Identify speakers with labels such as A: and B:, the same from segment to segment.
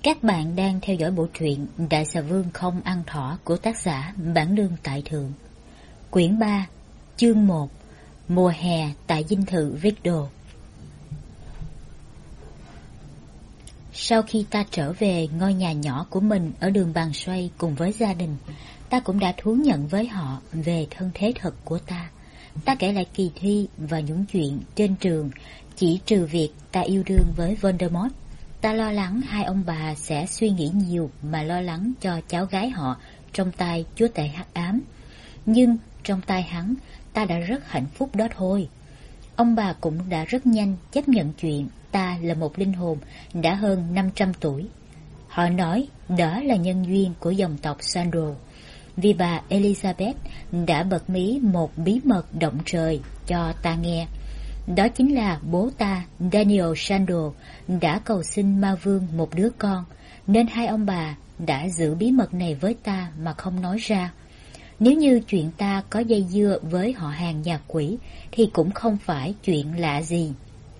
A: Các bạn đang theo dõi bộ truyện Đại xà vương không ăn thỏ của tác giả Bản Lương Tại Thượng. Quyển 3, chương 1, Mùa hè tại dinh thự Victor. Sau khi ta trở về ngôi nhà nhỏ của mình ở đường Bàn Xoay cùng với gia đình, ta cũng đã thú nhận với họ về thân thế thật của ta. Ta kể lại kỳ thi và những chuyện trên trường, chỉ trừ việc ta yêu đương với Voldemort. Ta lo lắng hai ông bà sẽ suy nghĩ nhiều mà lo lắng cho cháu gái họ trong tay chúa tể hắc ám. Nhưng trong tay hắn, ta đã rất hạnh phúc đó thôi. Ông bà cũng đã rất nhanh chấp nhận chuyện ta là một linh hồn đã hơn 500 tuổi. Họ nói đó là nhân duyên của dòng tộc Sandro, vì bà Elizabeth đã bật mí một bí mật động trời cho ta nghe. Đó chính là bố ta, Daniel Sandro, đã cầu xin ma vương một đứa con, nên hai ông bà đã giữ bí mật này với ta mà không nói ra. Nếu như chuyện ta có dây dưa với họ hàng nhà quỷ thì cũng không phải chuyện lạ gì.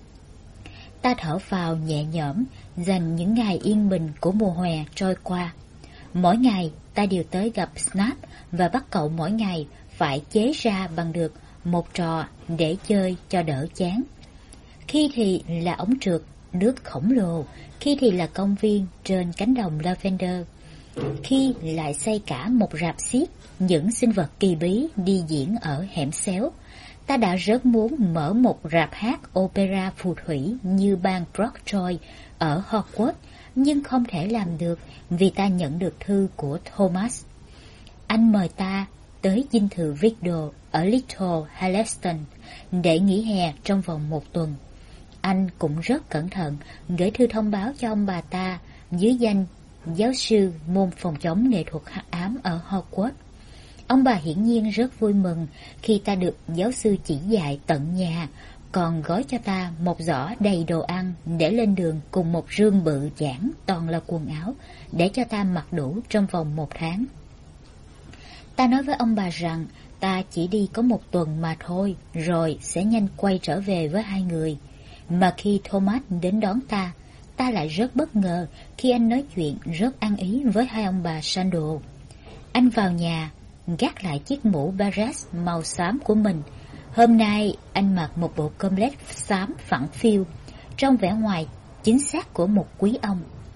A: Ta thở phào nhẹ nhõm, dành những ngày yên bình của mùa hè trôi qua. Mỗi ngày ta đều tới gặp Snape và bắt cậu mỗi ngày phải chế ra bằng được một trò để chơi cho đỡ chán. Khi thì là ống trượt nước khổng lồ, khi thì là công viên trên cánh đồng Lavender, khi lại xây cả một rạp xiếc những sinh vật kỳ bí đi diễn ở hẻm xéo. Ta đã rất muốn mở một rạp hát opera phù thủy như bang Brockjoy ở Hogwarts, nhưng không thể làm được vì ta nhận được thư của Thomas. Anh mời ta tới dinh thự Victor ở Little Haleston để nghỉ hè trong vòng 1 tuần. Anh cũng rất cẩn thận gửi thư thông báo cho ông bà ta dưới danh giáo sư môn phòng chống nghệ thuật hắc ám ở Hogwarts. Ông bà hiển nhiên rất vui mừng khi ta được giáo sư chỉ dạy tận nhà, còn gói cho ta một giỏ đầy đồ ăn để lên đường cùng một rương bự chản toàn là quần áo để cho ta mặc đủ trong vòng 1 tháng. Ta nói với ông bà rằng ta chỉ đi có 1 tuần mà thôi, rồi sẽ nhanh quay trở về với hai người. Mà khi Thomas đến đón ta, ta lại rất bất ngờ khi anh nói chuyện rất ăn ý với hai ông bà Sandro. Anh vào nhà, gác lại chiếc mũ barret màu xám của mình. Hôm nay anh mặc một bộ comlet xám phẳng phiu, trông vẻ ngoài chính xác của một quý ông.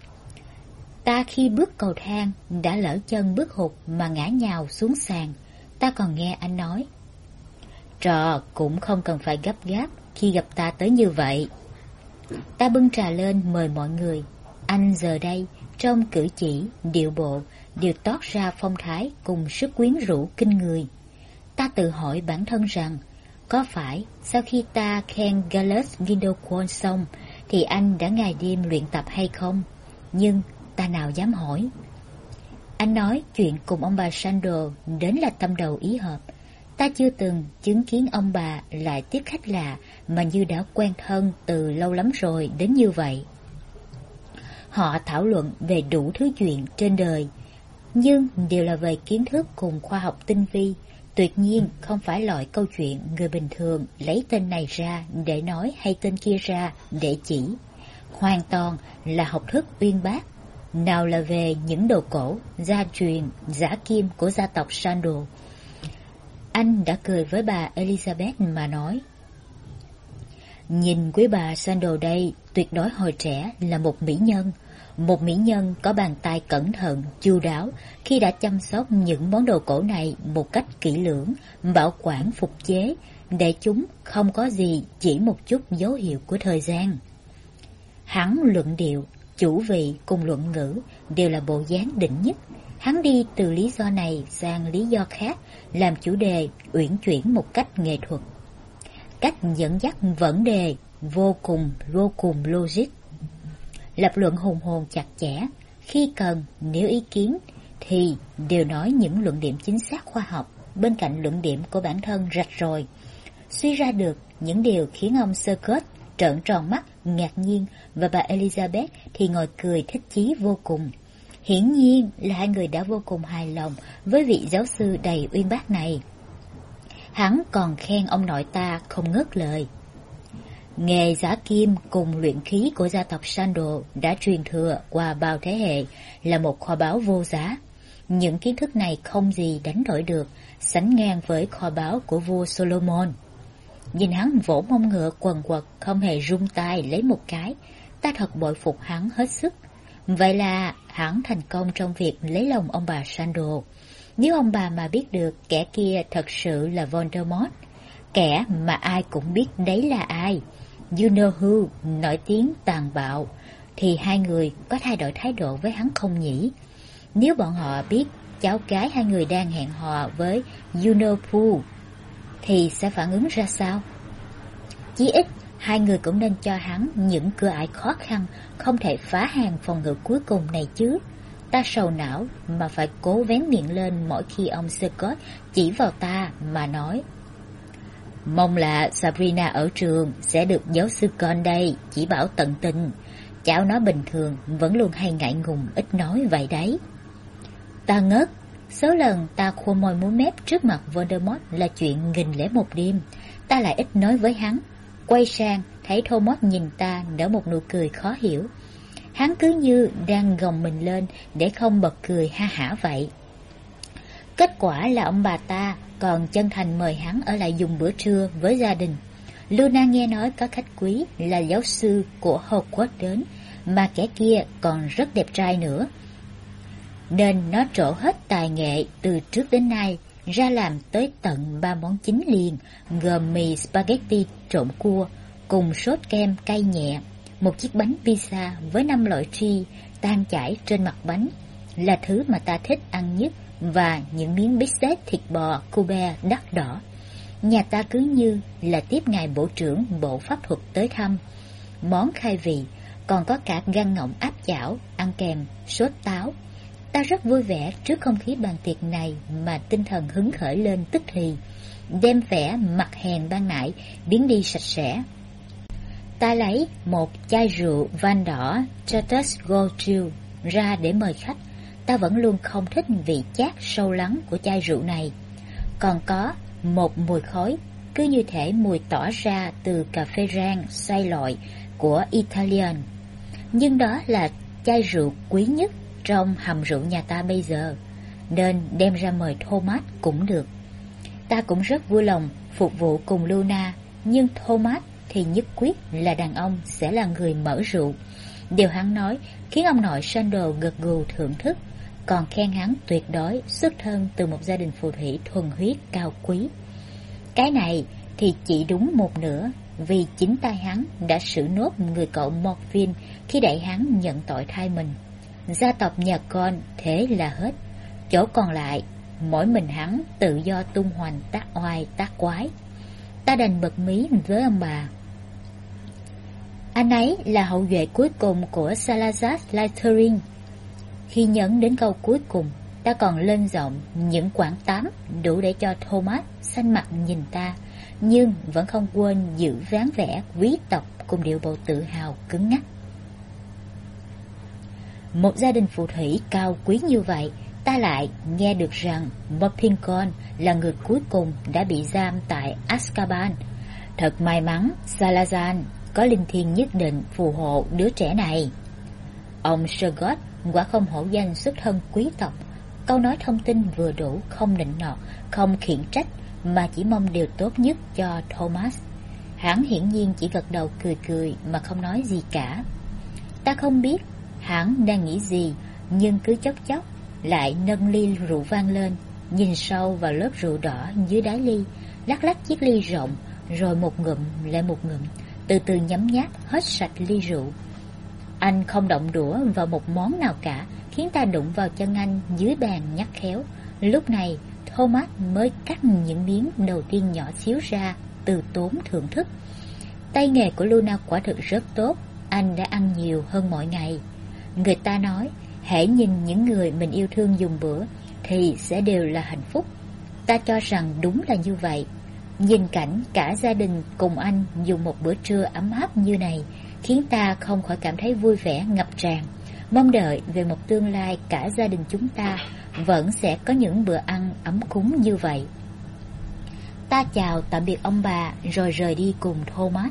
A: Ta khi bước cầu thang đã lỡ chân bước hụt mà ngã nhào xuống sàn. Ta còn nghe anh nói: "Trò cũng không cần phải gấp gáp khi gặp ta tới như vậy." Ta bưng trà lên mời mọi người. Anh giờ đây trong cử chỉ, điệu bộ đều toát ra phong thái cùng sức quyến rũ kinh người. Ta tự hỏi bản thân rằng có phải sau khi ta khen Gallus Grindelwald xong thì anh đã ngày đêm luyện tập hay không? Nhưng ta nào dám hỏi. Anh nói chuyện cùng ông bà Sandro đến là tâm đầu ý hợp. Ta chưa từng chứng kiến ông bà lại tiếp khách lạ mà như đã quen thân từ lâu lắm rồi đến như vậy. Họ thảo luận về đủ thứ chuyện trên đời, nhưng đều là về kiến thức cùng khoa học tinh vi, tuyệt nhiên không phải loại câu chuyện người bình thường lấy tên này ra để nói hay tên kia ra để chỉ. Hoàn toàn là học thức uyên bác, nào là về những đồ cổ, gia truyền, giả kim của gia tộc Sandro. Anh đã cười với bà Elizabeth mà nói: "Nhìn quý bà Sandro đây, tuyệt đối hồi trẻ là một mỹ nhân. Một mỹ nhân có bàn tay cẩn thận, chu đáo khi đã chăm sóc những món đồ cổ này một cách kỹ lưỡng, bảo quản phục chế, để chúng không có gì chỉ một chút dấu hiệu của thời gian." Hắn luận điệu, chủ vị cùng luận ngữ đều là bộ dáng định nhất. Hắn đi từ lý do này sang lý do khác, làm chủ đề uyển chuyển một cách nghệ thuật. Cách dẫn dắt vấn đề vô cùng logic. Lập luận hùng hồn chặt chẽ, khi cần nếu ý kiến thì đều nói những luận điểm chính xác khoa học bên cạnh luận điểm của bản thân rạch ròi. Suy ra được những điều khiến ông Circus trợn tròn mắt ngạc nhiên và bà Elizabeth thì ngồi cười thích chí vô cùng. Hiển nhiên là hai người đã vô cùng hài lòng với vị giáo sư đầy uyên bác này. Hắn còn khen ông nội ta không ngớt lời. Nghề giã kim cùng luyện khí của gia tộc Sandal đã truyền thừa qua bao thế hệ, là một kho báu vô giá. Những kiến thức này không gì đánh đổi được, sánh ngang với kho báu của vua Solomon. Nhìn hắn vỗ mông ngựa quần quật, không hề rung tay lấy một cái, ta thật bội phục hắn hết sức. Vậy là hắn thành công trong việc lấy lòng ông bà Sandal. Nếu ông bà mà biết được kẻ kia thật sự là Voldemort, kẻ mà ai cũng biết đấy là ai, You Know Who, nổi tiếng tàn bạo, thì hai người có thay đổi thái độ với hắn không nhỉ? Nếu bọn họ biết cháu gái hai người đang hẹn hò với You Know Who, thì sẽ phản ứng ra sao? Chí ít hai người cũng nên cho hắn những cửa ải khó khăn, không thể phá hàng phòng ngự cuối cùng này chứ. Ta sầu não mà phải cố vén miệng lên mỗi khi ông Scott chỉ vào ta mà nói: mong là Sabrina ở trường sẽ được giáo sư Con đây chỉ bảo tận tình. Cháu nó bình thường vẫn luôn hay ngại ngùng ít nói vậy đấy. Ta ngất. Số lần ta khua môi múa mép trước mặt Voldemort là chuyện nghìn lẻ một đêm. Ta lại ít nói với hắn. Quay sang thấy Thomas nhìn ta nở một nụ cười khó hiểu. Hắn cứ như đang gồng mình lên để không bật cười ha hả vậy. Kết quả là ông bà ta còn chân thành mời hắn ở lại dùng bữa trưa với gia đình. Luna nghe nói có khách quý là giáo sư của Hogwarts đến, mà kẻ kia còn rất đẹp trai nữa, nên nó trổ hết tài nghệ từ trước đến nay ra làm tới tận 3 món chính liền, gồm mì spaghetti trộn cua cùng sốt kem cay nhẹ, một chiếc bánh pizza với 5 loại cheese tan chảy trên mặt bánh là thứ mà ta thích ăn nhất, và những miếng bít tết thịt bò Cuba đắt đỏ. Nhà ta cứ như là tiếp ngài bộ trưởng bộ pháp thuật tới thăm. Món khai vị, còn có cả gan ngỗng áp chảo ăn kèm sốt táo. Ta rất vui vẻ trước không khí bàn tiệc này mà tinh thần hứng khởi lên tức thì, đem vẻ mặt hèn ban nãy biến đi sạch sẽ. Ta lấy một chai rượu van đỏ Chateau Gold ra để mời khách. Ta vẫn luôn không thích vị chát sâu lắng của chai rượu này. Còn có một mùi khói, cứ như thể mùi tỏa ra từ cà phê rang xay lọi của Italian. Nhưng đó là chai rượu quý nhất trong hầm rượu nhà ta bây giờ, nên đem ra mời Thomas cũng được. Ta cũng rất vui lòng phục vụ cùng Luna, nhưng Thomas thì nhất quyết là đàn ông sẽ là người mở rượu. Điều hắn nói khiến ông nội Sandal gật gù thưởng thức, còn khen hắn tuyệt đối xuất thân từ một gia đình phù thủy thuần huyết cao quý. Cái này thì chỉ đúng một nửa, vì chính tay hắn đã xử nốt người cậu Morphine khi đẩy hắn nhận tội thay mình. Gia tộc nhà con thế là hết, chỗ còn lại mỗi mình hắn tự do tung hoành tác oai tác quái. Ta đành bật mí với ông bà. Anh ấy là hậu duệ cuối cùng của Salazar Slytherin. Khi nhấn đến câu cuối cùng, ta còn lên giọng những quảng tám đủ để cho Thomas xanh mặt nhìn ta, nhưng vẫn không quên giữ dáng vẻ quý tộc cùng điệu bộ tự hào cứng ngắc. Một gia đình phù thủy cao quý như vậy, ta lại nghe được rằng Morpington là người cuối cùng đã bị giam tại Azkaban. Thật may mắn Salazar có linh thiêng nhất định phù hộ đứa trẻ này. Ông Shergot quả không hổ danh xuất thân quý tộc. Câu nói thông tin vừa đủ, không nịnh nọt, không khiển trách, mà chỉ mong điều tốt nhất cho Thomas. Hắn hiển nhiên chỉ gật đầu cười cười mà không nói gì cả. Ta không biết hắn đang nghĩ gì, nhưng cứ chốc chốc lại nâng ly rượu vang lên, nhìn sâu vào lớp rượu đỏ dưới đáy ly, lắc lắc chiếc ly rộng, rồi một ngụm lại một ngụm, từ từ nhấm nháp hết sạch ly rượu. Anh không động đũa vào một món nào cả, khiến ta đụng vào chân anh dưới bàn nhắc khéo. Lúc này Thomas mới cắt những miếng đầu tiên nhỏ xíu ra, từ tốn thưởng thức. Tay nghề của Luna quả thực rất tốt, anh đã ăn nhiều hơn mọi ngày. Người ta nói hễ nhìn những người mình yêu thương dùng bữa thì sẽ đều là hạnh phúc. Ta cho rằng đúng là như vậy. Nhìn cảnh cả gia đình cùng anh dùng một bữa trưa ấm áp như này khiến ta không khỏi cảm thấy vui vẻ ngập tràn, mong đợi về một tương lai cả gia đình chúng ta vẫn sẽ có những bữa ăn ấm cúng như vậy. Ta chào tạm biệt ông bà rồi rời đi cùng Thomas.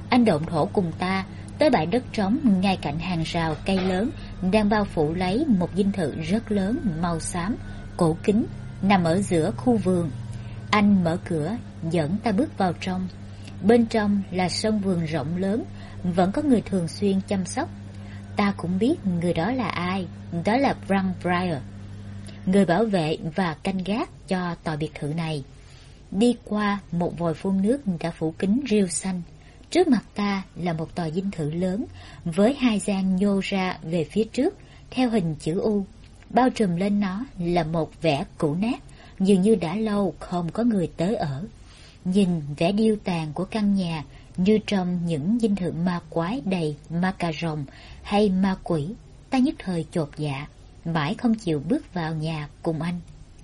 A: Anh độn thổ cùng ta tới bãi đất trống ngay cạnh hàng rào cây lớn đang bao phủ lấy một dinh thự rất lớn màu xám, cổ kính, nằm ở giữa khu vườn. Anh mở cửa dẫn ta bước vào trong. Bên trong là sân vườn rộng lớn, vẫn có người thường xuyên chăm sóc. Ta cũng biết người đó là ai, đó là Frank Briar, người bảo vệ và canh gác cho tòa biệt thự này. Đi qua một vòi phun nước đã phủ kín rêu xanh. Trước mặt ta là một tòa dinh thự lớn với hai gian nhô ra về phía trước theo hình chữ U. Bao trùm lên nó là một vẻ cũ nát, dường như đã lâu không có người tới ở. Nhìn vẻ điêu tàn của căn nhà như trong những dinh thự ma quái đầy ma cà rồng hay ma quỷ, ta nhất thời chột dạ, mãi không chịu bước vào nhà cùng anh.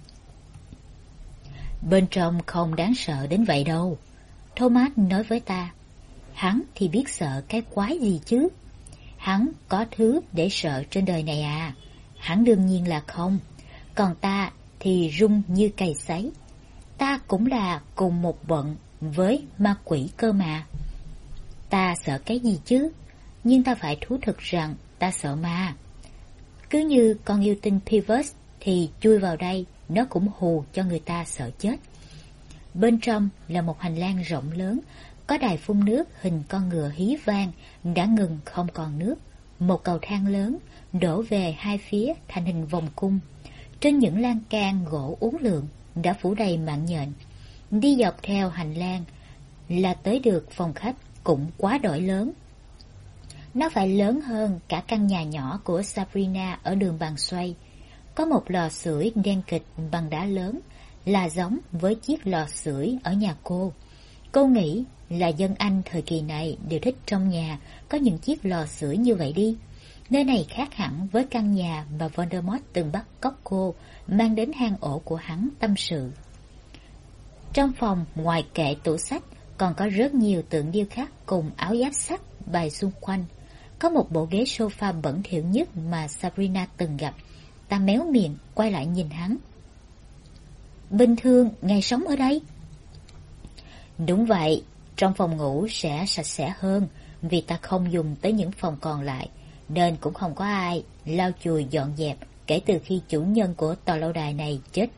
A: Bên trong không đáng sợ đến vậy đâu, Thomas nói với ta. Hắn thì biết sợ cái quái gì chứ? Hắn có thứ để sợ trên đời này à? Hắn đương nhiên là không. Còn ta thì run như cầy sấy. Ta cũng là cùng một bận với ma quỷ cơ mà. Ta sợ cái gì chứ? Nhưng ta phải thú thực rằng ta sợ ma. Cứ như con yêu tinh Pivot thì chui vào đây, nó cũng hù cho người ta sợ chết. Bên trong là một hành lang rộng lớn, có đài phun nước hình con ngựa hí vang đã ngừng không còn nước. Một cầu thang lớn đổ về hai phía thành hình vòng cung. Trên những lan can gỗ uốn lượn đã phủ đầy mạng nhện. Đi dọc theo hành lang là tới được phòng khách, cũng quá đổi lớn. Nó phải lớn hơn cả căn nhà nhỏ của Sabrina ở đường bàn xoay. Có một lò sưởi đen kịch bằng đá lớn, là giống với chiếc lò sưởi ở nhà cô. Cô nghĩ là dân Anh thời kỳ này đều thích trong nhà có những chiếc lò sưởi như vậy đi. Nơi này khác hẳn với căn nhà mà Voldemort từng bắt cóc cô, mang đến hang ổ của hắn tâm sự. Trong phòng, ngoài kệ tủ sách, còn có rất nhiều tượng điêu khắc cùng áo giáp sắt bày xung quanh. Có một bộ ghế sofa bẩn thỉu nhất mà Sabrina từng gặp. Ta méo miệng, quay lại nhìn hắn. Bình thường, ngài sống ở đây? Đúng vậy, trong phòng ngủ sẽ sạch sẽ hơn, vì ta không dùng tới những phòng còn lại, nên cũng không có ai lau chùi dọn dẹp kể từ khi chủ nhân của tòa lâu đài này chết.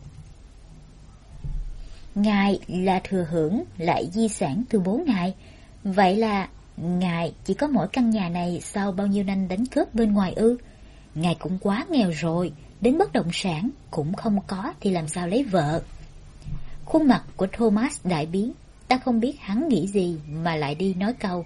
A: Ngài là thừa hưởng lại di sản từ bố ngài, vậy là ngài chỉ có mỗi căn nhà này sau bao nhiêu năm đánh cướp bên ngoài ư? Ngài cũng quá nghèo rồi, đến bất động sản cũng không có thì làm sao lấy vợ? Khuôn mặt của Thomas đại biến, ta không biết hắn nghĩ gì mà lại đi nói câu.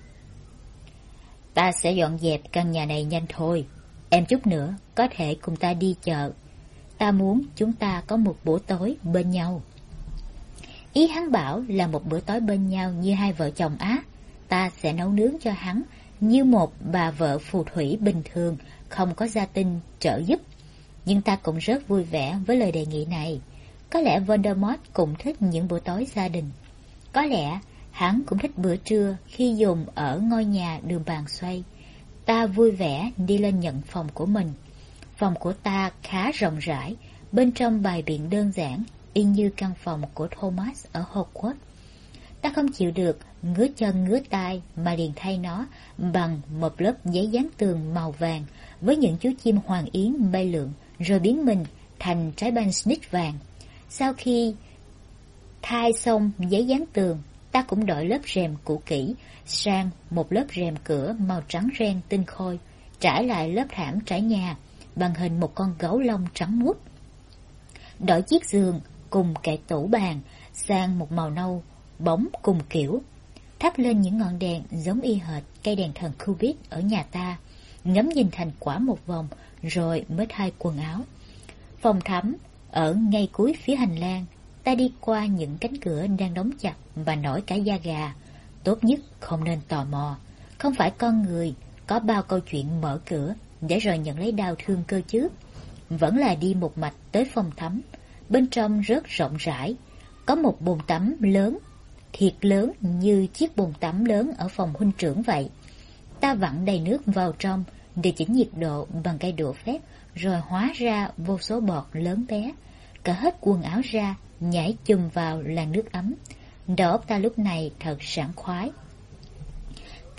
A: Ta sẽ dọn dẹp căn nhà này nhanh thôi, em chút nữa có thể cùng ta đi chợ. Ta muốn chúng ta có một bữa tối bên nhau. Ý hắn bảo là một bữa tối bên nhau như hai vợ chồng á. Ta sẽ nấu nướng cho hắn như một bà vợ phù thủy bình thường, không có gia tinh trợ giúp. Nhưng ta cũng rất vui vẻ với lời đề nghị này. Có lẽ Voldemort cũng thích những bữa tối gia đình. Có lẽ hắn cũng thích bữa trưa khi dùng ở ngôi nhà đường bàn xoay. Ta vui vẻ đi lên nhận phòng của mình. Phòng của ta khá rộng rãi, bên trong bày biện đơn giản, y như căn phòng của Thomas ở Hogwarts. Ta không chịu được, ngứa chân ngứa tai mà liền thay nó bằng một lớp giấy dán tường màu vàng với những chú chim hoàng yến bay lượn, rồi biến mình thành trái banh snitch vàng. Sau khi thay xong giấy dán tường, ta cũng đổi lớp rèm cũ kỹ sang một lớp rèm cửa màu trắng ren tinh khôi, trải lại lớp thảm trải nhà bằng hình một con gấu lông trắng muốt. Đổi chiếc giường cùng kệ tủ bàn sang một màu nâu bóng cùng kiểu, thắp lên những ngọn đèn giống y hệt cây đèn thần Cupid ở nhà ta, ngắm nhìn thành quả một vòng rồi mới thay quần áo. Phòng tắm ở ngay cuối phía hành lang. Ta đi qua những cánh cửa đang đóng chặt và nổi cả da gà. Tốt nhất không nên tò mò. Không phải con người có bao câu chuyện mở cửa để rồi nhận lấy đau thương cơ chứ. Vẫn là đi một mạch tới phòng tắm. Bên trong rất rộng rãi. Có một bồn tắm lớn, thiệt lớn như chiếc bồn tắm lớn ở phòng huynh trưởng vậy. Ta vặn đầy nước vào trong để chỉnh nhiệt độ bằng cây đũa phép, rồi hóa ra vô số bọt lớn bé. Cả hết quần áo ra, nhảy chùm vào làn nước ấm. Đầu óc ta lúc này thật sảng khoái.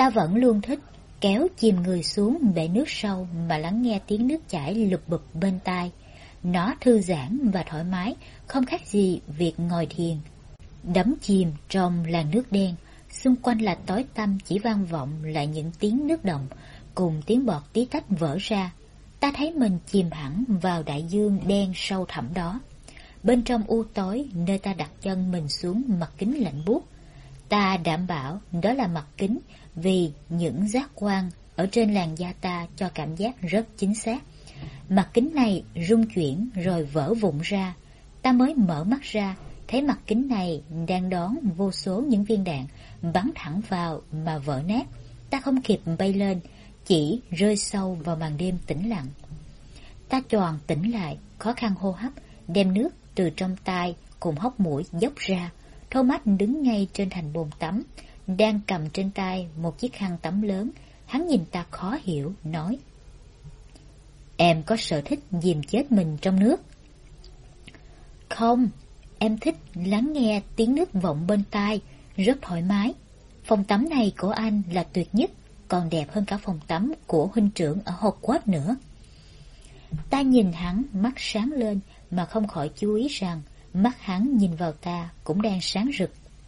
A: Ta vẫn luôn thích kéo chìm người xuống bể nước sâu mà lắng nghe tiếng nước chảy lụp bụp bên tai. Nó thư giãn và thoải mái, không khác gì việc ngồi thiền. Đắm chìm trong làn nước đen, xung quanh là tối tăm, chỉ vang vọng lại những tiếng nước động cùng tiếng bọt tí tách vỡ ra. Ta thấy mình chìm hẳn vào đại dương đen sâu thẳm đó. Bên trong u tối, nơi ta đặt chân mình xuống mặt kính lạnh buốt. Ta đảm bảo đó là mặt kính vì những giác quan ở trên làn da ta cho cảm giác rất chính xác. Mặt kính này rung chuyển rồi vỡ vụn ra. Ta mới mở mắt ra, thấy mặt kính này đang đón vô số những viên đạn bắn thẳng vào mà vỡ nát. Ta không kịp bay lên, chỉ rơi sâu vào màn đêm tĩnh lặng. Ta choàng tỉnh lại, khó khăn hô hấp, đem nước từ trong tai cùng hốc mũi dốc ra. Thomas đứng ngay trên thành bồn tắm, đang cầm trên tay một chiếc khăn tắm lớn. Hắn nhìn ta khó hiểu, nói: Em có sở thích dìm chết mình trong nước? Không, em thích lắng nghe tiếng nước vọng bên tai, rất thoải mái. Phòng tắm này của anh là tuyệt nhất, còn đẹp hơn cả phòng tắm của huynh trưởng ở Hogwarts nữa. Ta nhìn hắn, mắt sáng lên mà không khỏi chú ý rằng mắt hắn nhìn vào ta cũng đang sáng rực.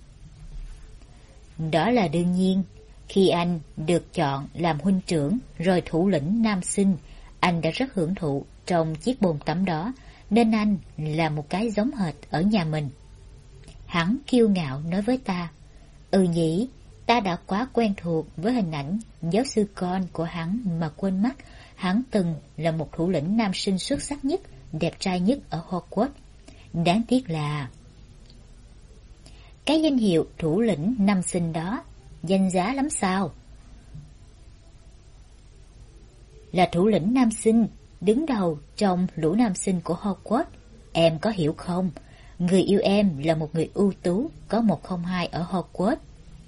A: Đó là đương nhiên, khi anh được chọn làm huynh trưởng rồi thủ lĩnh nam sinh, anh đã rất hưởng thụ trong chiếc bồn tắm đó, nên anh là một cái giống hệt ở nhà mình. Hắn kiêu ngạo nói với ta. Ừ nhỉ, ta đã quá quen thuộc với hình ảnh giáo sư con của hắn mà quên mất hắn từng là một thủ lĩnh nam sinh xuất sắc nhất, đẹp trai nhất ở Hogwarts. Đáng tiếc là cái danh hiệu thủ lĩnh nam sinh đó danh giá lắm sao? Là thủ lĩnh nam sinh, đứng đầu trong lũ nam sinh của Hogwarts. Em có hiểu không? Người yêu em là một người ưu tú, có 102 ở Hogwarts.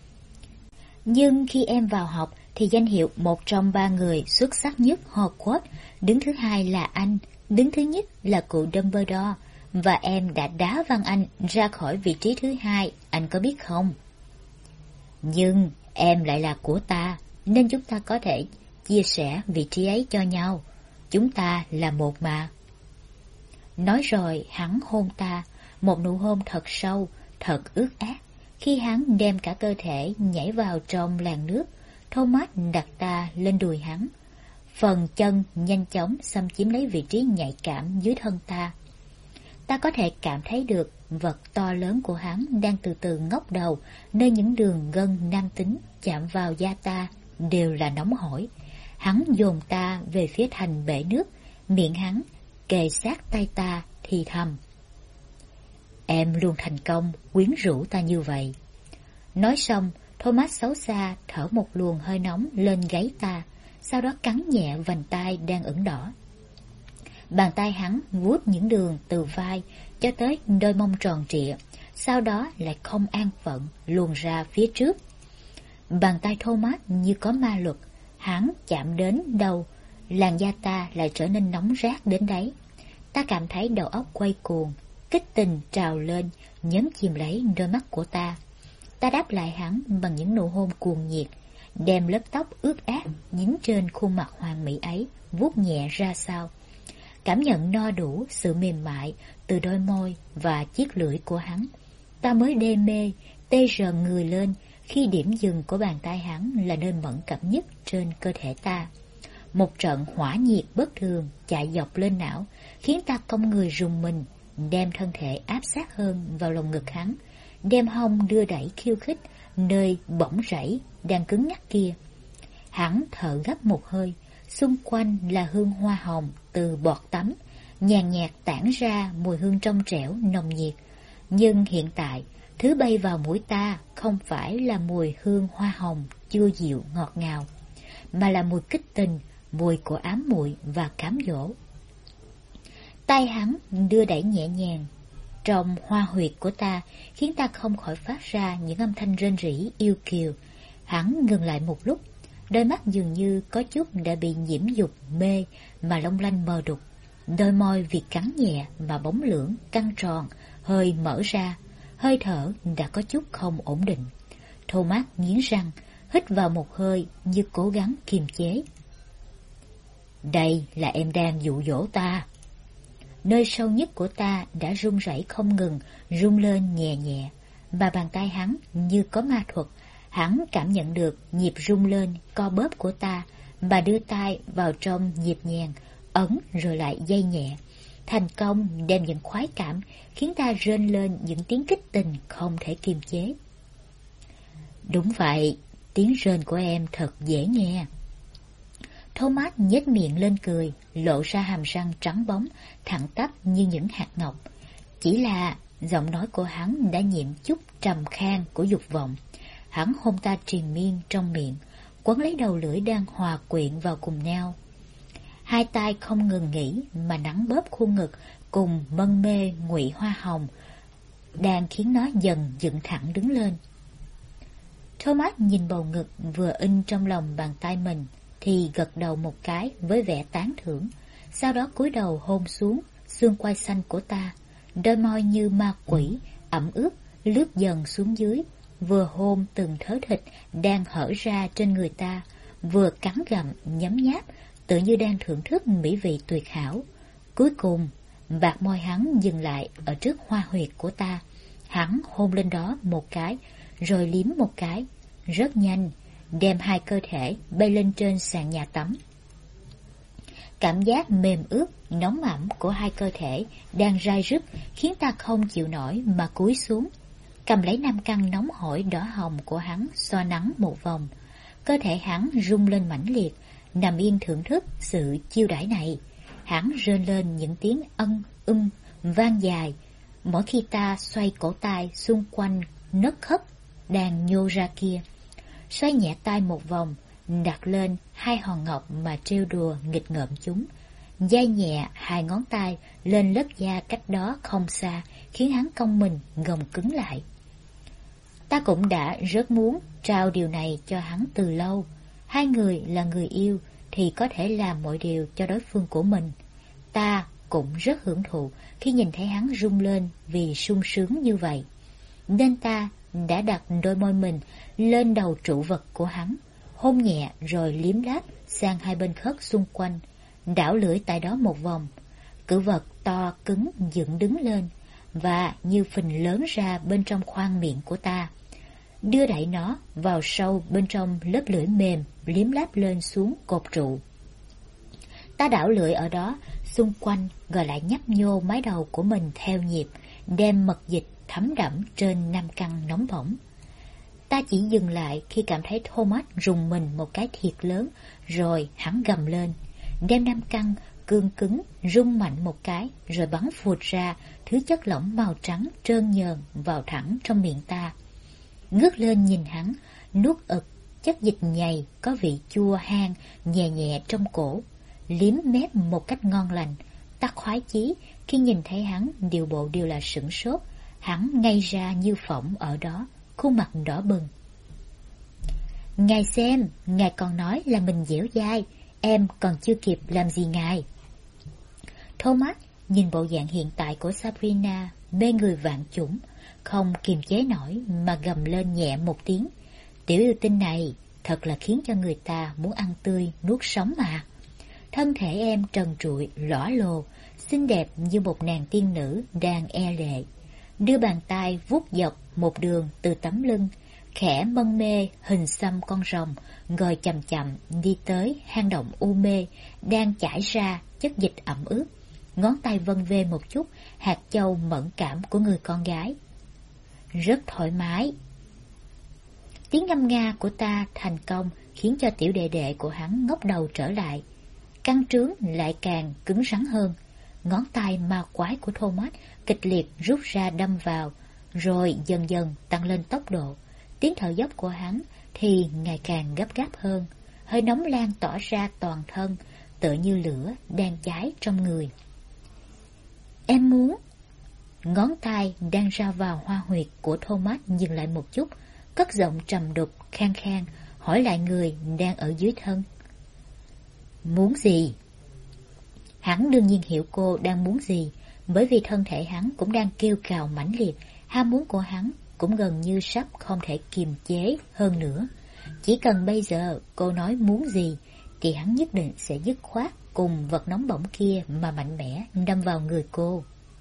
A: Nhưng khi em vào học thì danh hiệu một trong 3 người xuất sắc nhất Hogwarts, đứng thứ hai là anh, đứng thứ nhất là cụ Dumbledore, và em đã đá văng anh ra khỏi vị trí thứ hai, anh có biết không? Nhưng em lại là của ta, nên chúng ta có thể chia sẻ vị trí ấy cho nhau. Chúng ta là một mà. Nói rồi hắn hôn ta, một nụ hôn thật sâu, thật ướt át. Khi hắn đem cả cơ thể nhảy vào trong làn nước, Thomas đặt ta lên đùi hắn. Phần chân nhanh chóng xâm chiếm lấy vị trí nhạy cảm dưới thân ta. Ta có thể cảm thấy được vật to lớn của hắn đang từ từ ngóc đầu, nơi những đường gân nam tính chạm vào da ta đều là nóng hổi. Hắn dồn ta về phía thành bể nước, miệng hắn kề sát tay ta thì thầm. Em luôn thành công quyến rũ ta như vậy. Nói xong, Thomas xấu xa thở một luồng hơi nóng lên gáy ta, sau đó cắn nhẹ vành tai đang ửng đỏ. Bàn tay hắn vuốt những đường từ vai cho tới đôi mông tròn trịa, sau đó lại không an phận luồn ra phía trước. Bàn tay Thomas như có ma luật, hắn chạm đến đâu, làn da ta lại trở nên nóng rát đến đáy. Ta cảm thấy đầu óc quay cuồng, kích tình trào lên, nhấn chìm lấy đôi mắt của ta. Ta đáp lại hắn bằng những nụ hôn cuồng nhiệt, đem lớp tóc ướt át dính trên khuôn mặt hoàn mỹ ấy vuốt nhẹ ra sau. Cảm nhận no đủ sự mềm mại từ đôi môi và chiếc lưỡi của hắn, ta mới đê mê, tê rần người lên khi điểm dừng của bàn tay hắn là nơi mẫn cảm nhất trên cơ thể ta. Một trận hỏa nhiệt bất thường chạy dọc lên não, khiến ta cong người rùng mình, đem thân thể áp sát hơn vào lồng ngực hắn, đem hông đưa đẩy khiêu khích nơi bỗng rẫy đang cứng nhắc kia. Hắn thở gấp một hơi, xung quanh là hương hoa hồng từ bọt tắm, nhàn nhạt tản ra mùi hương trong trẻo nồng nhiệt. Nhưng hiện tại, thứ bay vào mũi ta không phải là mùi hương hoa hồng chua dịu ngọt ngào, mà là mùi kích tình, mùi của ám muội và cám dỗ. Tay hắn đưa đẩy nhẹ nhàng trong hoa huyệt của ta, khiến ta không khỏi phát ra những âm thanh rên rỉ yêu kiều. Hắn ngừng lại một lúc, đôi mắt dường như có chút đã bị nhiễm dục mê mà long lanh mờ đục. Đôi môi vì cắn nhẹ mà bóng lưỡng, căng tròn, hơi mở ra, hơi thở đã có chút không ổn định. Thomas nghiến răng, hít vào một hơi như cố gắng kiềm chế. Đây là em đang dụ dỗ ta. Nơi sâu nhất của ta đã run rẩy không ngừng, rung lên nhẹ nhẹ, và bàn tay hắn như có ma thuật. Hắn cảm nhận được nhịp rung lên, co bóp của ta, và đưa tay vào trong nhịp nhàng, ấn rồi lại dây nhẹ. Thành công đem những khoái cảm khiến ta rên lên những tiếng kích tình không thể kiềm chế. Đúng vậy, tiếng rên của em thật dễ nghe. Thomas nhếch miệng lên cười, lộ ra hàm răng trắng bóng, thẳng tắp như những hạt ngọc. Chỉ là giọng nói của hắn đã nhiễm chút trầm khan của dục vọng. Hắn hôn ta triền miên trong miệng, quấn lấy đầu lưỡi đang hòa quyện vào cùng nhau. Hai tay không ngừng nghỉ mà nắn bóp khuôn ngực cùng mân mê ngụy hoa hồng, đang khiến nó dần dựng thẳng đứng lên. Thomas nhìn bầu ngực vừa in trong lòng bàn tay mình, thì gật đầu một cái với vẻ tán thưởng, sau đó cúi đầu hôn xuống xương quai xanh của ta. Đôi môi như ma quỷ, ẩm ướt, lướt dần xuống dưới, vừa hôn từng thớ thịt đang hở ra trên người ta, vừa cắn gặm, nhấm nháp, tự như đang thưởng thức mỹ vị tuyệt hảo. Cuối cùng, bạc môi hắn dừng lại ở trước hoa huyệt của ta. Hắn hôn lên đó một cái, rồi liếm một cái, rất nhanh, đem hai cơ thể bay lên trên sàn nhà tắm. Cảm giác mềm ướt, nóng ẩm của hai cơ thể đang rai rứt khiến ta không chịu nổi mà cúi xuống, cầm lấy nam căn nóng hổi đỏ hồng của hắn xoa nắng một vòng. Cơ thể hắn rung lên mãnh liệt, nằm yên thưởng thức sự chiêu đãi này. Hắn rên lên những tiếng ân vang dài mỗi khi ta xoay cổ tay xung quanh nấc hấp đang nhô ra kia. Xoay nhẹ tay một vòng, đặt lên hai hòn ngọc mà trêu đùa nghịch ngợm chúng. Day nhẹ hai ngón tay lên lớp da cách đó không xa, khiến hắn cong mình gồng cứng lại. Ta cũng đã rất muốn trao điều này cho hắn từ lâu. Hai người là người yêu thì có thể làm mọi điều cho đối phương của mình. Ta cũng rất hưởng thụ khi nhìn thấy hắn rung lên vì sung sướng như vậy. Nên ta đã đặt đôi môi mình lên đầu trụ vật của hắn, hôn nhẹ rồi liếm láp sang hai bên khớp xung quanh, đảo lưỡi tại đó một vòng. Cử vật to cứng dựng đứng lên và như phình lớn ra bên trong khoang miệng của ta, đưa đẩy nó vào sâu bên trong lớp lưỡi mềm liếm láp lên xuống cột trụ. Ta đảo lưỡi ở đó xung quanh rồi lại nhấp nhô mái đầu của mình theo nhịp, đem mật dịch thấm đẫm trên nam căn nóng bỏng. Ta chỉ dừng lại khi cảm thấy Thomas rùng mình một cái thiệt lớn, rồi hắn gầm lên, đem nam căn cương cứng rung mạnh một cái, rồi bắn phụt ra thứ chất lỏng màu trắng trơn nhờn vào thẳng trong miệng ta. Ngước lên nhìn hắn, nuốt ực chất dịch nhầy có vị chua hang nhẹ nhẹ trong cổ, liếm mép một cách ngon lành. Ta khoái chí khi nhìn thấy hắn điều bộ đều là sửng sốt. Hắn ngay ra như phỏng ở đó, khuôn mặt đỏ bừng. Ngài xem, ngài còn nói là mình dẻo dai, em còn chưa kịp làm gì ngài. Thomas nhìn bộ dạng hiện tại của Sabrina, mê người vạn chủng, không kiềm chế nổi mà gầm lên nhẹ một tiếng. Tiểu yêu tinh này thật là khiến cho người ta muốn ăn tươi nuốt sống mà. Thân thể em trần trụi, lõa lồ, xinh đẹp như một nàng tiên nữ đang e lệ. Đưa bàn tay vuốt dọc một đường từ tấm lưng, khẽ mân mê hình xăm con rồng, rồi chậm chậm đi tới hang động u mê đang chảy ra chất dịch ẩm ướt. Ngón tay vân vê một chút hạt châu mẫn cảm của người con gái. Rất thoải mái. Tiếng ngâm nga của ta thành công khiến cho tiểu đệ đệ của hắn ngóc đầu trở lại. Căng trướng lại càng cứng rắn hơn. Ngón tay ma quái của Thomas kịch liệt rút ra đâm vào, rồi dần dần tăng lên tốc độ. Tiếng thở dốc của hắn thì ngày càng gấp gáp hơn, hơi nóng lan tỏa ra toàn thân, tựa như lửa đang cháy trong người. Em muốn... Ngón tay đang ra vào hoa huyệt của Thomas dừng lại một chút, cất giọng trầm đục, khang khang, hỏi lại người đang ở dưới thân. Muốn gì? Hắn đương nhiên hiểu cô đang muốn gì, bởi vì thân thể hắn cũng đang kêu cào mãnh liệt, ham muốn của hắn cũng gần như sắp không thể kiềm chế hơn nữa. Chỉ cần bây giờ cô nói muốn gì thì hắn nhất định sẽ dứt khoát cùng vật nóng bỏng kia mà mạnh mẽ đâm vào người cô.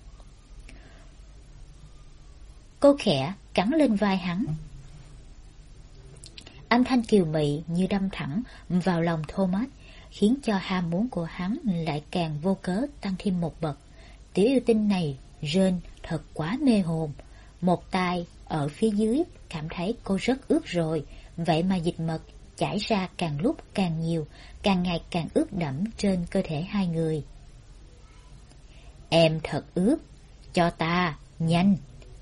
A: Cô khẽ cắn lên vai hắn. Âm thanh kiều mị như đâm thẳng vào lòng Thomas, khiến cho ham muốn của hắn lại càng vô cớ tăng thêm một bậc. Tiểu yêu tinh này rên thật quá mê hồn. Một tay ở phía dưới cảm thấy cô rất ướt rồi, vậy mà dịch mật chảy ra càng lúc càng nhiều, càng ngày càng ướt đẫm trên cơ thể hai người. Em thật ướt, cho ta, nhanh.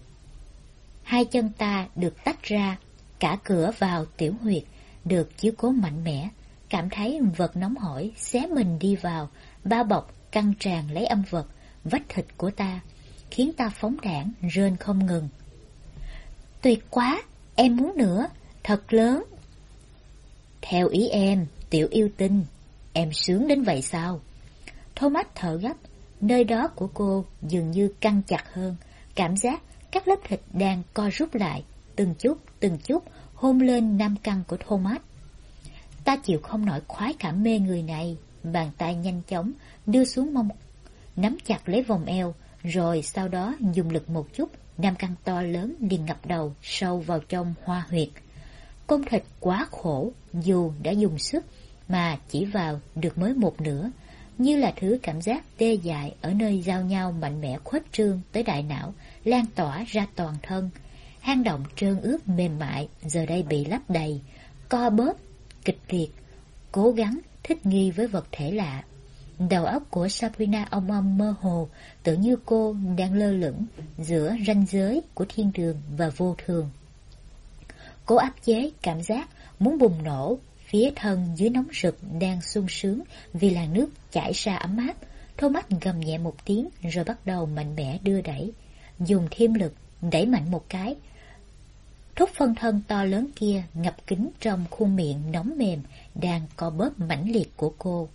A: Hai chân ta được tách ra, cả cửa vào tiểu huyệt được chiếu cố mạnh mẽ, cảm thấy vật nóng hổi xé mình đi vào, bao bọc căng tràn lấy âm vật, vách thịt của ta, khiến ta phóng đãng rên không ngừng. Tuyệt quá, em muốn nữa, thật lớn. Theo ý em, tiểu yêu tinh, em sướng đến vậy sao? Thomas thở gấp, nơi đó của cô dường như căng chặt hơn, cảm giác các lớp thịt đang co rút lại, từng chút hôn lên nam căn của Thomas. Ta chịu không nổi khoái cảm mê người này, bàn tay nhanh chóng đưa xuống mông, nắm chặt lấy vòng eo, rồi sau đó dùng lực một chút, nam căn to lớn liền ngập đầu sâu vào trong hoa huyệt. Côn thịt quá khổ, dù đã dùng sức mà chỉ vào được mới một nửa, như là thứ cảm giác tê dại ở nơi giao nhau mạnh mẽ khuếch trương tới đại não, lan tỏa ra toàn thân. Hang động trơn ướt mềm mại giờ đây bị lấp đầy, co bóp kịch liệt, cố gắng thích nghi với vật thể lạ. Đầu óc của Sabrina ong mơ hồ, tự như cô đang lơ lửng giữa ranh giới của thiên đường và vô thường. Cố áp chế cảm giác muốn bùng nổ, phía thân dưới nóng rực đang sung sướng vì làn nước chảy ra ấm áp. Thomas gầm nhẹ một tiếng rồi bắt đầu mạnh mẽ đưa đẩy, dùng thêm lực đẩy mạnh một cái. Thúc phân thân to lớn kia ngập kín trong khuôn miệng nóng mềm đang co bóp mãnh liệt của cô.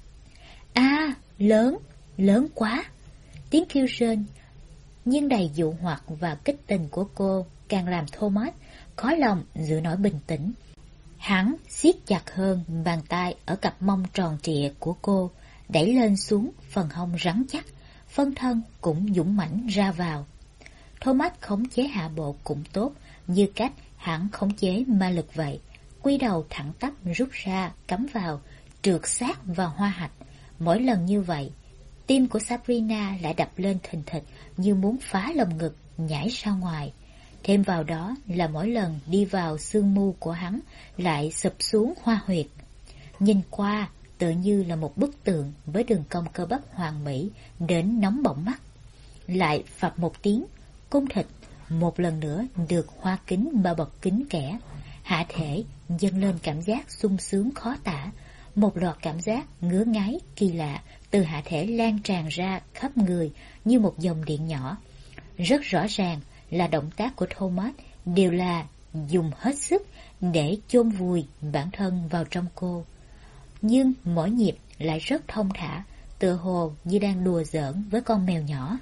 A: À, lớn quá! Tiếng kêu rên nhưng đầy dụ hoặc và kích tình của cô càng làm Thomas khó lòng giữ nổi bình tĩnh. Hắn siết chặt hơn bàn tay ở cặp mông tròn trịa của cô, đẩy lên xuống phần hông rắn chắc, phân thân cũng dũng mãnh ra vào. Thomas khống chế hạ bộ cũng tốt, như cách hắn khống chế ma lực vậy. Quy đầu thẳng tắp rút ra, cắm vào, trượt sát vào hoa hạch. Mỗi lần như vậy, tim của Sabrina lại đập lên thình thịch như muốn phá lồng ngực, nhảy ra ngoài. Thêm vào đó là mỗi lần đi vào xương mu của hắn lại sụp xuống hoa huyệt. Nhìn qua tự như là một bức tượng với đường cong cơ bắp hoàn mỹ đến nóng bỏng mắt. Lại phập một tiếng, cung thịt một lần nữa được hoa kính bao bọc kín kẽ. Hạ thể dâng lên cảm giác sung sướng khó tả. Một loạt cảm giác ngứa ngáy kỳ lạ từ hạ thể lan tràn ra khắp người như một dòng điện nhỏ. Rất rõ ràng là động tác của Thomas đều là dùng hết sức để chôn vùi bản thân vào trong cô. Nhưng mỗi nhịp lại rất thông thả, tựa hồ như đang đùa giỡn với con mèo nhỏ.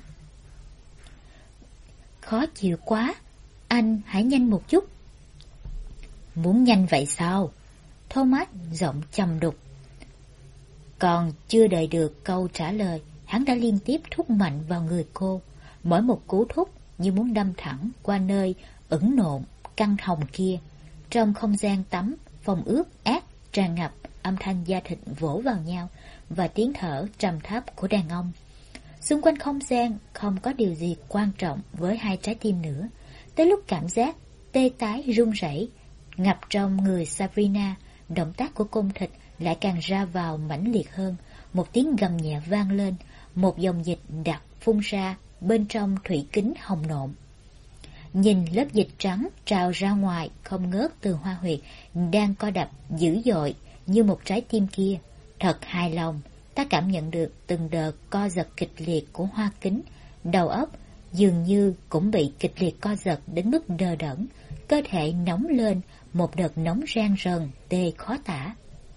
A: Khó chịu quá, anh hãy nhanh một chút. Muốn nhanh vậy sao? Thomas giọng trầm đục. Còn chưa đợi được câu trả lời, hắn đã liên tiếp thúc mạnh vào người cô. Mỗi một cú thúc như muốn đâm thẳng qua nơi ửng nộn, căng hồng kia. Trong không gian tắm, phòng ướt át tràn ngập âm thanh da thịt vỗ vào nhau và tiếng thở trầm thấp của đàn ông. Xung quanh không gian không có điều gì quan trọng với hai trái tim nữa. Tới lúc cảm giác tê tái run rẩy ngập trong người Sabrina, động tác của cung thịt lại càng ra vào mãnh liệt hơn. Một tiếng gầm nhẹ vang lên, một dòng dịch đặc phun ra bên trong thủy kính hồng nộn. Nhìn lớp dịch trắng trào ra ngoài không ngớt từ hoa huyệt đang co đập dữ dội như một trái tim kia. Thật hài lòng, ta cảm nhận được từng đợt co giật kịch liệt của hoa kính. Đầu óc dường như cũng bị kịch liệt co giật đến mức đờ đẫn, cơ thể nóng lên một đợt nóng rang rần tê khó tả.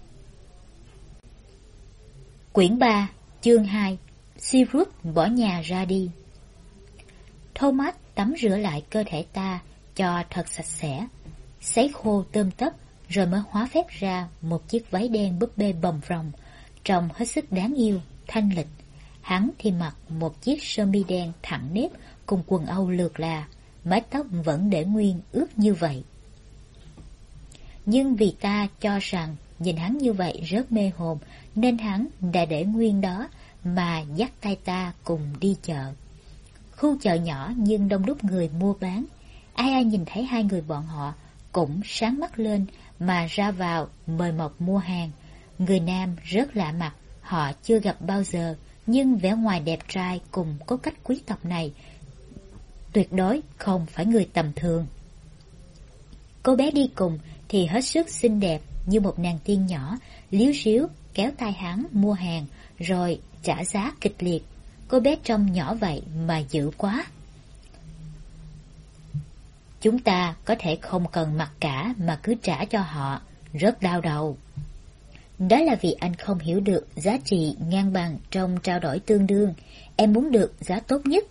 A: Quyển 3, chương 2. Seawood bỏ nhà ra đi. Thomas tắm rửa lại cơ thể ta cho thật sạch sẽ, sấy khô tươm tất, rồi mới hóa phép ra một chiếc váy đen búp bê bồng phồng, trông hết sức đáng yêu, thanh lịch. Hắn thì mặc một chiếc sơ mi đen thẳng nếp cùng quần âu lượt là, mái tóc vẫn để nguyên ướt như vậy. Nhưng vì ta cho rằng nhìn hắn như vậy rất mê hồn, nên hắn đã để nguyên đó mà dắt tay ta cùng đi chợ. Khu chợ nhỏ nhưng đông đúc người mua bán. Ai ai nhìn thấy hai người bọn họ cũng sáng mắt lên mà ra vào mời mọc mua hàng. Người nam rất lạ mặt, họ chưa gặp bao giờ, nhưng vẻ ngoài đẹp trai cùng có cách quý tộc này tuyệt đối không phải người tầm thường. Cô bé đi cùng thì hết sức xinh đẹp như một nàng tiên nhỏ, líu ríu kéo tay hắn mua hàng rồi trả giá kịch liệt. Cô bé trông nhỏ vậy mà dữ quá. Chúng ta có thể không cần mặc cả mà cứ trả cho họ, rất đau đầu. Đó là vì anh không hiểu được giá trị ngang bằng trong trao đổi tương đương. Em muốn được giá tốt nhất.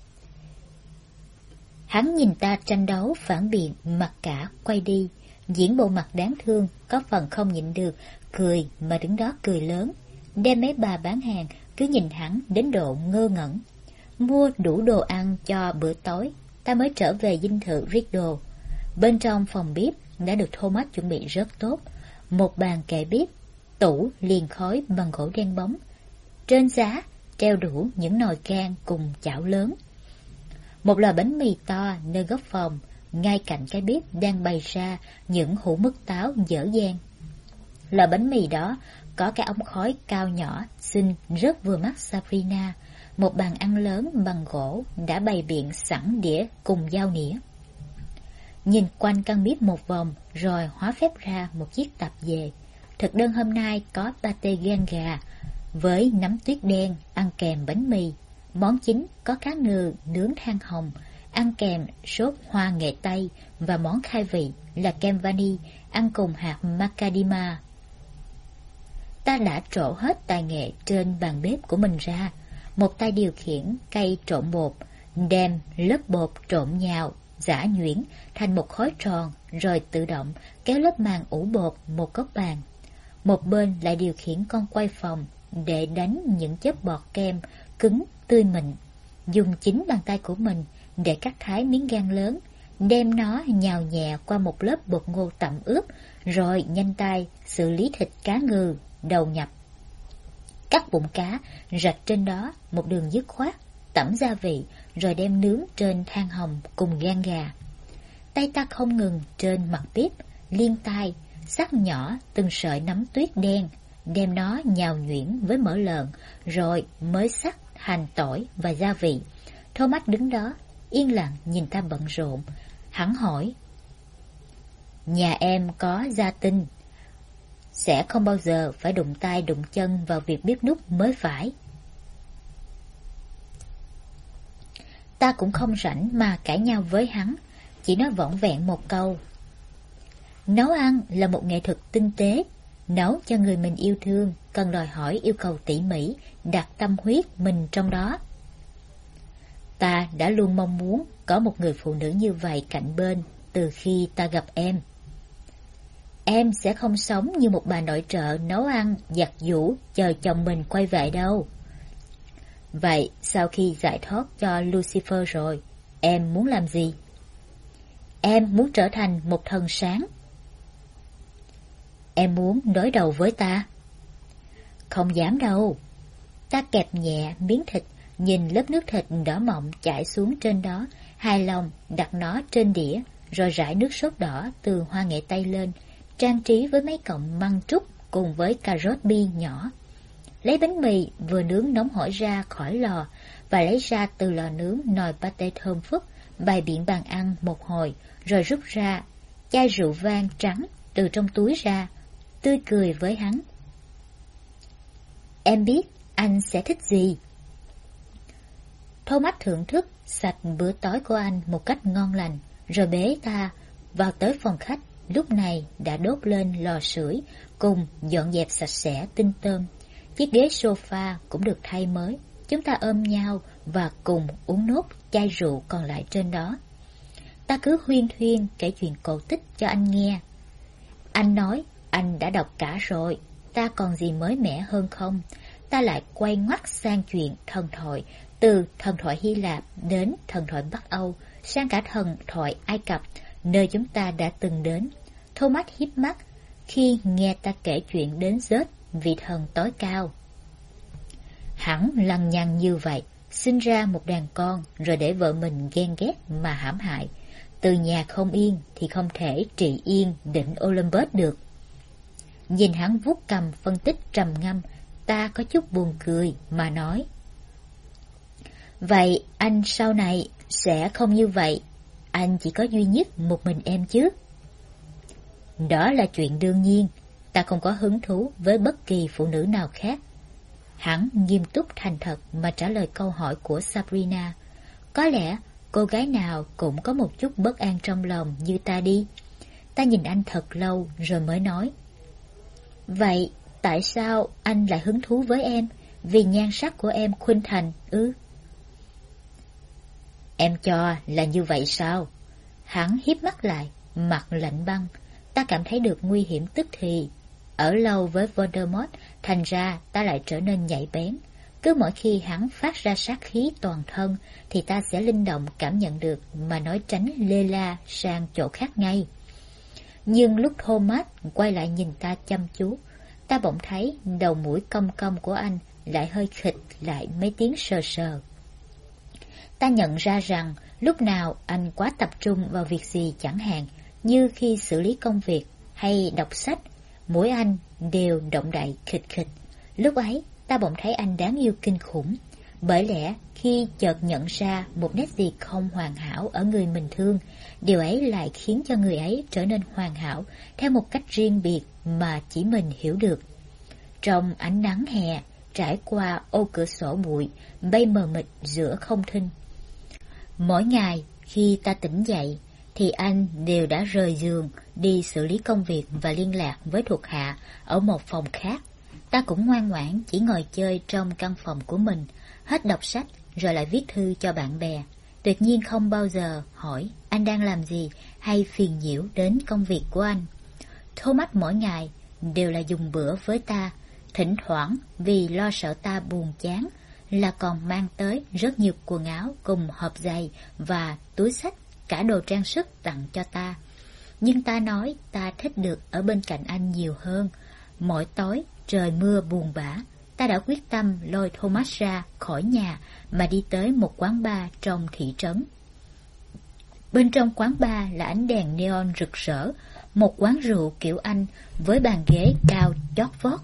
A: Hắn nhìn ta tranh đấu phản biện, mặc cả quay đi, diễn bộ mặt đáng thương, có phần không nhịn được, cười mà đứng đó cười lớn, đem mấy bà bán hàng cứ nhìn hắn đến độ ngơ ngẩn. Mua đủ đồ ăn cho bữa tối, ta mới trở về dinh thự Riddle. Bên trong phòng bếp đã được Thomas chuẩn bị rất tốt, một bàn kệ bếp, tủ liền khói bằng gỗ đen bóng, trên giá treo đủ những nồi can cùng chảo lớn. Một lò bánh mì to nơi góc phòng, ngay cạnh cái bếp đang bày ra những hũ mứt táo dở dang. Lò bánh mì đó có cái ống khói cao nhỏ, xinh rất vừa mắt Sabrina. Một bàn ăn lớn bằng gỗ đã bày biện sẵn đĩa cùng dao nĩa. Nhìn quanh căn bếp một vòng rồi hóa phép ra một chiếc tạp dề. Thực đơn hôm nay có pate gan gà với nấm tuyết đen ăn kèm bánh mì. Món chính có cá ngừ nướng than hồng, ăn kèm sốt hoa nghệ tây, và món khai vị là kem vani ăn cùng hạt macadamia. Ta đã trổ hết tài nghệ trên bàn bếp của mình ra. Một tay điều khiển cây trộn bột, đem lớp bột trộn nhào, giã nhuyễn thành một khối tròn, rồi tự động kéo lớp màng ủ bột một góc bàn. Một bên lại điều khiển con quay phòng để đánh những chất bọt kem cứng tươi mịn. Dùng chính bàn tay của mình để cắt thái miếng gan lớn, đem nó nhào nhẹ qua một lớp bột ngô tẩm ướp, rồi nhanh tay xử lý thịt cá ngừ, đầu nhập. Cắt bụng cá, rạch trên đó một đường dứt khoát, tẩm gia vị, rồi đem nướng trên than hồng cùng gan gà. Tay ta không ngừng trên mặt bếp, liên tay, xắt nhỏ từng sợi nấm tuyết đen, đem nó nhào nhuyễn với mỡ lợn, rồi mới xắt hành tỏi và gia vị. Thomas đứng đó, yên lặng nhìn ta bận rộn. Hắn hỏi: Nhà em có gia tinh, sẽ không bao giờ phải đụng tay đụng chân vào việc bếp núc mới phải. Ta cũng không rảnh mà cãi nhau với hắn, chỉ nói vỏn vẹn một câu: Nấu ăn là một nghệ thuật tinh tế, nấu cho người mình yêu thương cần đòi hỏi yêu cầu tỉ mỉ, đặt tâm huyết mình trong đó. Ta đã luôn mong muốn có một người phụ nữ như vậy cạnh bên từ khi ta gặp em. Em sẽ không sống như một bà nội trợ nấu ăn, giặt giũ, chờ chồng mình quay về đâu. Vậy sau khi giải thoát cho Lucifer rồi, em muốn làm gì? Em muốn trở thành một thần sáng. Em muốn đối đầu với ta? Không dám đâu. Ta kẹp nhẹ miếng thịt, nhìn lớp nước thịt đỏ mọng chảy xuống trên đó, hài lòng đặt nó trên đĩa, rồi rải nước sốt đỏ từ hoa nghệ tây lên, trang trí với mấy cọng măng trúc cùng với cà rốt bi nhỏ. Lấy bánh mì vừa nướng nóng hổi ra khỏi lò và lấy ra từ lò nướng nồi pate thơm phức, bày biện bàn ăn một hồi, rồi rút ra chai rượu vang trắng từ trong túi ra, tươi cười với hắn. Em biết anh sẽ thích gì. Thomas thưởng thức sạch bữa tối của anh một cách ngon lành, rồi bế ta vào tới phòng khách, lúc này đã đốt lên lò sưởi cùng dọn dẹp sạch sẽ tinh tươm. Chiếc ghế sofa cũng được thay mới. Chúng ta ôm nhau và cùng uống nốt chai rượu còn lại trên đó. Ta cứ huyên thuyên kể chuyện cổ tích cho anh nghe. Anh nói, anh đã đọc cả rồi, ta còn gì mới mẻ hơn không? Ta lại quay ngoắt sang chuyện thần thoại, từ thần thoại Hy Lạp đến thần thoại Bắc Âu, sang cả thần thoại Ai Cập, nơi chúng ta đã từng đến. Thomas híp mắt khi nghe ta kể chuyện đến Zeus, vị thần tối cao. Hẳn lằng nhằng như vậy, sinh ra một đàn con rồi để vợ mình ghen ghét mà hãm hại. Từ nhà không yên thì không thể trị yên đỉnh Olympus được. Nhìn hắn vuốt cằm phân tích trầm ngâm, ta có chút buồn cười mà nói. Vậy anh sau này sẽ không như vậy, anh chỉ có duy nhất một mình em chứ? Đó là chuyện đương nhiên, ta không có hứng thú với bất kỳ phụ nữ nào khác. Hắn nghiêm túc thành thật mà trả lời câu hỏi của Sabrina. Có lẽ cô gái nào cũng có một chút bất an trong lòng như ta đi. Ta nhìn anh thật lâu rồi mới nói. Vậy tại sao anh lại hứng thú với em? Vì nhan sắc của em khuynh thành ư? Em cho là như vậy sao? Hắn híp mắt lại, mặt lạnh băng. Ta cảm thấy được nguy hiểm tức thì. Ở lâu với Voldemort, thành ra ta lại trở nên nhạy bén. Cứ mỗi khi hắn phát ra sát khí toàn thân thì ta sẽ linh động cảm nhận được mà nói tránh lê la sang chỗ khác ngay. Nhưng lúc Thomas quay lại nhìn ta chăm chú, ta bỗng thấy đầu mũi cong cong của anh lại hơi khịt lại mấy tiếng sờ sờ. Ta nhận ra rằng lúc nào anh quá tập trung vào việc gì chẳng hạn, như khi xử lý công việc hay đọc sách, mũi anh đều động đậy khịt khịt. Lúc ấy ta bỗng thấy anh đáng yêu kinh khủng. Bởi lẽ khi chợt nhận ra một nét gì không hoàn hảo ở người mình thương, điều ấy lại khiến cho người ấy trở nên hoàn hảo theo một cách riêng biệt mà chỉ mình hiểu được. Trong ánh nắng hè, trải qua ô cửa sổ bụi, bay mờ mịt giữa không thinh. Mỗi ngày khi ta tỉnh dậy thì anh đều đã rời giường đi xử lý công việc và liên lạc với thuộc hạ ở một phòng khác. Ta cũng ngoan ngoãn chỉ ngồi chơi trong căn phòng của mình, hết đọc sách rồi lại viết thư cho bạn bè. Tuyệt nhiên không bao giờ hỏi anh đang làm gì hay phiền nhiễu đến công việc của anh. Thomas mỗi ngày đều là dùng bữa với ta, thỉnh thoảng vì lo sợ ta buồn chán là còn mang tới rất nhiều quần áo cùng hộp giày và túi xách, cả đồ trang sức tặng cho ta. Nhưng ta nói ta thích được ở bên cạnh anh nhiều hơn. Mỗi tối trời mưa buồn bã, ta đã quyết tâm lôi Thomas ra khỏi nhà mà đi tới một quán bar trong thị trấn. Bên trong quán bar là ánh đèn neon rực rỡ, một quán rượu kiểu Anh với bàn ghế cao chót vót.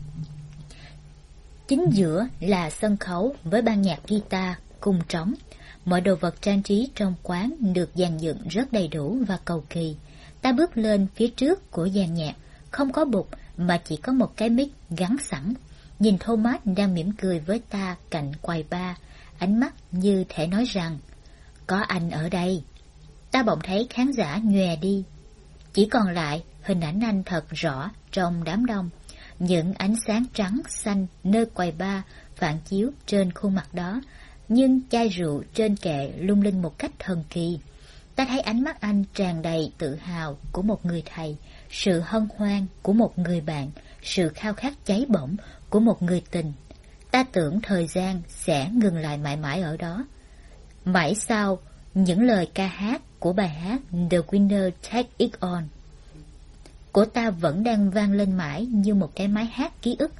A: Chính giữa là sân khấu với ban nhạc guitar cùng trống. Mọi đồ vật trang trí trong quán được dàn dựng rất đầy đủ và cầu kỳ. Ta bước lên phía trước của dàn nhạc, không có bục mà chỉ có một cái mic gắn sẵn. Nhìn Thomas đang mỉm cười với ta cạnh quầy bar, ánh mắt như thể nói rằng, có anh ở đây. Ta bỗng thấy khán giả nhòe đi. Chỉ còn lại hình ảnh anh thật rõ trong đám đông. Những ánh sáng trắng xanh nơi quầy bar phản chiếu trên khuôn mặt đó, nhưng chai rượu trên kệ lung linh một cách thần kỳ. Ta thấy ánh mắt anh tràn đầy tự hào của một người thầy, sự hân hoan của một người bạn, sự khao khát cháy bỏng của một người tình. Ta tưởng thời gian sẽ ngừng lại mãi mãi ở đó. Mãi sau, những lời ca hát của bài hát The Winner Take It On của ta vẫn đang vang lên mãi như một cái máy hát ký ức.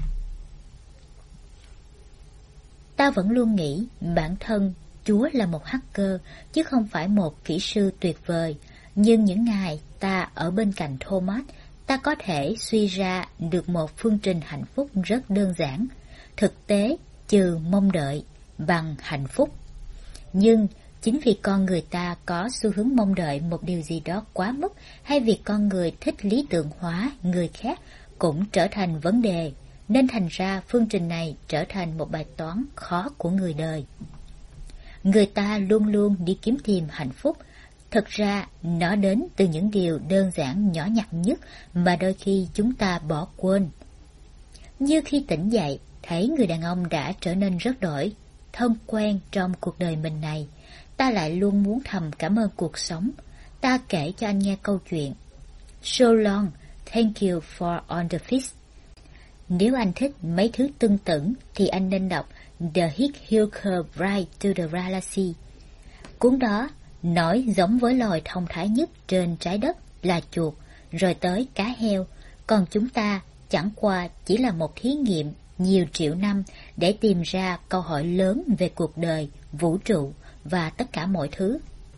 A: Ta vẫn luôn nghĩ bản thân Chúa là một hacker chứ không phải một kỹ sư tuyệt vời. Nhưng những ngày ta ở bên cạnh Thomas, ta có thể suy ra được một phương trình hạnh phúc rất đơn giản. Thực tế trừ mong đợi bằng hạnh phúc. Nhưng chính vì con người ta có xu hướng mong đợi một điều gì đó quá mức, hay việc con người thích lý tưởng hóa người khác cũng trở thành vấn đề, nên thành ra phương trình này trở thành một bài toán khó của người đời. Người ta luôn luôn đi kiếm tìm hạnh phúc. Thực ra nó đến từ những điều đơn giản nhỏ nhặt nhất mà đôi khi chúng ta bỏ quên. Như khi tỉnh dậy, thấy người đàn ông đã trở nên rất đổi, thân quen trong cuộc đời mình này, ta lại luôn muốn thầm cảm ơn cuộc sống. Ta kể cho anh nghe câu chuyện. So Long Thank you for all the fish. Nếu anh thích mấy thứ tương tự thì anh nên đọc The Hitchhiker's Guide to the Galaxy. Cuốn đó nói giống với loài thông thái nhất trên trái đất là chuột, rồi tới cá heo, còn chúng ta chẳng qua chỉ là một thí nghiệm nhiều triệu năm để tìm ra câu hỏi lớn về cuộc đời, vũ trụ và tất cả mọi thứ.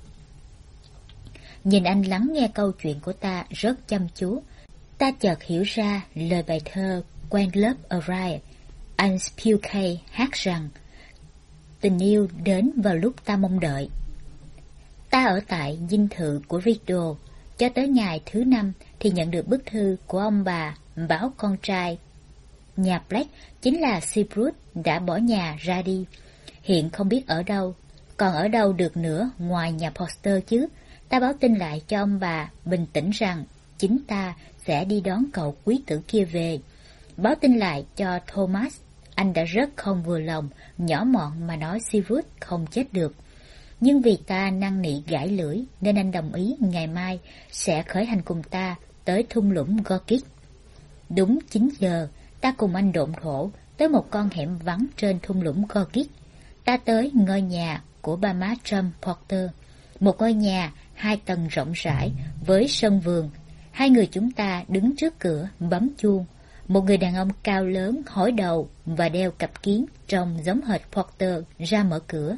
A: Nhìn anh lắng nghe câu chuyện của ta rất chăm chú, ta chợt hiểu ra lời bài thơ When Love Arrives, anh Spilkey hát rằng tình yêu đến vào lúc ta mong đợi. Ta ở tại dinh thự của Riddle cho tới ngày thứ 5 thì nhận được bức thư của ông bà báo con trai nhà Black chính là Seabrooke đã bỏ nhà ra đi, hiện không biết ở đâu, còn ở đâu được nữa ngoài nhà Porter chứ. Ta báo tin lại cho ông bà bình tĩnh rằng chính ta sẽ đi đón cậu quý tử kia về. Báo tin lại cho Thomas, anh đã rất không vừa lòng, nhỏ mọn mà nói Seabrooke không chết được. Nhưng vì ta năn nỉ gãi lưỡi nên anh đồng ý ngày mai sẽ khởi hành cùng ta tới thung lũng Gorgic. Đúng 9 giờ, ta cùng anh độn thổ tới một con hẻm vắng trên thung lũng Gorgic. Ta tới ngôi nhà của ba má Trump Porter, một ngôi nhà 2 tầng rộng rãi với sân vườn. Hai người chúng ta đứng trước cửa bấm chuông. Một người đàn ông cao lớn, hói đầu và đeo cặp kiến trông giống hệt Porter ra mở cửa.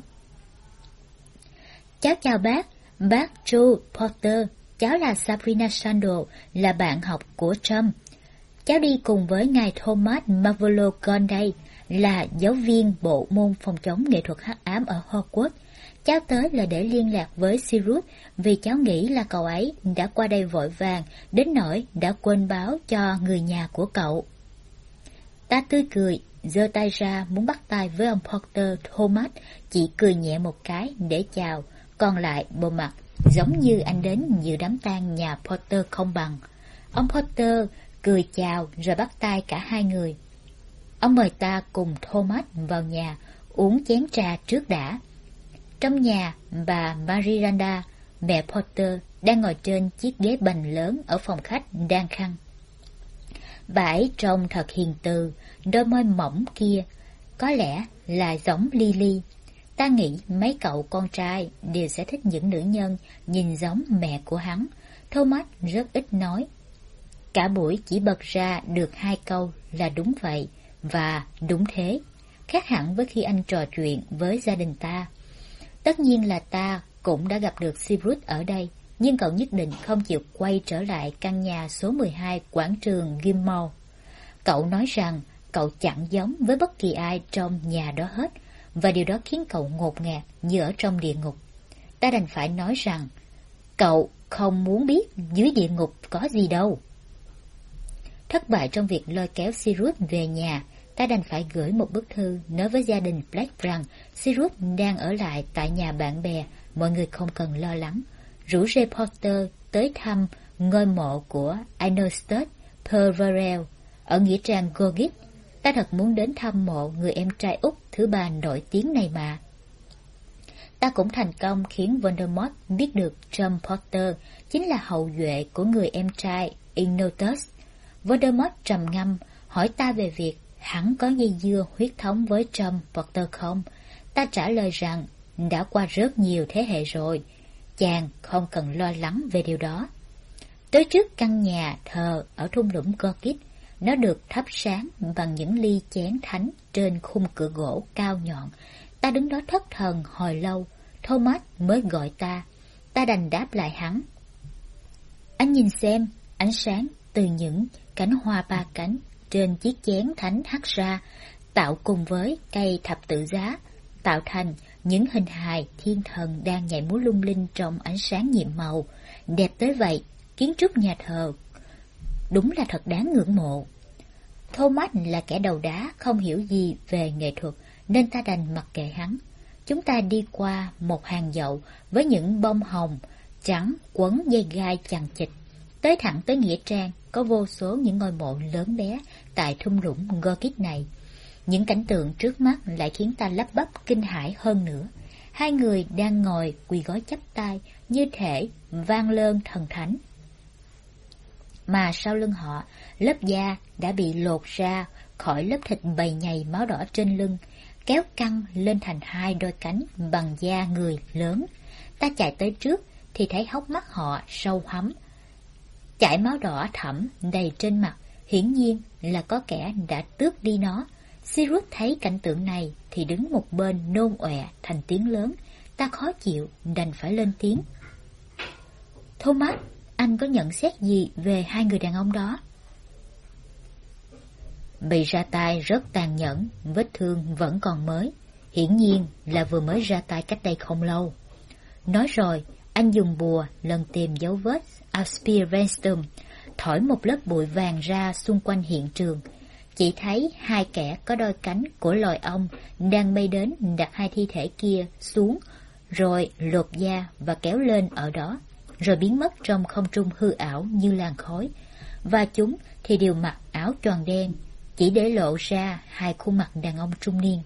A: Cháu chào bác Joe Porter, cháu là Sabrina Sandel, là bạn học của Trump. Cháu đi cùng với ngài Thomas Marvolo Gonday, là giáo viên bộ môn phòng chống nghệ thuật hắc ám ở Hogwarts. Cháu tới là để liên lạc với Seabrooke vì cháu nghĩ là cậu ấy đã qua đây vội vàng đến nỗi đã quên báo cho người nhà của cậu. Ta tươi cười, giơ tay ra muốn bắt tay với ông Porter. Thomas chỉ cười nhẹ một cái để chào, còn lại bộ mặt giống như anh đến dự đám tang nhà Porter không bằng. Ông Porter cười chào rồi bắt tay cả hai người. Ông mời ta cùng Thomas vào nhà uống chén trà trước đã. Trong nhà, bà Miranda, mẹ Porter, đang ngồi trên chiếc ghế bành lớn ở phòng khách đang khăn. Bà ấy trông thật hiền từ, đôi môi mỏng kia có lẽ là giống Lily. Ta nghĩ mấy cậu con trai đều sẽ thích những nữ nhân nhìn giống mẹ của hắn. Thomas rất ít nói. Cả buổi chỉ bật ra được 2 câu là đúng vậy và đúng thế, khác hẳn với khi anh trò chuyện với gia đình ta. Tất nhiên là ta cũng đã gặp được Seabrooke ở đây, nhưng cậu nhất định không chịu quay trở lại căn nhà số 12 quảng trường Gilmore. Cậu nói rằng cậu chẳng giống với bất kỳ ai trong nhà đó hết, và điều đó khiến cậu ngột ngạt như ở trong địa ngục. Ta đành phải nói rằng cậu không muốn biết dưới địa ngục có gì đâu. Thất bại trong việc lôi kéo Seabrooke về nhà, ta đành phải gửi một bức thư nói với gia đình Black rằng Seabrooke đang ở lại tại nhà bạn bè, mọi người không cần lo lắng. Rủ Ray Porter tới thăm ngôi mộ của Inostus Perverell ở nghĩa trang Gorgic. Ta thật muốn đến thăm mộ người em trai út thứ 3 nổi tiếng này mà. Ta cũng thành công khiến Voldemort biết được Trump Porter chính là hậu duệ của người em trai Ignotus. Voldemort trầm ngâm hỏi ta về việc hắn có dây dưa huyết thống với Trump Porter không. Ta trả lời rằng đã qua rất nhiều thế hệ rồi, chàng không cần lo lắng về điều đó. Tới trước căn nhà thờ ở thung lũng Gorgic, nó được thắp sáng bằng những ly chén thánh trên khung cửa gỗ cao nhọn. Ta đứng đó thất thần hồi lâu, Thomas mới gọi ta. Ta đành đáp lại hắn. Anh nhìn xem, ánh sáng từ những cánh hoa 3 cánh trên chiếc chén thánh hắt ra, tạo cùng với cây thập tự giá, tạo thành những hình hài thiên thần đang nhảy múa lung linh trong ánh sáng nhiệm màu. Đẹp tới vậy, kiến trúc nhà thờ đúng là thật đáng ngưỡng mộ. Thomas là kẻ đầu đá không hiểu gì về nghệ thuật nên ta đành mặc kệ hắn. Chúng ta đi qua một hàng dậu với những bông hồng trắng quấn dây gai chằng chịt, tới thẳng tới nghĩa trang có vô số những ngôi mộ lớn bé tại thung lũng Gorgic này. Những cảnh tượng trước mắt lại khiến ta lắp bắp kinh hãi hơn nữa. Hai người đang ngồi quỳ gối chắp tay như thể vang lơn thần thánh. mà sau lưng họ, lớp da đã bị lột ra khỏi lớp thịt bầy nhầy máu đỏ trên lưng, kéo căng lên thành hai đôi cánh bằng da người lớn. Ta chạy tới trước thì thấy hốc mắt họ sâu hắm, chảy máu đỏ thẫm đầy trên mặt, hiển nhiên là có kẻ đã tước đi nó. Cyrus thấy cảnh tượng này thì đứng một bên nôn ọe thành tiếng lớn. Ta khó chịu đành phải lên tiếng. Thomas, anh có nhận xét gì về hai người đàn ông đó? Bị ra tay rất tàn nhẫn, vết thương vẫn còn mới, hiển nhiên là vừa mới ra tay cách đây không lâu. Nói rồi, anh dùng bùa lần tìm dấu vết Aspirvenstum, thổi một lớp bụi vàng ra xung quanh hiện trường. Chỉ thấy hai kẻ có đôi cánh của loài ong đang bay đến đặt hai thi thể kia xuống, rồi lột da và kéo lên ở đó, rồi biến mất trong không trung hư ảo như làn khói. Và chúng thì đều mặc áo choàng đen, chỉ để lộ ra hai khuôn mặt đàn ông trung niên.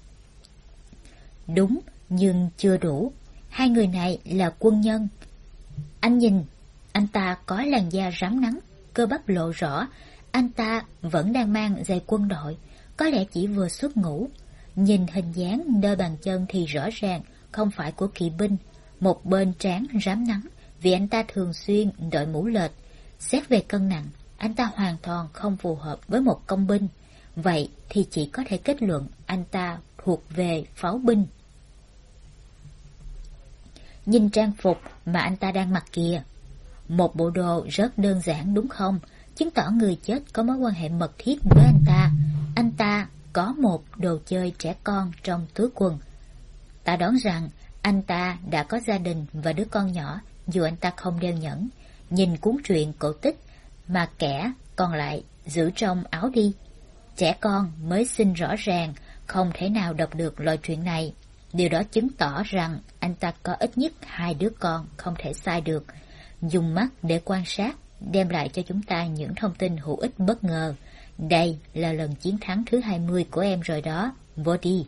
A: Đúng, nhưng chưa đủ. Hai người này là quân nhân. Anh nhìn, anh ta có làn da rám nắng, cơ bắp lộ rõ. Anh ta vẫn đang mang giày quân đội, có lẽ chỉ vừa xuất ngũ. Nhìn hình dáng đôi bàn chân thì rõ ràng không phải của kỵ binh. Một bên trán rám nắng vì anh ta thường xuyên đội mũ lệch. Xét về cân nặng, anh ta hoàn toàn không phù hợp với một công binh. Vậy thì chỉ có thể kết luận anh ta thuộc về pháo binh. Nhìn trang phục mà anh ta đang mặc kìa, một bộ đồ rất đơn giản đúng không? Chứng tỏ người chết có mối quan hệ mật thiết với anh ta. Anh ta có một đồ chơi trẻ con trong túi quần. Ta đoán rằng anh ta đã có gia đình và đứa con nhỏ, dù anh ta không đeo nhẫn. Nhìn cuốn truyện cổ tích mà kẻ còn lại giữ trong áo đi. Trẻ con mới sinh rõ ràng không thể nào đọc được loại truyện này. Điều đó chứng tỏ rằng anh ta có ít nhất hai đứa con không thể sai được. Dùng mắt để quan sát đem lại cho chúng ta những thông tin hữu ích bất ngờ. Đây là lần chiến thắng thứ 20 của em rồi đó, Vody.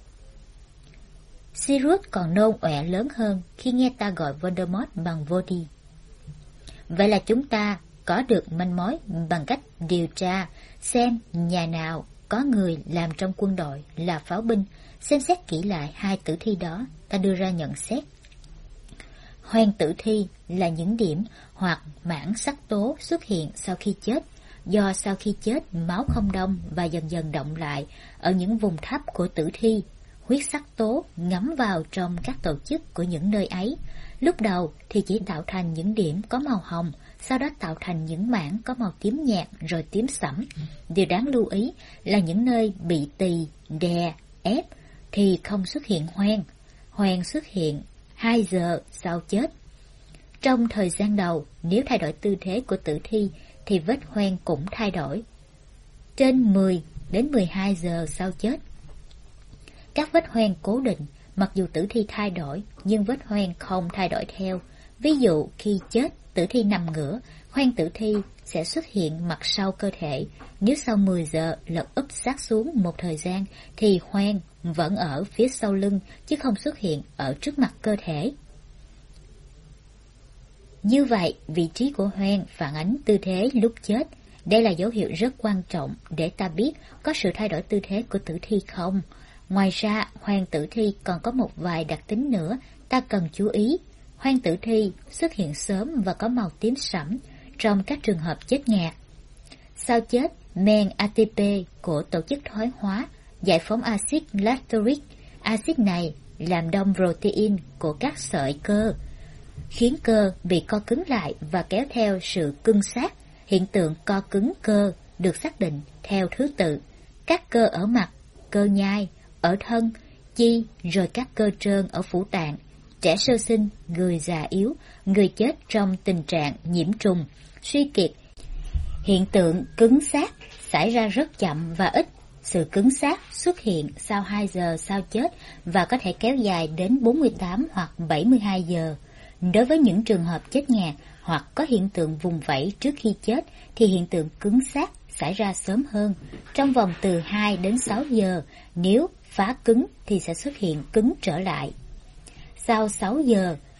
A: Cyrus còn nôn ọe lớn hơn khi nghe ta gọi Voldemort bằng Vody. Vậy là chúng ta có được manh mối bằng cách điều tra xem nhà nào có người làm trong quân đội là pháo binh. Xem xét kỹ lại hai tử thi đó, ta đưa ra nhận xét. Hoen tử thi là những điểm hoặc mảng sắc tố xuất hiện sau khi chết, do sau khi chết máu không đông và dần dần động lại ở những vùng thấp của tử thi. Huyết sắc tố ngấm vào trong các tổ chức của những nơi ấy. Lúc đầu thì chỉ tạo thành những điểm có màu hồng, sau đó tạo thành những mảng có màu tím nhạt rồi tím sẫm. Điều đáng lưu ý là những nơi bị tì, đè, ép thì không xuất hiện hoen. Hoen xuất hiện 2 giờ sau chết. Trong thời gian đầu, nếu thay đổi tư thế của tử thi thì vết hoen cũng thay đổi. Trên 10 đến 12 giờ sau chết, các vết hoen cố định, mặc dù tử thi thay đổi nhưng vết hoen không thay đổi theo. Ví dụ khi chết, tử thi nằm ngửa, hoen tử thi sẽ xuất hiện mặt sau cơ thể. Nếu sau 10 giờ lật úp xác xuống một thời gian thì hoen vẫn ở phía sau lưng chứ không xuất hiện ở trước mặt cơ thể. Như vậy, vị trí của hoen phản ánh tư thế lúc chết. Đây là dấu hiệu rất quan trọng để ta biết có sự thay đổi tư thế của tử thi không. Ngoài ra, hoen tử thi còn có một vài đặc tính nữa ta cần chú ý. Hoen tử thi xuất hiện sớm và có màu tím sẫm trong các trường hợp chết ngạt. Sau chết, men ATP của tổ chức thoái hóa giải phóng axit lactoric. Axit này làm đông protein của các sợi cơ, khiến cơ bị co cứng lại và kéo theo sự cứng xác. Hiện tượng co cứng cơ được xác định theo thứ tự: các cơ ở mặt, cơ nhai, ở thân, chi, rồi các cơ trơn ở phủ tạng. Trẻ sơ sinh, người già yếu, người chết trong tình trạng nhiễm trùng, suy kiệt. Hiện tượng cứng xác xảy ra rất chậm và ít. Sự cứng xác xuất hiện sau 2 giờ sau chết và có thể kéo dài đến 48 hoặc 72 giờ. Đối với những trường hợp chết ngạt hoặc có hiện tượng vùng vẫy trước khi chết thì hiện tượng cứng xác xảy ra sớm hơn, trong vòng từ 2 đến 6 giờ. Nếu phá cứng thì sẽ xuất hiện cứng trở lại. Sau 6 giờ,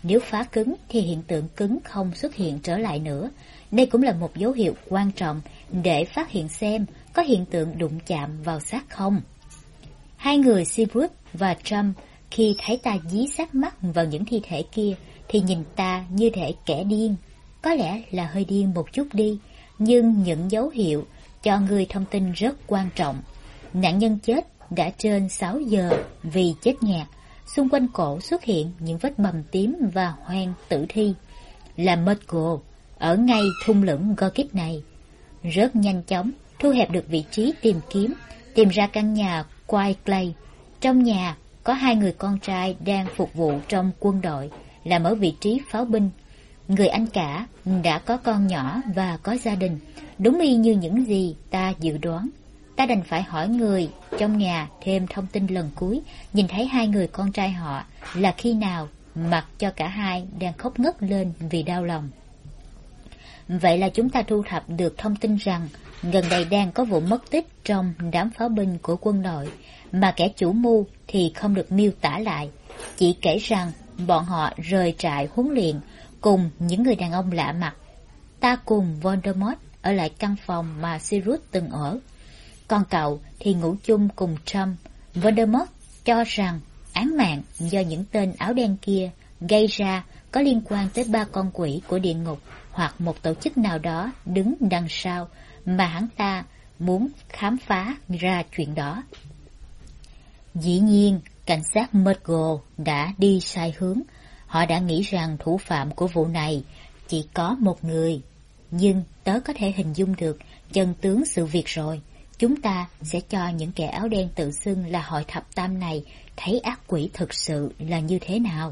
A: Nếu phá cứng thì hiện tượng cứng không xuất hiện trở lại nữa. Đây cũng là một dấu hiệu quan trọng để phát hiện xem có hiện tượng đụng chạm vào xác không. Hai người Seawood và Trump khi thấy ta dí sát mắt vào những thi thể kia thì nhìn ta như thể kẻ điên. Có lẽ là hơi điên một chút đi, nhưng những dấu hiệu cho người thông tin rất quan trọng. Nạn nhân chết đã trên 6 giờ vì chết ngạt. Xung quanh cổ xuất hiện những vết bầm tím và hoen tử thi. Là Michael ở ngay thung lũng Gorgic này. Rất nhanh chóng thu hẹp được vị trí tìm kiếm, tìm ra căn nhà White Clay. Trong nhà có 2 người con trai đang phục vụ trong quân đội, làm ở vị trí pháo binh. Người anh cả đã có con nhỏ và có gia đình, đúng y như những gì ta dự đoán. Ta đành phải hỏi người trong nhà thêm thông tin lần cuối, nhìn thấy 2 người con trai họ là khi nào, mặc cho cả hai đang khóc ngất lên vì đau lòng. Vậy là chúng ta thu thập được thông tin rằng gần đây đang có vụ mất tích trong đám pháo binh của quân đội, mà kẻ chủ mưu thì không được miêu tả lại, chỉ kể rằng bọn họ rời trại huấn luyện cùng những người đàn ông lạ mặt. Ta cùng Voldemort ở lại căn phòng mà Sirius từng ở, còn cậu thì ngủ chung cùng Trump. Voldemort cho rằng án mạng do những tên áo đen kia gây ra có liên quan tới 3 con quỷ của địa ngục hoặc một tổ chức nào đó đứng đằng sau, mà hắn ta muốn khám phá ra chuyện đó. Dĩ nhiên, cảnh sát Michael đã đi sai hướng. Họ đã nghĩ rằng thủ phạm của vụ này chỉ có một người. Nhưng tớ có thể hình dung được chân tướng sự việc rồi. Chúng ta sẽ cho những kẻ áo đen tự xưng là hội thập tam này thấy ác quỷ thực sự là như thế nào.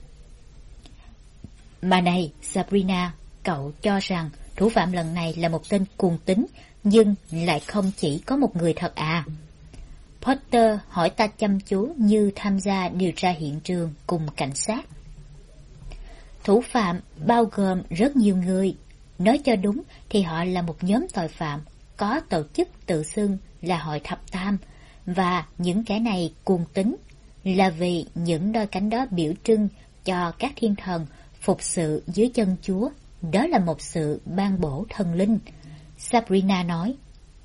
A: Mà này, Sabrina, cậu cho rằng thủ phạm lần này là một tên cuồng tín, nhưng lại không chỉ có một người thật à? Potter hỏi ta chăm chú như tham gia điều tra hiện trường cùng cảnh sát. Thủ phạm bao gồm rất nhiều người. Nói cho đúng thì họ là một nhóm tội phạm có tổ chức tự xưng là hội thập tam, và những kẻ này cuồng tín là vì những đôi cánh đó biểu trưng cho các thiên thần phục sự dưới chân Chúa. Đó là một sự ban bổ thần linh, Sabrina nói.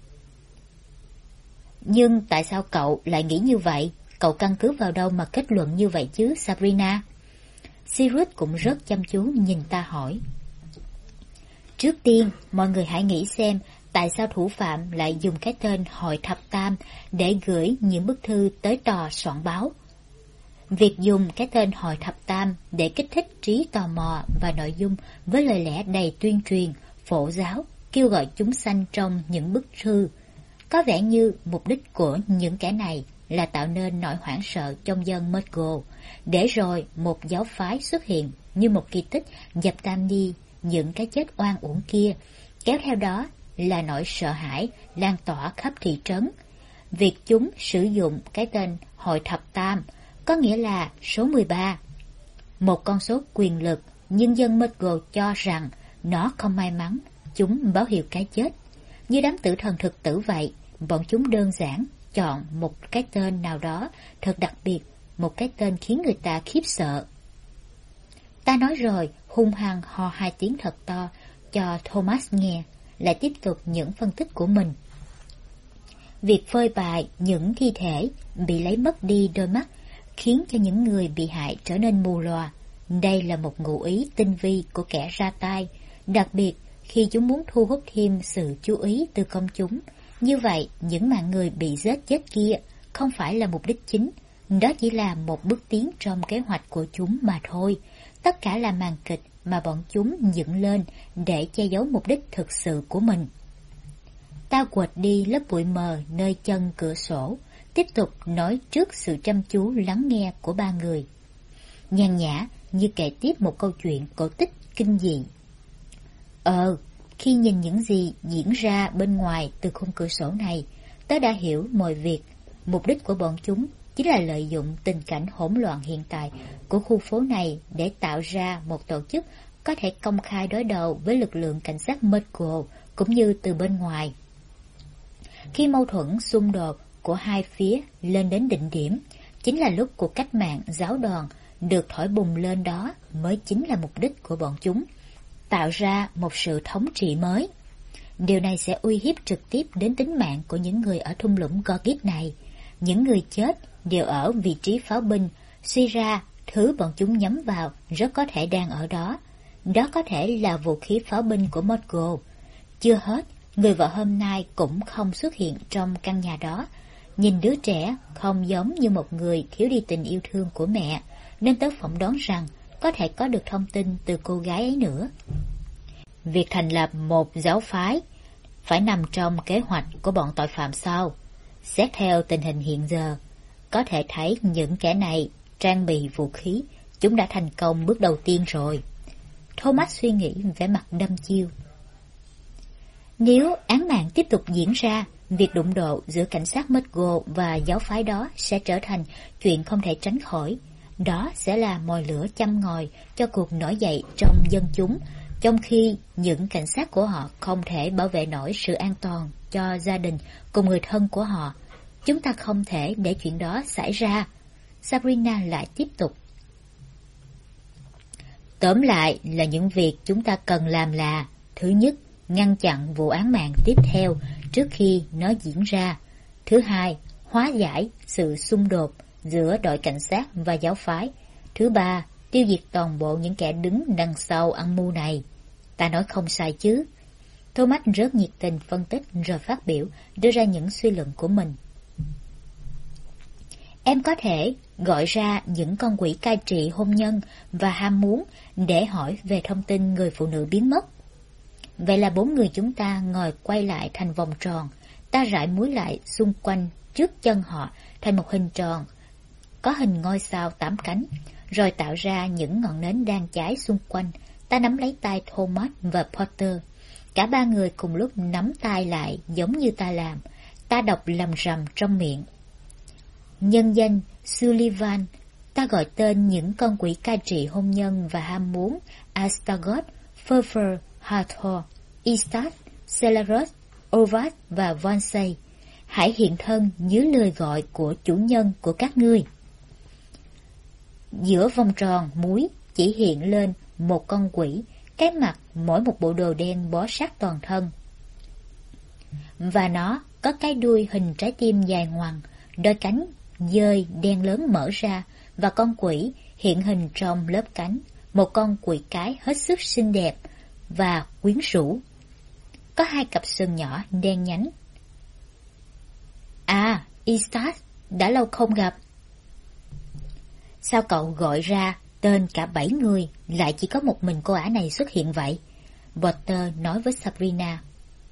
A: Nhưng tại sao cậu lại nghĩ như vậy? Cậu căn cứ vào đâu mà kết luận như vậy chứ, Sabrina? Sirius cũng rất chăm chú nhìn ta hỏi. Trước tiên, mọi người hãy nghĩ xem tại sao thủ phạm lại dùng cái tên hội thập tam để gửi những bức thư tới tòa soạn báo. Việc dùng cái tên hội thập tam để kích thích trí tò mò và nội dung với lời lẽ đầy tuyên truyền, phổ giáo, kêu gọi chúng sanh trong những bức thư. Có vẻ như mục đích của những kẻ này là tạo nên nỗi hoảng sợ trong dân Muggle, để rồi một giáo phái xuất hiện như một kỳ tích dập tan đi những cái chết oan uổng kia, kéo theo đó là nỗi sợ hãi lan tỏa khắp thị trấn. Việc chúng sử dụng cái tên hội thập tam có nghĩa là số 13, một con số quyền lực, nhưng dân Muggle cho rằng nó không may mắn, chúng báo hiệu cái chết. Như đám tử thần thực tử vậy, bọn chúng đơn giản chọn một cái tên nào đó thật đặc biệt, một cái tên khiến người ta khiếp sợ. Ta nói rồi, hung hăng ho 2 tiếng thật to cho Thomas nghe, lại tiếp tục những phân tích của mình. Việc phơi bày những thi thể bị lấy mất đi đôi mắt khiến cho những người bị hại trở nên mù lòa. Đây là một ngụ ý tinh vi của kẻ ra tay, đặc biệt khi chúng muốn thu hút thêm sự chú ý từ công chúng. Như vậy, những mạng người bị giết chết kia không phải là mục đích chính, đó chỉ là một bước tiến trong kế hoạch của chúng mà thôi. Tất cả là màn kịch mà bọn chúng dựng lên để che giấu mục đích thực sự của mình. Ta quệt đi lớp bụi mờ nơi chân cửa sổ, tiếp tục nói trước sự chăm chú lắng nghe của 3 người. Nhàn nhã như kể tiếp một câu chuyện cổ tích kinh dị. Khi nhìn những gì diễn ra bên ngoài từ khung cửa sổ này, tớ đã hiểu mọi việc. Mục đích của bọn chúng chính là lợi dụng tình cảnh hỗn loạn hiện tại của khu phố này để tạo ra một tổ chức có thể công khai đối đầu với lực lượng cảnh sát Muggle cũng như từ bên ngoài. Khi mâu thuẫn xung đột của hai phía lên đến đỉnh điểm, chính là lúc cuộc cách mạng giáo đoàn được thổi bùng lên đó mới chính là mục đích của bọn chúng, tạo ra một sự thống trị mới. Điều này sẽ uy hiếp trực tiếp đến tính mạng của những người ở thung lũng Gorgit này. Những người chết đều ở vị trí pháo binh, suy ra thứ bọn chúng nhắm vào rất có thể đang ở đó. Đó có thể là vũ khí pháo binh của Morgul. Chưa hết, người vợ hôm nay cũng không xuất hiện trong căn nhà đó. Nhìn đứa trẻ không giống như một người thiếu đi tình yêu thương của mẹ, nên tớ phỏng đoán rằng có thể có được thông tin từ cô gái ấy nữa. Việc thành lập một giáo phái phải nằm trong kế hoạch của bọn tội phạm sau. Xét theo tình hình hiện giờ, có thể thấy những kẻ này trang bị vũ khí, chúng đã thành công bước đầu tiên rồi. Thomas suy nghĩ vẻ mặt đăm chiêu. Nếu án mạng tiếp tục diễn ra, việc đụng độ giữa cảnh sát Morgul và giáo phái đó sẽ trở thành chuyện không thể tránh khỏi. Đó sẽ là mồi lửa châm ngòi cho cuộc nổi dậy trong dân chúng, trong khi những cảnh sát của họ không thể bảo vệ nổi sự an toàn cho gia đình cùng người thân của họ. Chúng ta không thể để chuyện đó xảy ra. Sabrina lại tiếp tục. Tóm lại là những việc chúng ta cần làm là: thứ nhất, ngăn chặn vụ án mạng tiếp theo trước khi nó diễn ra. Thứ hai, hóa giải sự xung đột giữa đội cảnh sát và giáo phái. Thứ ba, tiêu diệt toàn bộ những kẻ đứng đằng sau âm mưu này. Ta nói không sai chứ? Thomas rất nhiệt tình phân tích rồi phát biểu, đưa ra những suy luận của mình. Em có thể gọi ra những con quỷ cai trị hôn nhân và ham muốn để hỏi về thông tin người phụ nữ biến mất. Vậy là 4 người chúng ta ngồi quay lại thành vòng tròn. Ta rải muối lại xung quanh trước chân họ thành một hình tròn có hình ngôi sao 8 cánh, rồi tạo ra những ngọn nến đang cháy xung quanh. Ta nắm lấy tay Thomas và Porter. Cả 3 người cùng lúc nắm tay lại giống như ta làm. Ta đọc lầm rầm trong miệng. Nhân danh Sullivan, ta gọi tên những con quỷ cai trị hôn nhân và ham muốn: Astaroth, Furfur, Hathor, Istat, Celarus, Ovat và Vonsay. Hãy hiện thân dưới lời gọi của chủ nhân của các ngươi. Giữa vòng tròn muối chỉ hiện lên một con quỷ, cái mặt mỗi một bộ đồ đen bó sát toàn thân. Và nó có cái đuôi hình trái tim dài ngoằng, đôi cánh dơi đen lớn mở ra, và con quỷ hiện hình trong lớp cánh, một con quỷ cái hết sức xinh đẹp và quyến rũ. Có 2 cặp sừng nhỏ đen nhánh. À, Istat, đã lâu không gặp. Sao cậu gọi ra tên cả 7 người, lại chỉ có một mình cô ả này xuất hiện vậy? Potter nói với Sabrina.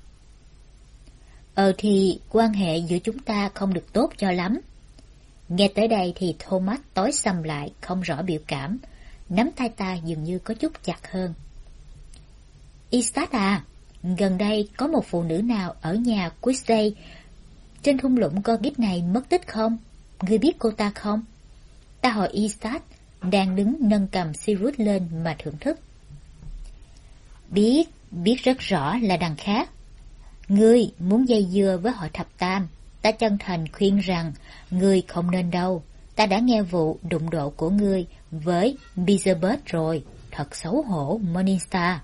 A: Thì quan hệ giữa chúng ta không được tốt cho lắm. Nghe tới đây thì Thomas tối sầm lại, không rõ biểu cảm. Nắm tay ta dường như có chút chặt hơn. Istat à, gần đây có một phụ nữ nào ở nhà Quistay trên thung lũng Gorgit này mất tích không? Ngươi biết cô ta không? Ta hỏi Istat, đang đứng nâng cầm Sirius lên mà thưởng thức. Biết rất rõ là đằng khác. Ngươi muốn dây dưa với họ thập tam, ta chân thành khuyên rằng ngươi không nên đâu. Ta đã nghe vụ đụng độ của ngươi với Beelzebub rồi, thật xấu hổ, Morningstar.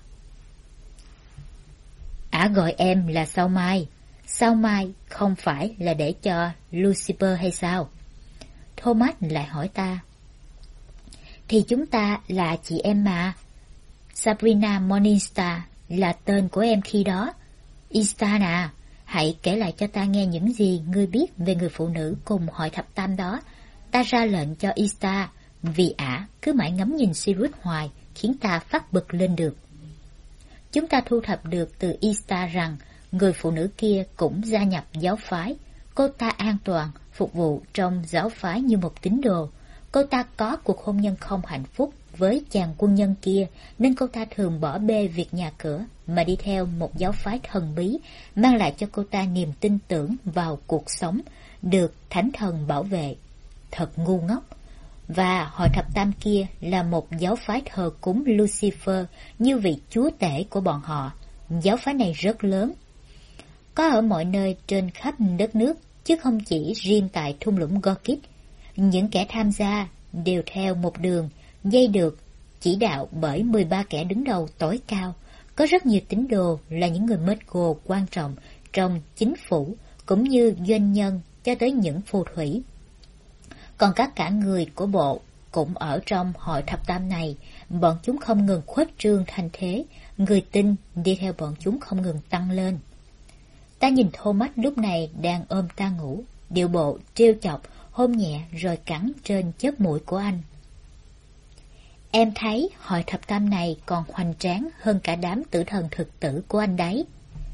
A: Ả gọi em là Sao Mai. Sao Mai không phải là để cho Lucifer hay sao? Thomas lại hỏi ta. Thì chúng ta là chị em mà. Sabrina Morningstar là tên của em khi đó. Istan à, hãy kể lại cho ta nghe những gì ngươi biết về người phụ nữ cùng hội thập tam đó. Ta ra lệnh cho Istar, vì ả cứ mãi ngắm nhìn Sirius hoài, khiến ta phát bực lên được. Chúng ta thu thập được từ Istar rằng người phụ nữ kia cũng gia nhập giáo phái. Cô ta an toàn, phục vụ trong giáo phái như một tín đồ. Cô ta có cuộc hôn nhân không hạnh phúc với chàng quân nhân kia, nên cô ta thường bỏ bê việc nhà cửa mà đi theo một giáo phái thần bí, mang lại cho cô ta niềm tin tưởng vào cuộc sống, được thánh thần bảo vệ. Thật ngu ngốc. Và hội thập tam kia là một giáo phái thờ cúng Lucifer như vị chúa tể của bọn họ. Giáo phái này rất lớn, có ở mọi nơi trên khắp đất nước, chứ không chỉ riêng tại thung lũng Gorgit. Những kẻ tham gia đều theo một đường, dây được chỉ đạo bởi 13 kẻ đứng đầu tối cao. Có rất nhiều tín đồ là những người Mongol quan trọng trong chính phủ, cũng như doanh nhân cho tới những phù thủy. Còn các cả người của bộ cũng ở trong hội thập tam này, bọn chúng không ngừng khuếch trương thành thế, người tin đi theo bọn chúng không ngừng tăng lên. Ta nhìn Thomas lúc này đang ôm ta ngủ, điệu bộ trêu chọc, hôn nhẹ rồi cắn trên chóp mũi của anh. Em thấy hội thập tam này còn hoành tráng hơn cả đám tử thần thực tử của anh đấy.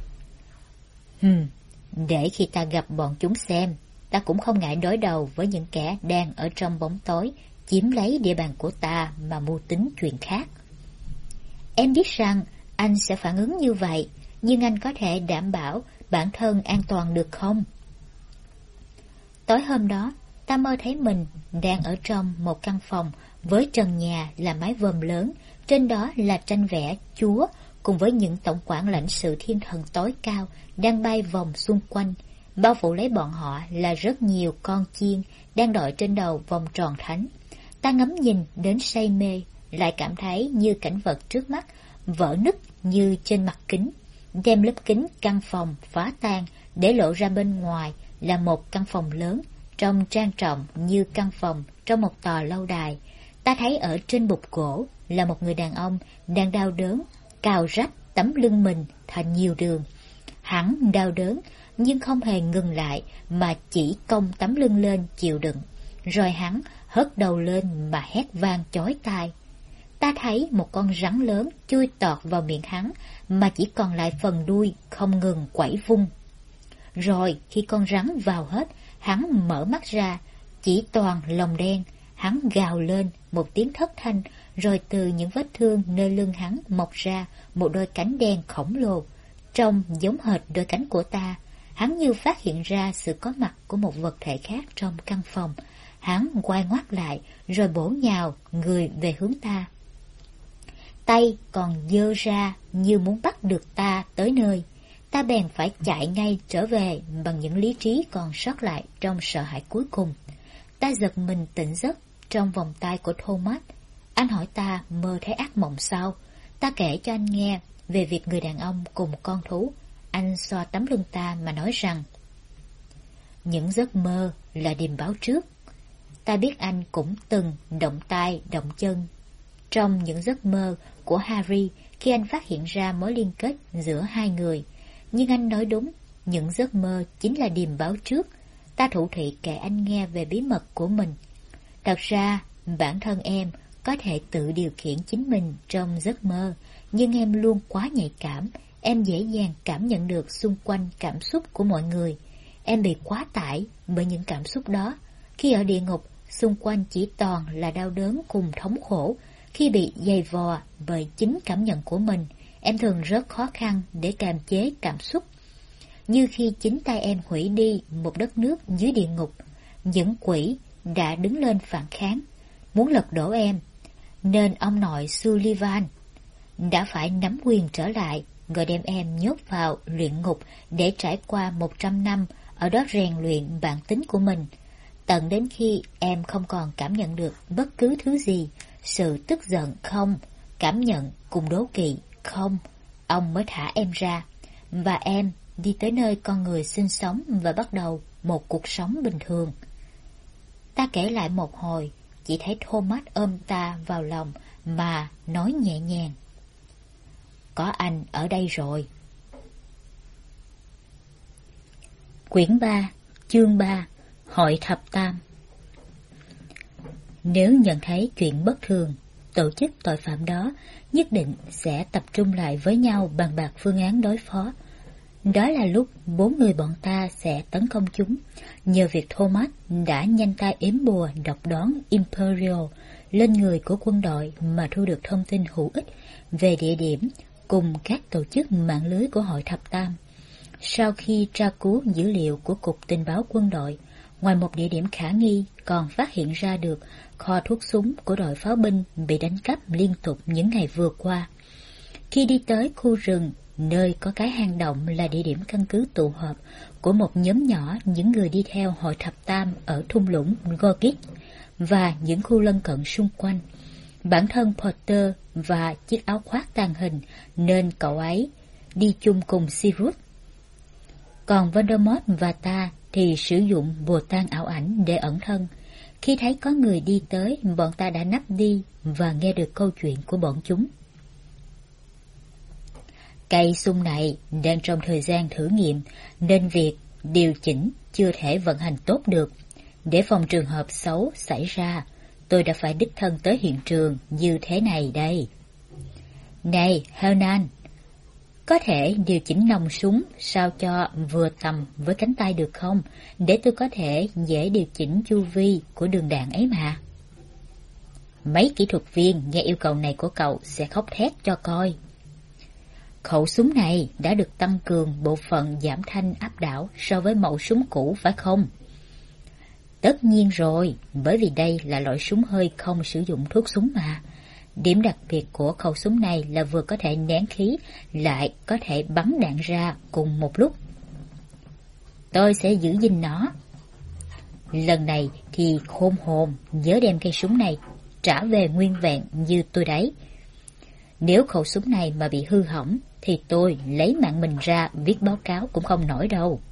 A: Để khi ta gặp bọn chúng xem, ta cũng không ngại đối đầu với những kẻ đang ở trong bóng tối, chiếm lấy địa bàn của ta mà mưu tính chuyện khác. Em biết rằng anh sẽ phản ứng như vậy, nhưng anh có thể đảm bảo bản thân an toàn được không? Tối hôm đó, ta mơ thấy mình đang ở trong một căn phòng với trần nhà là mái vòm lớn, trên đó là tranh vẽ Chúa cùng với những tổng quản lãnh sự thiên thần tối cao đang bay vòng xung quanh. Bao phủ lấy bọn họ là rất nhiều con chiên đang đội trên đầu vòng tròn thánh. Ta ngắm nhìn đến say mê, lại cảm thấy như cảnh vật trước mắt vỡ nứt như trên mặt kính, đem lớp kính căn phòng phá tan để lộ ra bên ngoài là một căn phòng lớn, trông trang trọng như căn phòng trong một tòa lâu đài. Ta thấy ở trên bục gỗ là một người đàn ông đang đau đớn, cào rách tấm lưng mình thành nhiều đường. Hắn đau đớn nhưng không hề ngừng lại mà chỉ cong tấm lưng lên chịu đựng. Rồi hắn hất đầu lên mà hét vang chói tai. Ta thấy một con rắn lớn chui tọt vào miệng hắn mà chỉ còn lại phần đuôi không ngừng quẩy vung. Rồi khi con rắn vào hết, hắn mở mắt ra, chỉ toàn lồng đen. Hắn gào lên một tiếng thất thanh, rồi từ những vết thương nơi lưng hắn mọc ra một đôi cánh đen khổng lồ, trông giống hệt đôi cánh của ta. Hắn như phát hiện ra sự có mặt của một vật thể khác trong căn phòng. Hắn quay ngoắt lại, rồi bổ nhào người về hướng ta. Tay còn giơ ra như muốn bắt được ta tới nơi. Ta bèn phải chạy ngay trở về bằng những lý trí còn sót lại trong sợ hãi cuối cùng. Ta giật mình tỉnh giấc trong vòng tay của Thomas. Anh hỏi ta mơ thấy ác mộng sao? Ta kể cho anh nghe về việc người đàn ông cùng con thú. Anh xoa tấm lưng ta mà nói rằng những giấc mơ là điềm báo trước. Ta biết anh cũng từng động tay động chân trong những giấc mơ của Harry khi anh phát hiện ra mối liên kết giữa hai người. Nhưng anh nói đúng, những giấc mơ chính là điềm báo trước. Ta thủ thị kể anh nghe về bí mật của mình. Thật ra, bản thân em có thể tự điều khiển chính mình trong giấc mơ, nhưng em luôn quá nhạy cảm. Em dễ dàng cảm nhận được xung quanh cảm xúc của mọi người. Em bị quá tải bởi những cảm xúc đó. Khi ở địa ngục, xung quanh chỉ toàn là đau đớn cùng thống khổ. Khi bị dày vò bởi chính cảm nhận của mình, em thường rất khó khăn để kiềm chế cảm xúc. Như khi chính tay em hủy đi một đất nước dưới địa ngục, những quỷ đã đứng lên phản kháng, muốn lật đổ em. Nên ông nội Sullivan đã phải nắm quyền trở lại, rồi đem em nhốt vào luyện ngục để trải qua 100 năm ở đó rèn luyện bản tính của mình. Tận đến khi em không còn cảm nhận được bất cứ thứ gì, sự tức giận không, cảm nhận cùng đố kỵ không, ông mới thả em ra, và em đi tới nơi con người sinh sống và bắt đầu một cuộc sống bình thường. Ta kể lại một hồi, chỉ thấy Thomas ôm ta vào lòng mà nói nhẹ nhàng: có anh ở đây rồi. Quyển 3, chương 3, Hội Thập Tam. Nếu nhận thấy chuyện bất thường, tổ chức tội phạm đó nhất định sẽ tập trung lại với nhau bàn bạc phương án đối phó. Đó là lúc 4 người bọn ta sẽ tấn công chúng. Nhờ việc Thomas đã nhanh tay ếm bùa độc đoán Imperial lên người của quân đội mà thu được thông tin hữu ích về địa điểm cùng các tổ chức mạng lưới của Hội Thập Tam. Sau khi tra cứu dữ liệu của Cục Tình báo Quân đội, ngoài một địa điểm khả nghi còn phát hiện ra được kho thuốc súng của đội pháo binh bị đánh cắp liên tục những ngày vừa qua. Khi đi tới khu rừng, nơi có cái hang động là địa điểm căn cứ tụ họp của một nhóm nhỏ những người đi theo Hội Thập Tam ở thung lũng Gorgic, và những khu lân cận xung quanh. Bản thân Porter và chiếc áo khoác tàng hình nên cậu ấy đi chung cùng Sirius. Còn Voldemort và ta thì sử dụng bùa tan ảo ảnh để ẩn thân. Khi thấy có người đi tới, bọn ta đã nấp đi và nghe được câu chuyện của bọn chúng. Cây sung này đang trong thời gian thử nghiệm, nên việc điều chỉnh chưa thể vận hành tốt được. Để phòng trường hợp xấu xảy ra, tôi đã phải đích thân tới hiện trường như thế này đây. Này, Hernan, có thể điều chỉnh nòng súng sao cho vừa tầm với cánh tay được không? Để tôi có thể dễ điều chỉnh chu vi của đường đạn ấy mà. Mấy kỹ thuật viên nghe yêu cầu này của cậu sẽ khóc thét cho coi. Khẩu súng này đã được tăng cường bộ phận giảm thanh áp đảo so với mẫu súng cũ phải không? Tất nhiên rồi, bởi vì đây là loại súng hơi không sử dụng thuốc súng mà. Điểm đặc biệt của khẩu súng này là vừa có thể nén khí, lại có thể bắn đạn ra cùng một lúc. Tôi sẽ giữ gìn nó. Lần này thì khôn hồn nhớ đem cây súng này trả về nguyên vẹn như tôi đấy. Nếu khẩu súng này mà bị hư hỏng thì tôi lấy mạng mình ra viết báo cáo cũng không nổi đâu.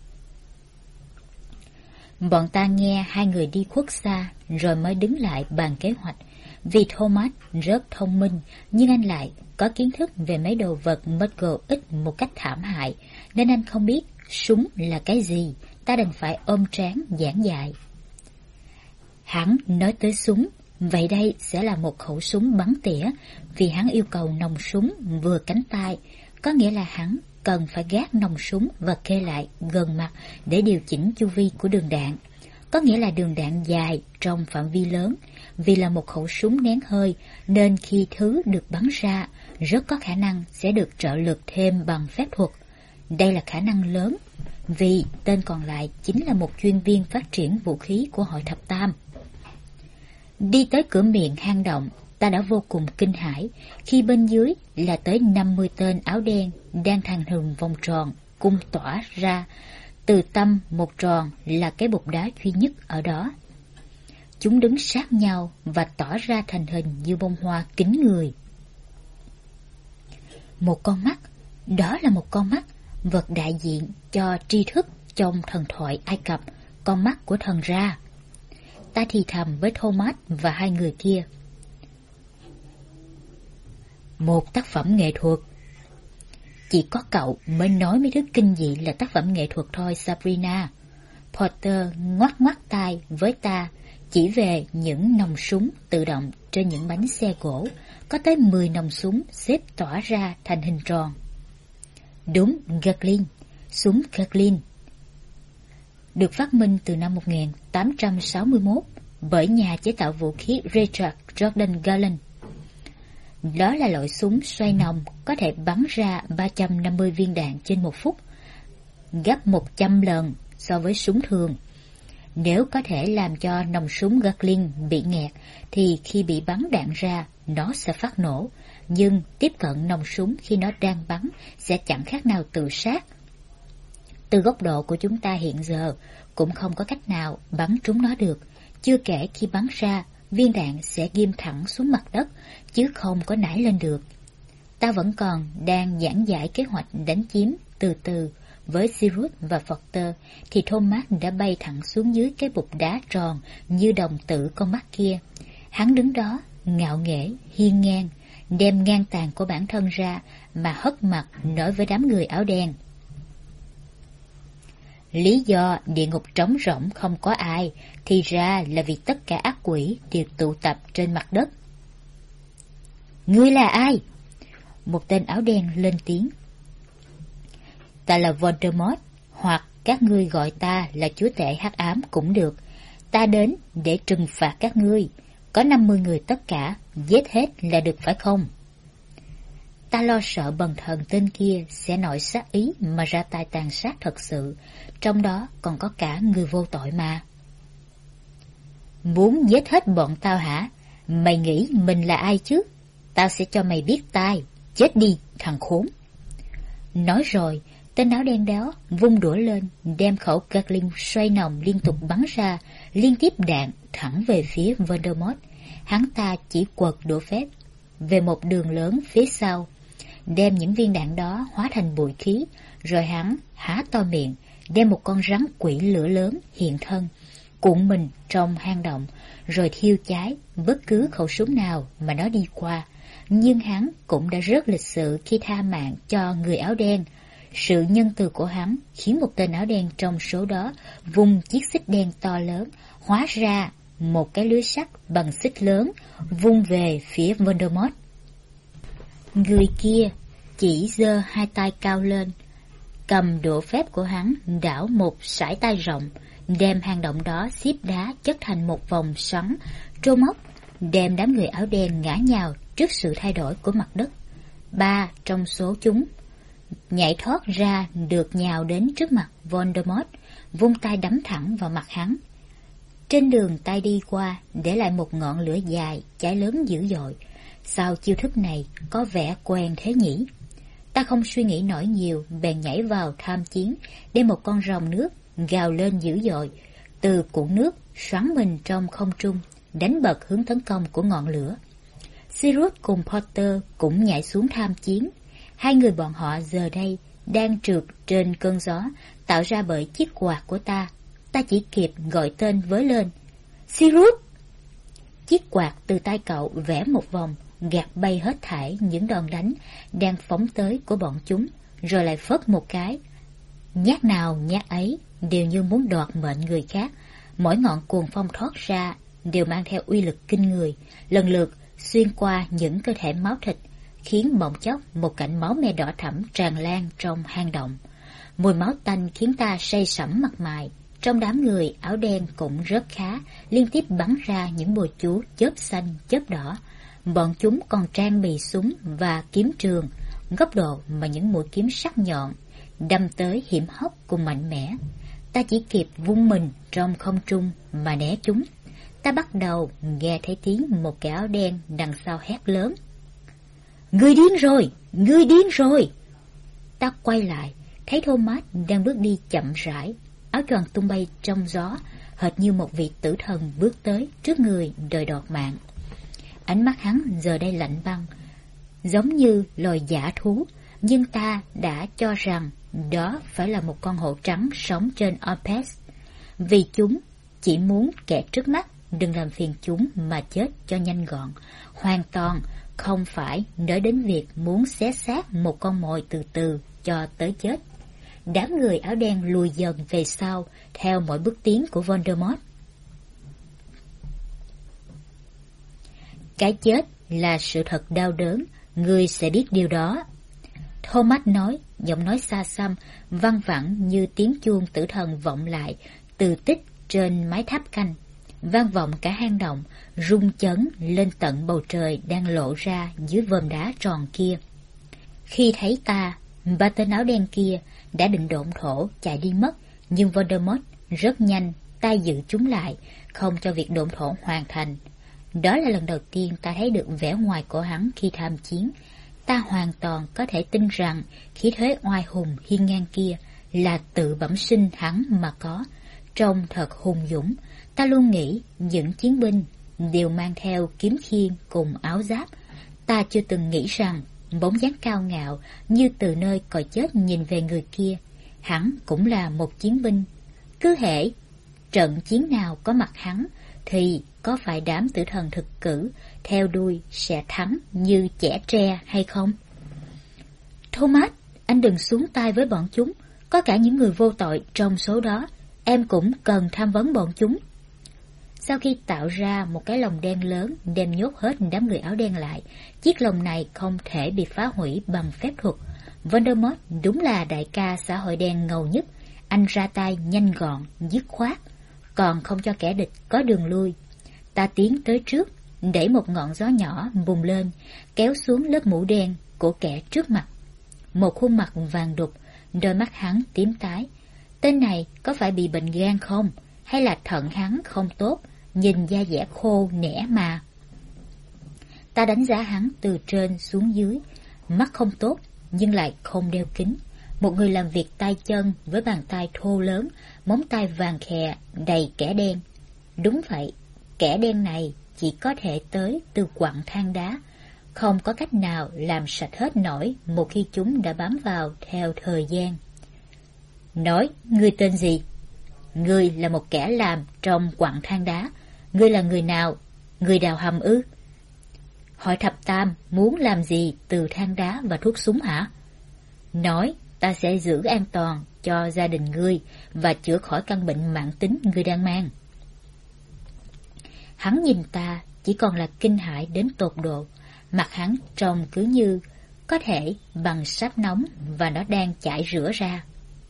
A: Bọn ta nghe hai người đi khuất xa rồi mới đứng lại bàn kế hoạch. Vì Thomas rất thông minh, nhưng anh lại có kiến thức về mấy đồ vật Muggle ít một cách thảm hại, nên anh không biết súng là cái gì. Ta đành phải ôm trán giảng dạy. Hắn nói tới súng, vậy đây sẽ là một khẩu súng bắn tỉa, vì hắn yêu cầu nòng súng vừa cánh tay, có nghĩa là hắn cần phải gác nòng súng và kê lại gần mặt để điều chỉnh chu vi của đường đạn. Có nghĩa là đường đạn dài trong phạm vi lớn. Vì là một khẩu súng nén hơi nên khi thứ được bắn ra rất có khả năng sẽ được trợ lực thêm bằng phép thuật. Đây là khả năng lớn, vì tên còn lại chính là một chuyên viên phát triển vũ khí của hội thập tam. Đi tới cửa miệng hang động, ta đã vô cùng kinh hãi khi bên dưới là tới 50 tên áo đen đang thằng hừng vòng tròn cung tỏa ra. Từ tâm một tròn là cái bục đá duy nhất ở đó. Chúng đứng sát nhau và tỏ ra thành hình như bông hoa kín người. Một con mắt, đó là một con mắt, vật đại diện cho tri thức trong thần thoại Ai Cập, con mắt của thần Ra. Ta thì thầm với Thomas và hai người kia. Một tác phẩm nghệ thuật. Chỉ có cậu mới nói mấy thứ kinh dị là tác phẩm nghệ thuật thôi, Sabrina. Porter ngoắc ngoắc tai với ta, chỉ về những nòng súng tự động trên những bánh xe gỗ, có tới 10 nòng súng xếp tỏa ra thành hình tròn. Đúng, Gatling, súng Gatling. Được phát minh từ năm 1861 bởi nhà chế tạo vũ khí Richard Jordan Garland. Đó là loại súng xoay nòng có thể bắn ra 350 viên đạn trên một phút, gấp 100 lần so với súng thường. Nếu có thể làm cho nòng súng Gatling bị nghẹt thì khi bị bắn đạn ra nó sẽ phát nổ, nhưng tiếp cận nòng súng khi nó đang bắn sẽ chẳng khác nào tự sát. Từ góc độ của chúng ta hiện giờ cũng không có cách nào bắn trúng nó được, chưa kể khi bắn ra viên đạn sẽ ghim thẳng xuống mặt đất chứ không có nảy lên được. Ta vẫn còn đang giảng giải kế hoạch đánh chiếm từ từ với Sirius và Porter thì Thomas đã bay thẳng xuống dưới cái bục đá tròn như đồng tử con mắt kia. Hắn đứng đó ngạo nghễ, hiên ngang, đem ngang tàn của bản thân ra mà hất mặt nói với đám người áo đen. Lý do địa ngục trống rỗng không có ai thì ra là vì tất cả ác quỷ đều tụ tập trên mặt đất. Ngươi là ai? Một tên áo đen lên tiếng. Ta là Voldemort, hoặc các ngươi gọi ta là chúa tể hắc ám cũng được. Ta đến để trừng phạt các ngươi. Có 50 người tất cả, giết hết là được phải không? Ta lo sợ bần thần tên kia sẽ nổi sát ý mà ra tay tàn sát thật sự, trong đó còn có cả người vô tội mà. Muốn giết hết bọn tao hả? Mày nghĩ mình là ai chứ? Tao sẽ cho mày biết tai. Chết đi, thằng khốn. Nói rồi, Tên áo đen đó vung đũa lên, đem khẩu Gatling xoay nòng liên tục bắn ra, liên tiếp đạn thẳng về phía Voldemort. Hắn ta chỉ quật đũa phép về một đường lớn phía sau, đem những viên đạn đó hóa thành bụi khí, rồi hắn há to miệng, đem một con rắn quỷ lửa lớn hiện thân, cuộn mình trong hang động, rồi thiêu cháy bất cứ khẩu súng nào mà nó đi qua. Nhưng hắn cũng đã rất lịch sự khi tha mạng cho người áo đen. Sự nhân từ của hắn khiến một tên áo đen trong số đó vung chiếc xích đen to lớn, hóa ra một cái lưới sắt bằng xích lớn, vung về phía Voldemort. Người kia chỉ giơ hai tay cao lên, cầm đũa phép của hắn đảo một sải tay rộng, đem hang động đó xếp đá chất thành một vòng xoắn trô móc, đem đám người áo đen ngã nhào trước sự thay đổi của mặt đất. 3 trong số chúng nhảy thoát ra được nhào đến trước mặt Voldemort, vung tay đấm thẳng vào mặt hắn. Trên đường tay đi qua để lại một ngọn lửa dài cháy lớn dữ dội. Sao chiêu thức này có vẻ quen thế nhỉ? Ta không suy nghĩ nổi nhiều, bèn nhảy vào tham chiến, đem một con rồng nước gào lên dữ dội, từ cuộn nước xoắn mình trong không trung, đánh bật hướng tấn công của ngọn lửa. Sirius cùng Potter cũng nhảy xuống tham chiến. Hai người bọn họ giờ đây đang trượt trên cơn gió tạo ra bởi chiếc quạt của ta. Ta chỉ kịp gọi tên với lên: Sirius! Chiếc quạt từ tay cậu vẽ một vòng, gạt bay hết thảy những đòn đánh đang phóng tới của bọn chúng, rồi lại phất một cái. Nhát nào nhát ấy đều như muốn đoạt mệnh người khác. Mỗi ngọn cuồng phong thoát ra đều mang theo uy lực kinh người, lần lượt xuyên qua những cơ thể máu thịt, khiến bỗng chốc một cảnh máu me đỏ thẫm tràn lan trong hang động. Mùi máu tanh khiến ta say sẩm mặt mày. Trong đám người áo đen cũng rất khá, liên tiếp bắn ra những bùa chú chớp xanh chớp đỏ. Bọn chúng còn trang bị súng và kiếm trường, góc độ mà những mũi kiếm sắc nhọn đâm tới hiểm hóc cùng mạnh mẽ. Ta chỉ kịp vung mình trong không trung mà né chúng. Ta bắt đầu nghe thấy tiếng một kẻ áo đen đằng sau hét lớn: Ngươi điên rồi! Ngươi điên rồi! Ta quay lại, thấy Thomas đang bước đi chậm rãi, áo choàng tung bay trong gió, hệt như một vị tử thần bước tới trước người đòi đoạt mạng. Ánh mắt hắn giờ đây lạnh băng, giống như loài dã thú, nhưng ta đã cho rằng đó phải là một con hổ trắng sống trên Ompes, vì chúng chỉ muốn kẻ trước mắt đừng làm phiền chúng mà chết cho nhanh gọn, hoàn toàn không phải nói đến việc muốn xé xác một con mồi từ từ cho tới chết. Đám người áo đen lùi dần về sau theo mỗi bước tiến của Voldemort. Cái chết là sự thật đau đớn, ngươi sẽ biết điều đó. Thomas nói, giọng nói xa xăm, văng vẳng như tiếng chuông tử thần vọng lại từ tích trên mái tháp canh, vang vọng cả hang động, rung chấn lên tận bầu trời đang lộ ra dưới vòm đá tròn kia. Khi thấy ta, ba tên áo đen kia đã định độn thổ chạy đi mất, nhưng Voldemort rất nhanh tay giữ chúng lại, không cho việc độn thổ hoàn thành. Đó là lần đầu tiên ta thấy được vẻ ngoài của hắn khi tham chiến. Ta hoàn toàn có thể tin rằng khí thế oai hùng hiên ngang kia là tự bẩm sinh hắn mà có. Trông thật hùng dũng. Ta luôn nghĩ những chiến binh đều mang theo kiếm khiên cùng áo giáp. Ta chưa từng nghĩ rằng bóng dáng cao ngạo như từ nơi cõi chết nhìn về người kia, hắn cũng là một chiến binh. Cứ hễ trận chiến nào có mặt hắn thì có phải đám tử thần thực cử theo đuôi sẽ thắng như chẻ tre hay không? Thomas, anh đừng xuống tay với bọn chúng, có cả những người vô tội trong số đó, em cũng cần tham vấn bọn chúng. Sau khi tạo ra một cái lồng đen lớn đem nhốt hết đám người áo đen lại, chiếc lồng này không thể bị phá hủy bằng phép thuật. Voldemort đúng là đại ca xã hội đen ngầu nhất, anh ra tay nhanh gọn, dứt khoát, còn không cho kẻ địch có đường lui. Ta tiến tới trước, đẩy một ngọn gió nhỏ bùng lên, kéo xuống lớp mũ đen của kẻ trước mặt. Một khuôn mặt vàng đục, đôi mắt hắn tím tái. Tên này có phải bị bệnh gan không? Hay là thận hắn không tốt, nhìn da dẻ khô nẻ mà. Ta đánh giá hắn từ trên xuống dưới, mắt không tốt nhưng lại không đeo kính, Một người làm việc tay chân với bàn tay thô lớn, móng tay vàng khè, đầy kẽ đen. Đúng vậy, kẽ đen này chỉ có thể tới từ quặng than đá, không có cách nào làm sạch hết nổi một khi chúng đã bám vào theo thời gian. Nói, ngươi tên gì? Ngươi là một kẻ làm trong quặng than đá. Ngươi là người nào? Người đào hầm ư? Hỏi thập tam muốn làm gì từ than đá và thuốc súng hả? Nói, ta sẽ giữ an toàn cho gia đình ngươi và chữa khỏi căn bệnh mãn tính ngươi đang mang. Hắn nhìn ta chỉ còn là kinh hãi đến tột độ. Mặt hắn trông cứ như có thể bằng sáp nóng và nó đang chảy rửa ra.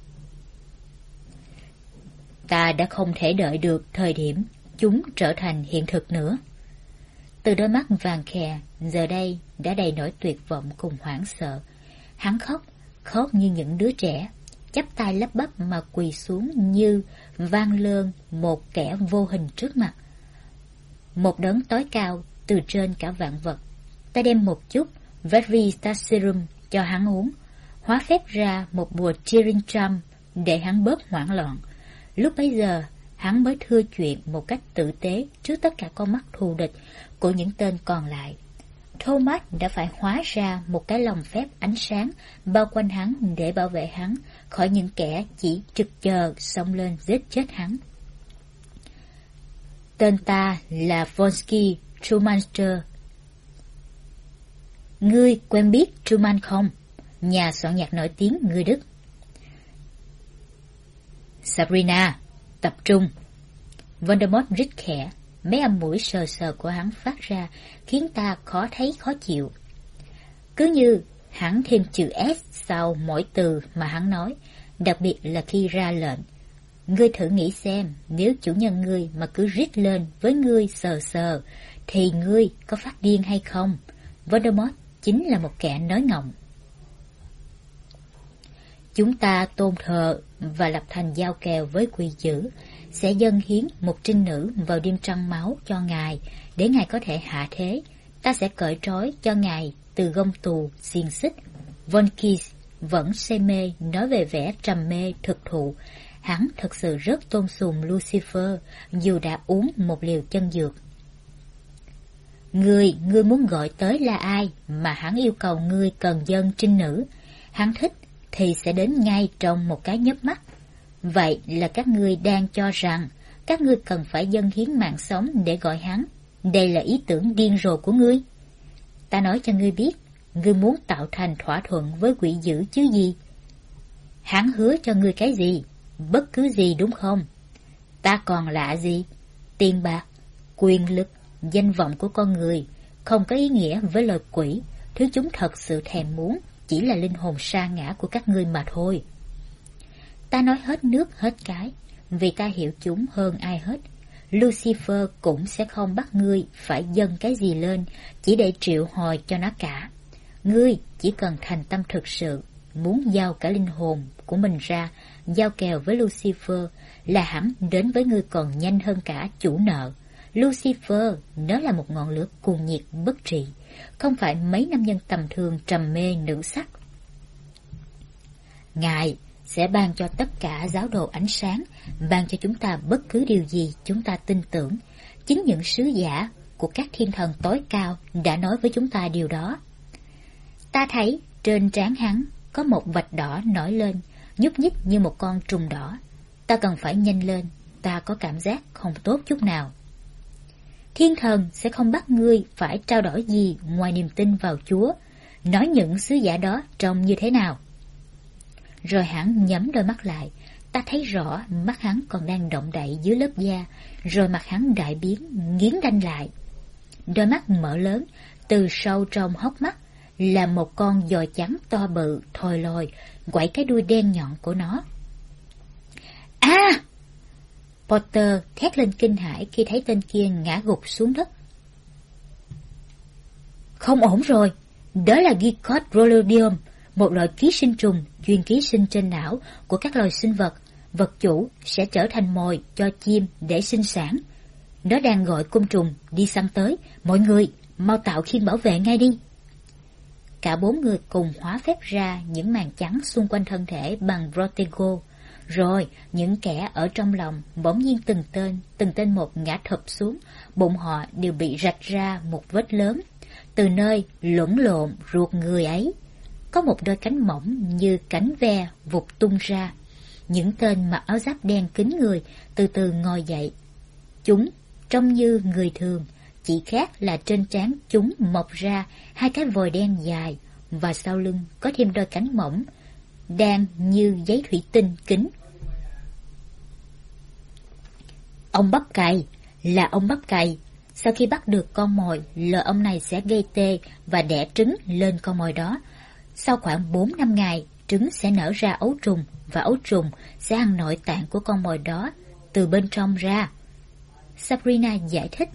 A: Ta đã không thể đợi được thời điểm chúng trở thành hiện thực nữa. Từ đôi mắt vàng khè giờ đây đã đầy nỗi tuyệt vọng cùng hoảng sợ. Hắn khóc như những đứa trẻ, chắp tay lắp bắp mà quỳ xuống như vang lơn một kẻ vô hình trước mặt. Một đấng tối cao từ trên cả vạn vật. Ta đem một chút Verita Serum cho hắn uống, hóa phép ra một bùa Cheering Charm để hắn bớt hoảng loạn. Lúc bấy giờ, hắn mới thưa chuyện một cách tử tế trước tất cả con mắt thù địch của những tên còn lại. Thomas đã phải hóa ra một cái lồng phép ánh sáng bao quanh hắn để bảo vệ hắn khỏi những kẻ chỉ trực chờ xông lên giết chết hắn. Tên ta là Vonsky Trumanster. Ngươi quen biết Truman không? Nhà soạn nhạc nổi tiếng người Đức. Sabrina, tập trung. Voldemort rít khẽ, mấy âm mũi sờ sờ của hắn phát ra khiến ta khó thấy khó chịu. Cứ như hắn thêm chữ S sau mỗi từ mà hắn nói, đặc biệt là khi ra lệnh. Ngươi thử nghĩ xem, nếu chủ nhân ngươi mà cứ rít lên với ngươi sờ sờ, thì ngươi có phát điên hay không? Voldemort chính là một kẻ nói ngọng. Chúng ta tôn thờ và lập thành giao kèo với quỷ dữ, sẽ dâng hiến một trinh nữ vào đêm trăng máu cho ngài, để ngài có thể hạ thế. Ta sẽ cởi trói cho ngài từ gông tù, xiềng xích. Von Kies vẫn say mê nói về vẻ trầm mê thực thụ. Hắn thật sự rất tôn sùng Lucifer, dù đã uống một liều chân dược. Ngươi muốn gọi tới là ai mà hắn yêu cầu ngươi cần dâng trinh nữ? Hắn thích thì sẽ đến ngay trong một cái chớp mắt. Vậy là các ngươi đang cho rằng các ngươi cần phải dâng hiến mạng sống để gọi hắn. Đây là ý tưởng điên rồ của ngươi. Ta nói cho ngươi biết, ngươi muốn tạo thành thỏa thuận với quỷ dữ chứ gì? Hắn hứa cho ngươi cái gì? Bất cứ gì đúng không? Ta còn lạ gì? Tiền bạc, quyền lực, danh vọng của con người không có ý nghĩa với loài quỷ. Thứ chúng thật sự thèm muốn chỉ là linh hồn sa ngã của các ngươi mà thôi. Ta nói hết nước hết cái, vì ta hiểu chúng hơn ai hết. Lucifer cũng sẽ không bắt ngươi phải dâng cái gì lên chỉ để triệu hồi cho nó cả. Ngươi chỉ cần thành tâm thực sự, muốn giao cả linh hồn của mình ra, giao kèo với Lucifer là hẳn đến với ngươi còn nhanh hơn cả chủ nợ. Lucifer, nó là một ngọn lửa cuồng nhiệt bất trị, không phải mấy nam nhân tầm thường trầm mê nữ sắc. Ngài sẽ ban cho tất cả giáo đồ ánh sáng, ban cho chúng ta bất cứ điều gì chúng ta tin tưởng. Chính những sứ giả của các thiên thần tối cao đã nói với chúng ta điều đó. Ta thấy trên trán hắn có một vạch đỏ nổi lên, nhúc nhích như một con trùng đỏ. Ta cần phải nhanh lên, ta có cảm giác không tốt chút nào. Thiên thần sẽ không bắt ngươi phải trao đổi gì ngoài niềm tin vào Chúa. Nói những sứ giả đó trông như thế nào? Rồi hắn nhắm đôi mắt lại. Ta thấy rõ mắt hắn còn đang động đậy dưới lớp da. Rồi mặt hắn đại biến, nghiến đanh lại. Đôi mắt mở lớn, từ sâu trong hốc mắt là một con giòi trắng to bự, thòi lòi, quẩy cái đuôi đen nhọn của nó. À! Potter thét lên kinh hãi khi thấy tên kia ngã gục xuống đất. Không ổn rồi, đó là Gigot-Rolodeum, một loại ký sinh trùng chuyên ký sinh trên não của các loài sinh vật. Vật chủ sẽ trở thành mồi cho chim để sinh sản. Nó đang gọi côn trùng đi săn tới. Mọi người, mau tạo khiên bảo vệ ngay đi. cả 4 người cùng hóa phép ra những màn trắng xung quanh thân thể bằng Protego. Rồi, những kẻ ở trong lòng bỗng nhiên từng tên một ngã thụp xuống, bụng họ đều bị rạch ra một vết lớn. Từ nơi lẫn lộn ruột người ấy, có một đôi cánh mỏng như cánh ve vụt tung ra. Những tên mặc áo giáp đen kín người từ từ ngồi dậy. Chúng trông như người thường, chỉ khác là trên trán chúng mọc ra 2 cái vòi đen dài, và sau lưng có thêm đôi cánh mỏng, đan như giấy thủy tinh kín. Ông bắp cày, là ông bắp cày. Sau khi bắt được con mồi, lời ông này sẽ gây tê và đẻ trứng lên con mồi đó. Sau khoảng 4-5 ngày, trứng sẽ nở ra ấu trùng, và ấu trùng sẽ ăn nội tạng của con mồi đó từ bên trong ra. Sabrina giải thích.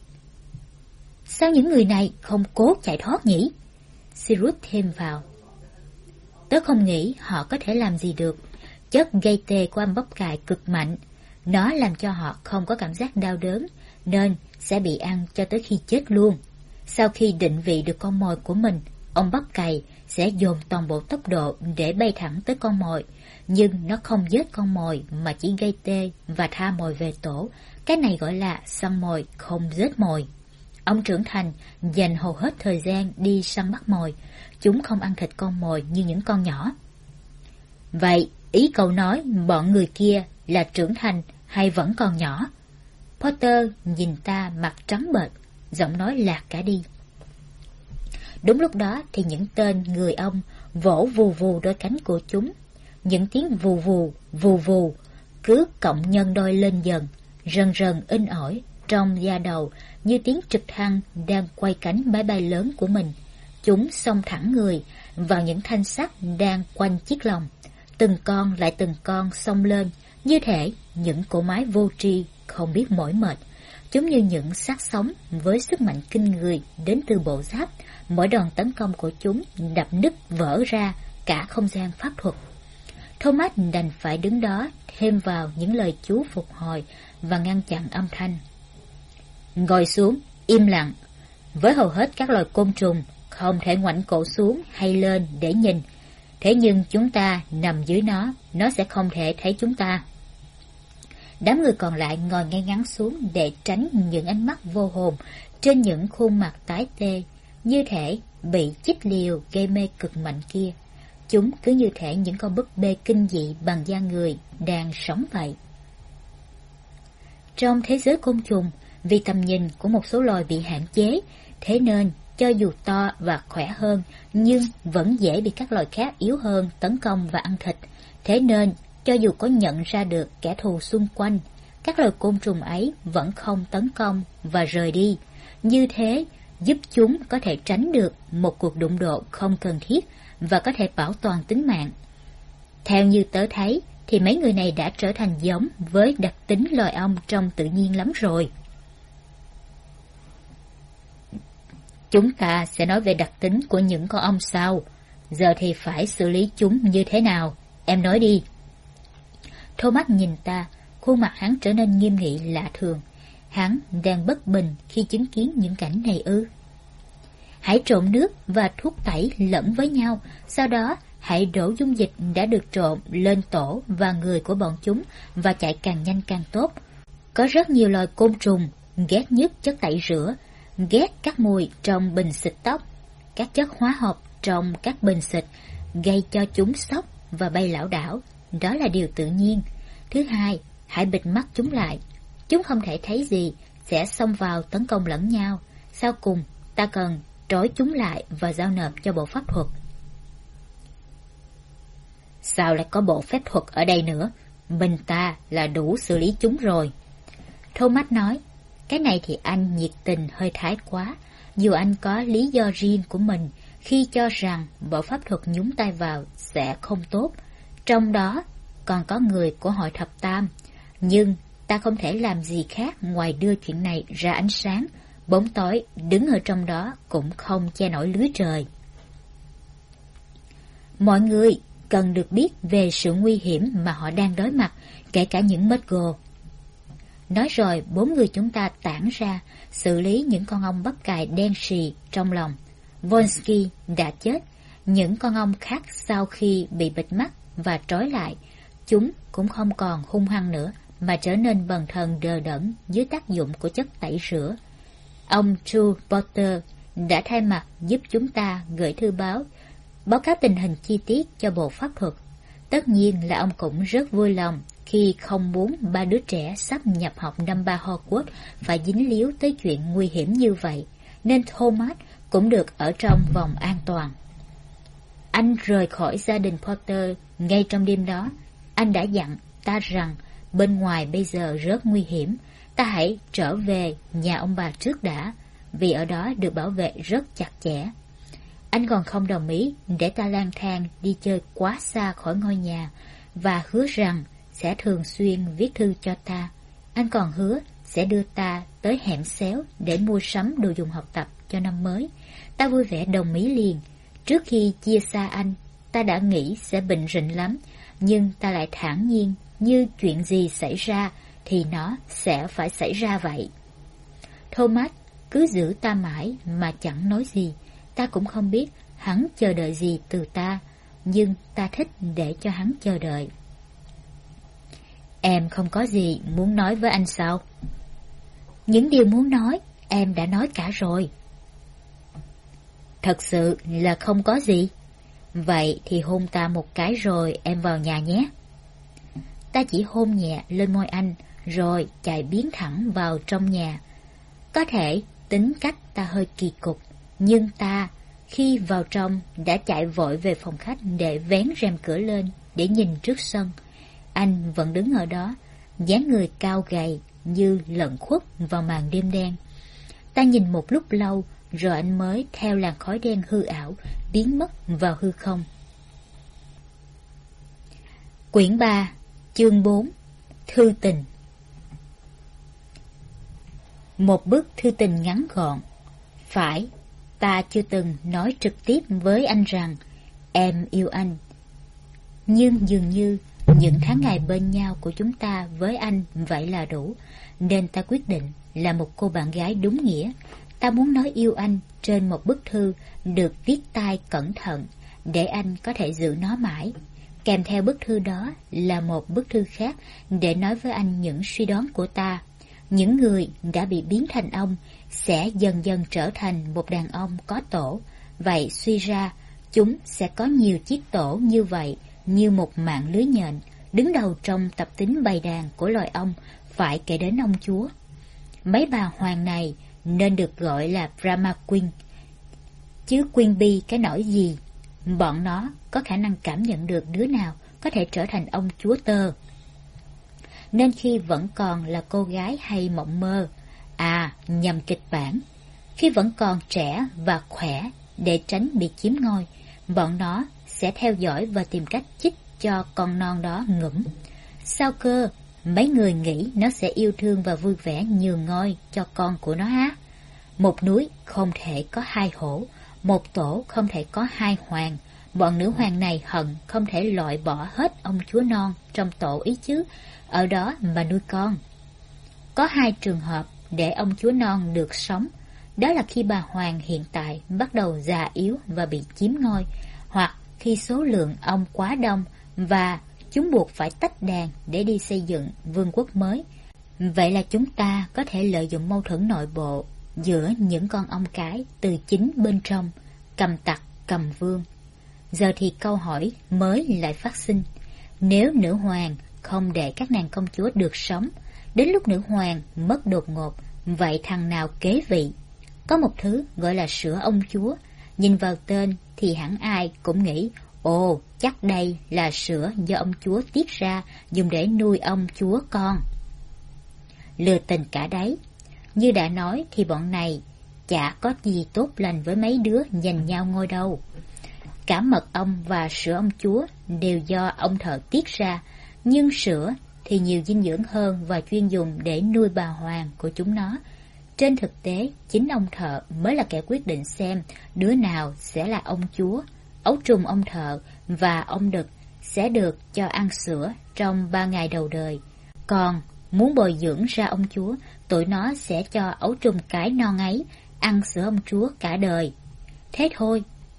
A: Sao những người này không cố chạy thoát nhỉ? Cyrus thêm vào. Tớ không nghĩ họ có thể làm gì được. Chất gây tê của âm bắp cải cực mạnh. Nó làm cho họ không có cảm giác đau đớn, nên sẽ bị ăn cho tới khi chết luôn. Sau khi định vị được con mồi của mình, ông bắp cày sẽ dồn toàn bộ tốc độ để bay thẳng tới con mồi. Nhưng nó không giết con mồi mà chỉ gây tê và tha mồi về tổ. Cái này gọi là săn mồi không giết mồi. Ông trưởng thành dành hầu hết thời gian đi săn bắt mồi. Chúng không ăn thịt con mồi như những con nhỏ. Vậy, ý cậu nói bọn người kia là trưởng thành hay vẫn còn nhỏ? Potter nhìn ta mặt trắng bệch, giọng nói lạc cả đi. Đúng lúc đó thì những tên người ông vỗ vù vù đôi cánh của chúng. Những tiếng vù vù cứ cộng nhân đôi lên dần, rần rần in ỏi trong da đầu như tiếng trực thăng đang quay cánh máy bay lớn của mình. Chúng xông thẳng người vào những thanh sắt đang quanh chiếc lồng. Từng con lại từng con xông lên, như thể những cỗ máy vô tri không biết mỏi mệt. Chúng như những xác sống với sức mạnh kinh người đến từ bộ giáp. Mỗi đòn tấn công của chúng đập nứt vỡ ra cả không gian pháp thuật. Thomas đành phải đứng đó thêm vào những lời chú phục hồi và ngăn chặn âm thanh. Ngồi xuống, im lặng. Với hầu hết các loài côn trùng không thể ngoảnh cổ xuống hay lên để nhìn. Thế nhưng chúng ta nằm dưới nó sẽ không thể thấy chúng ta. Đám người còn lại ngồi ngay ngắn xuống để tránh những ánh mắt vô hồn trên những khuôn mặt tái tê, như thể bị chích liều gây mê cực mạnh kia. Chúng cứ như thể những con búp bê kinh dị bằng da người đang sống vậy. Trong thế giới côn trùng, vì tầm nhìn của một số loài bị hạn chế, thế nên cho dù to và khỏe hơn, nhưng vẫn dễ bị các loài khác yếu hơn tấn công và ăn thịt. Thế nên, cho dù có nhận ra được kẻ thù xung quanh, các loài côn trùng ấy vẫn không tấn công và rời đi. Như thế, giúp chúng có thể tránh được một cuộc đụng độ không cần thiết và có thể bảo toàn tính mạng. Theo như tớ thấy, thì mấy người này đã trở thành giống với đặc tính loài ong trong tự nhiên lắm rồi. Chúng ta sẽ nói về đặc tính của những con ong sau. Giờ thì phải xử lý chúng như thế nào? Em nói đi. Thomas nhìn ta, khuôn mặt hắn trở nên nghiêm nghị lạ thường. Hắn đang bất bình khi chứng kiến những cảnh này ư? Hãy trộn nước và thuốc tẩy lẫn với nhau, sau đó hãy đổ dung dịch đã được trộn lên tổ và người của bọn chúng và chạy càng nhanh càng tốt. Có rất nhiều loài côn trùng ghét nhất chất tẩy rửa, ghét các mùi trong bình xịt tóc, các chất hóa học trong các bình xịt gây cho chúng sốc và bay lảo đảo. Đó là điều tự nhiên. Thứ hai, hãy bịt mắt chúng lại. Chúng không thể thấy gì, sẽ xông vào tấn công lẫn nhau. Sau cùng, ta cần trói chúng lại và giao nộp cho bộ pháp thuật. Sao lại có bộ phép thuật ở đây nữa? Mình ta là đủ xử lý chúng rồi. Thomas nói, cái này thì anh nhiệt tình hơi thái quá, dù anh có lý do riêng của mình khi cho rằng bộ pháp thuật nhúng tay vào sẽ không tốt. Trong đó còn có người của hội thập tam. Nhưng ta không thể làm gì khác ngoài đưa chuyện này ra ánh sáng. Bóng tối đứng ở trong đó cũng không che nổi lưới trời. Mọi người cần được biết về sự nguy hiểm mà họ đang đối mặt, kể cả những Muggle. Nói rồi, 4 người chúng ta tản ra, xử lý những con ong bắp cải đen sì trong lòng. Vonsky đã chết, Những con ong khác sau khi bị bịt mắt và trói lại, chúng cũng không còn hung hăng nữa mà trở nên bần thần đờ đẫn dưới tác dụng của chất tẩy rửa. Ông True Potter đã thay mặt giúp chúng ta gửi thư báo cáo tình hình chi tiết cho Bộ Pháp thuật. Tất nhiên là ông cũng rất vui lòng khi không muốn ba đứa trẻ sắp nhập học năm 3 Hogwarts phải dính líu tới chuyện nguy hiểm như vậy, nên Thomas cũng được ở trong vòng an toàn. Anh rời khỏi gia đình Potter ngay trong đêm đó. Anh đã dặn ta rằng bên ngoài bây giờ rất nguy hiểm, ta hãy trở về nhà ông bà trước đã, vì ở đó được bảo vệ rất chặt chẽ. Anh còn không đồng ý để ta lang thang đi chơi quá xa khỏi ngôi nhà, và hứa rằng sẽ thường xuyên viết thư cho ta. Anh còn hứa sẽ đưa ta tới hẻm xéo để mua sắm đồ dùng học tập cho năm mới. Ta vui vẻ đồng ý liền. Trước khi chia xa anh, ta đã nghĩ sẽ bệnh rịnh lắm, nhưng ta lại thản nhiên như chuyện gì xảy ra thì nó sẽ phải xảy ra vậy. Thomas cứ giữ ta mãi mà chẳng nói gì. Ta cũng không biết hắn chờ đợi gì từ ta, nhưng ta thích để cho hắn chờ đợi. Em không có gì muốn nói với anh sao? Những điều muốn nói em đã nói cả rồi. Thật sự là không có gì. Vậy thì hôn ta một cái rồi em vào nhà nhé. Ta chỉ hôn nhẹ lên môi anh rồi chạy biến thẳng vào trong nhà. Có thể tính cách ta hơi kỳ cục, nhưng ta khi vào trong đã chạy vội về phòng khách để vén rèm cửa lên để nhìn trước sân. Anh vẫn đứng ở đó, dáng người cao gầy như lẩn khuất vào màn đêm đen. Ta nhìn một lúc lâu rồi anh mới theo làn khói đen hư ảo biến mất vào hư không. Quyển 3, chương 4, Thư tình. Một bức thư tình ngắn gọn. Phải, ta chưa từng nói trực tiếp với anh rằng em yêu anh. Nhưng dường như những tháng ngày bên nhau của chúng ta với anh vậy là đủ, nên ta quyết định là một cô bạn gái đúng nghĩa. Ta muốn nói yêu anh trên một bức thư được viết tay cẩn thận để anh có thể giữ nó mãi. Kèm theo bức thư đó là một bức thư khác để nói với anh những suy đoán của ta. Những người đã bị biến thành ong sẽ dần dần trở thành một đàn ong có tổ. Vậy suy ra, chúng sẽ có nhiều chiếc tổ như vậy, như một mạng lưới nhện. Đứng đầu trong tập tính bầy đàn của loài ong phải kể đến ong chúa. Mấy bà hoàng này nên được gọi là Drama Queen, chứ Queen Bee cái nỗi gì. Bọn nó có khả năng cảm nhận được đứa nào có thể trở thành ông chúa tơ. Nên khi vẫn còn là cô gái hay mộng mơ, nhầm kịch bản, khi vẫn còn trẻ và khỏe để tránh bị chiếm ngôi, bọn nó sẽ theo dõi và tìm cách chích cho con non đó ngủm. Sao cơ, mấy người nghĩ nó sẽ yêu thương và vui vẻ nhường ngôi cho con của nó hả? Một núi không thể có hai hổ, một tổ không thể có hai hoàng. Bọn nữ hoàng này hận không thể loại bỏ hết ông chúa non trong tổ ý chứ, ở đó mà nuôi con. Có hai trường hợp để ông chúa non được sống, đó là khi bà hoàng hiện tại bắt đầu già yếu và bị chiếm ngôi, hoặc khi số lượng ong quá đông và chúng buộc phải tách đàn để đi xây dựng vương quốc mới. Vậy là chúng ta có thể lợi dụng mâu thuẫn nội bộ giữa những con ong cái từ chính bên trong, cầm tặc cầm vương. Giờ thì câu hỏi mới lại phát sinh. Nếu nữ hoàng không để các nàng công chúa được sống, đến lúc nữ hoàng mất đột ngột, vậy thằng nào kế vị? Có một thứ gọi là sữa ông chúa. Nhìn vào tên thì hẳn ai cũng nghĩ, ồ, chắc đây là sữa do ông chúa tiết ra dùng để nuôi ông chúa con. Lừa tình cả đấy. Như đã nói thì bọn này chả có gì tốt lành với mấy đứa giành nhau ngôi đâu. Cả mật ong và sữa ông chúa đều do ông thợ tiết ra, nhưng sữa thì nhiều dinh dưỡng hơn và chuyên dùng để nuôi bà hoàng của chúng nó. Trên thực tế, chính ông thợ mới là kẻ quyết định xem đứa nào sẽ là ông chúa. Ấu trùng ông thợ và ông đực sẽ được cho ăn sữa trong 3 ngày đầu đời. Còn muốn bồi dưỡng ra ông chúa, tụi nó sẽ cho ấu trùng cái non ấy ăn sữa ông chúa cả đời. Thế thôi,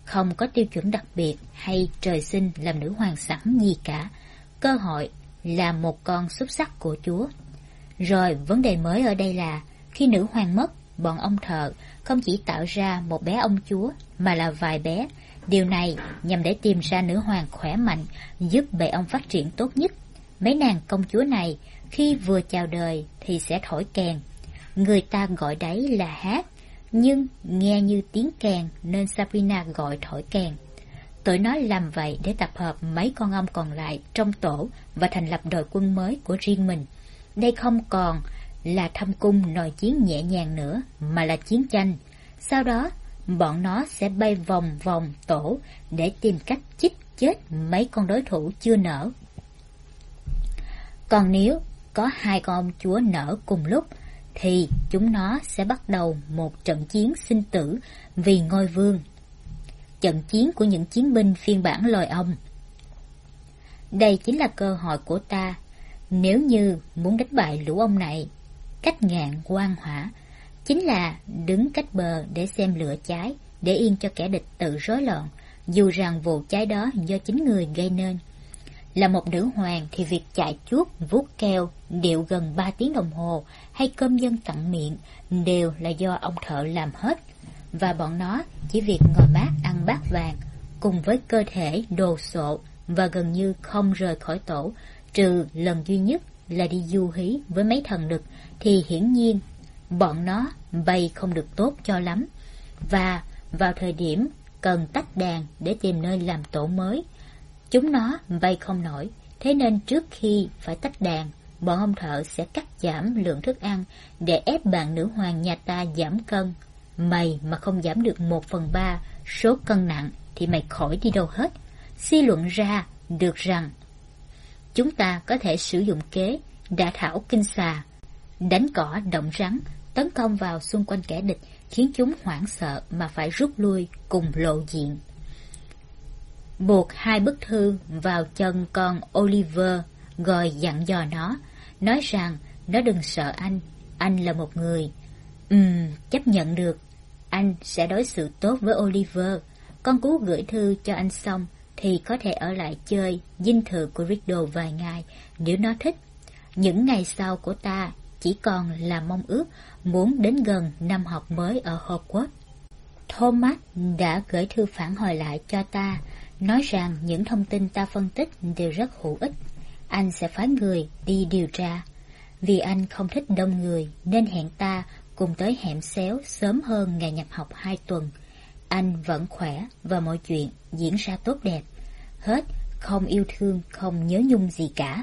A: không có tiêu chuẩn đặc biệt hay trời sinh làm nữ hoàng sẵn gì cả. Cơ hội là một con xúc xắc của Chúa. Rồi vấn đề mới ở đây là khi nữ hoàng mất, bọn ông thợ không chỉ tạo ra một bé ông chúa mà là vài bé. Điều này nhằm để tìm ra nữ hoàng khỏe mạnh, giúp bề ông phát triển tốt nhất. Mấy nàng công chúa này khi vừa chào đời thì sẽ thổi kèn. Người ta gọi đấy là hát, nhưng nghe như tiếng kèn nên Sabrina gọi thổi kèn. Tụi nó làm vậy để tập hợp mấy con ông còn lại trong tổ và thành lập đội quân mới của riêng mình. Đây không còn là thâm cung nội chiến nhẹ nhàng nữa, mà là chiến tranh. Sau đó, bọn nó sẽ bay vòng vòng tổ để tìm cách chích chết mấy con đối thủ chưa nở. Còn nếu có hai con ông chúa nở cùng lúc, thì chúng nó sẽ bắt đầu một trận chiến sinh tử vì ngôi vương. Trận chiến của những chiến binh phiên bản loài ong. Đây chính là cơ hội của ta. Nếu như muốn đánh bại lũ ông này, cách ngạn quan hỏa chính là đứng cách bờ để xem lửa cháy, để yên cho kẻ địch tự rối loạn, dù rằng vụ cháy đó do chính người gây nên. Là một nữ hoàng thì việc chạy chuốt, vuốt keo, điệu gần 3 tiếng đồng hồ hay cơm dân tặng miệng đều là do ông thợ làm hết. Và bọn nó chỉ việc ngồi mát ăn bát vàng, cùng với cơ thể đồ sộ và gần như không rời khỏi tổ, trừ lần duy nhất là đi du hí với mấy thần lực, thì hiển nhiên bọn nó bay không được tốt cho lắm. Và vào thời điểm cần tách đàn để tìm nơi làm tổ mới, chúng nó bay không nổi. Thế nên trước khi phải tách đàn, bọn ông thợ sẽ cắt giảm lượng thức ăn để ép bạn nữ hoàng nhà ta giảm cân. Mày mà không giảm được 1/3 số cân nặng thì mày khỏi đi đâu hết. Suy luận ra được rằng chúng ta có thể sử dụng kế đả thảo kinh xà, đánh cỏ động rắn, tấn công vào xung quanh kẻ địch, khiến chúng hoảng sợ mà phải rút lui cùng lộ diện. Buộc 2 bức thư vào chân con Oliver, rồi dặn dò nó, nói rằng nó đừng sợ anh là một người. Chấp nhận được, anh sẽ đối xử tốt với Oliver. Con cú gửi thư cho anh xong thì có thể ở lại chơi dinh thự của Riddle vài ngày nếu nó thích. Những ngày sau của ta chỉ còn là mong ước muốn đến gần năm học mới ở Hogwarts. Thomas đã gửi thư phản hồi lại cho ta, nói rằng những thông tin ta phân tích đều rất hữu ích. Anh sẽ phái người đi điều tra. Vì anh không thích đông người nên hẹn ta cùng tới hẻm xéo sớm hơn ngày nhập học 2 tuần. Anh vẫn khỏe và mọi chuyện diễn ra tốt đẹp. Hết, không yêu thương, không nhớ nhung gì cả.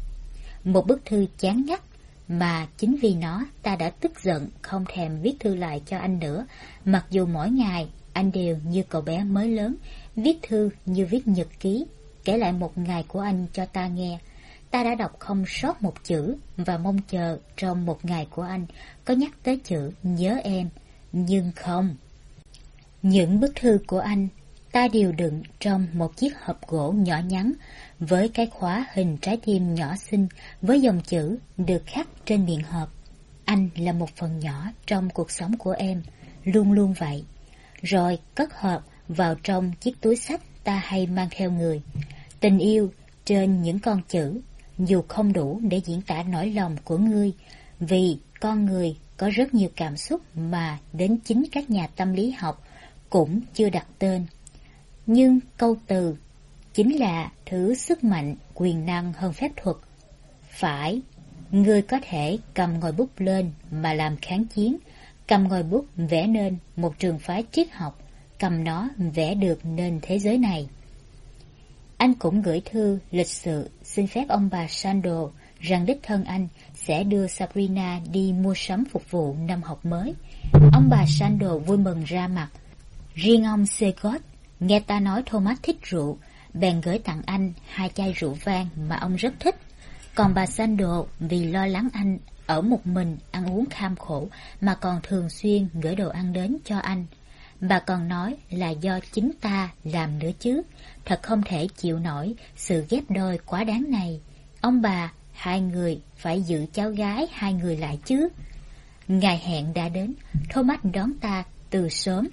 A: Một bức thư chán ngắt, mà chính vì nó ta đã tức giận không thèm viết thư lại cho anh nữa. Mặc dù mỗi ngày anh đều như cậu bé mới lớn, viết thư như viết nhật ký, kể lại một ngày của anh cho ta nghe. Ta đã đọc không sót một chữ và mong chờ trong một ngày của anh có nhắc tới chữ nhớ em, nhưng không. Những bức thư của anh ta đều đựng trong một chiếc hộp gỗ nhỏ nhắn với cái khóa hình trái tim nhỏ xinh với dòng chữ được khắc trên miệng hộp. Anh là một phần nhỏ trong cuộc sống của em, luôn luôn vậy. Rồi cất hộp vào trong chiếc túi xách ta hay mang theo người. Tình yêu trên những con chữ, dù không đủ để diễn tả nỗi lòng của ngươi, vì con người có rất nhiều cảm xúc mà đến chính các nhà tâm lý học cũng chưa đặt tên. Nhưng câu từ chính là thứ sức mạnh quyền năng hơn phép thuật. Phải, ngươi có thể cầm ngòi bút lên mà làm kháng chiến, cầm ngòi bút vẽ nên một trường phái triết học, cầm nó vẽ được nên thế giới này. Anh cũng gửi thư lịch sự xin phép ông bà Sandal rằng đích thân anh sẽ đưa Sabrina đi mua sắm phục vụ năm học mới. Ông bà Sandal vui mừng ra mặt. Riêng ông Segot nghe ta nói Thomas thích rượu, bèn gửi tặng anh 2 chai rượu vang mà ông rất thích. Còn bà Sandal vì lo lắng anh ở một mình ăn uống kham khổ mà còn thường xuyên gửi đồ ăn đến cho anh. Bà còn nói là do chính ta làm nữa chứ, thật không thể chịu nổi sự ghép đôi quá đáng này. Ông bà, 2 người phải giữ cháu gái 2 người lại chứ. Ngày hẹn đã đến, Thomas đón ta từ sớm.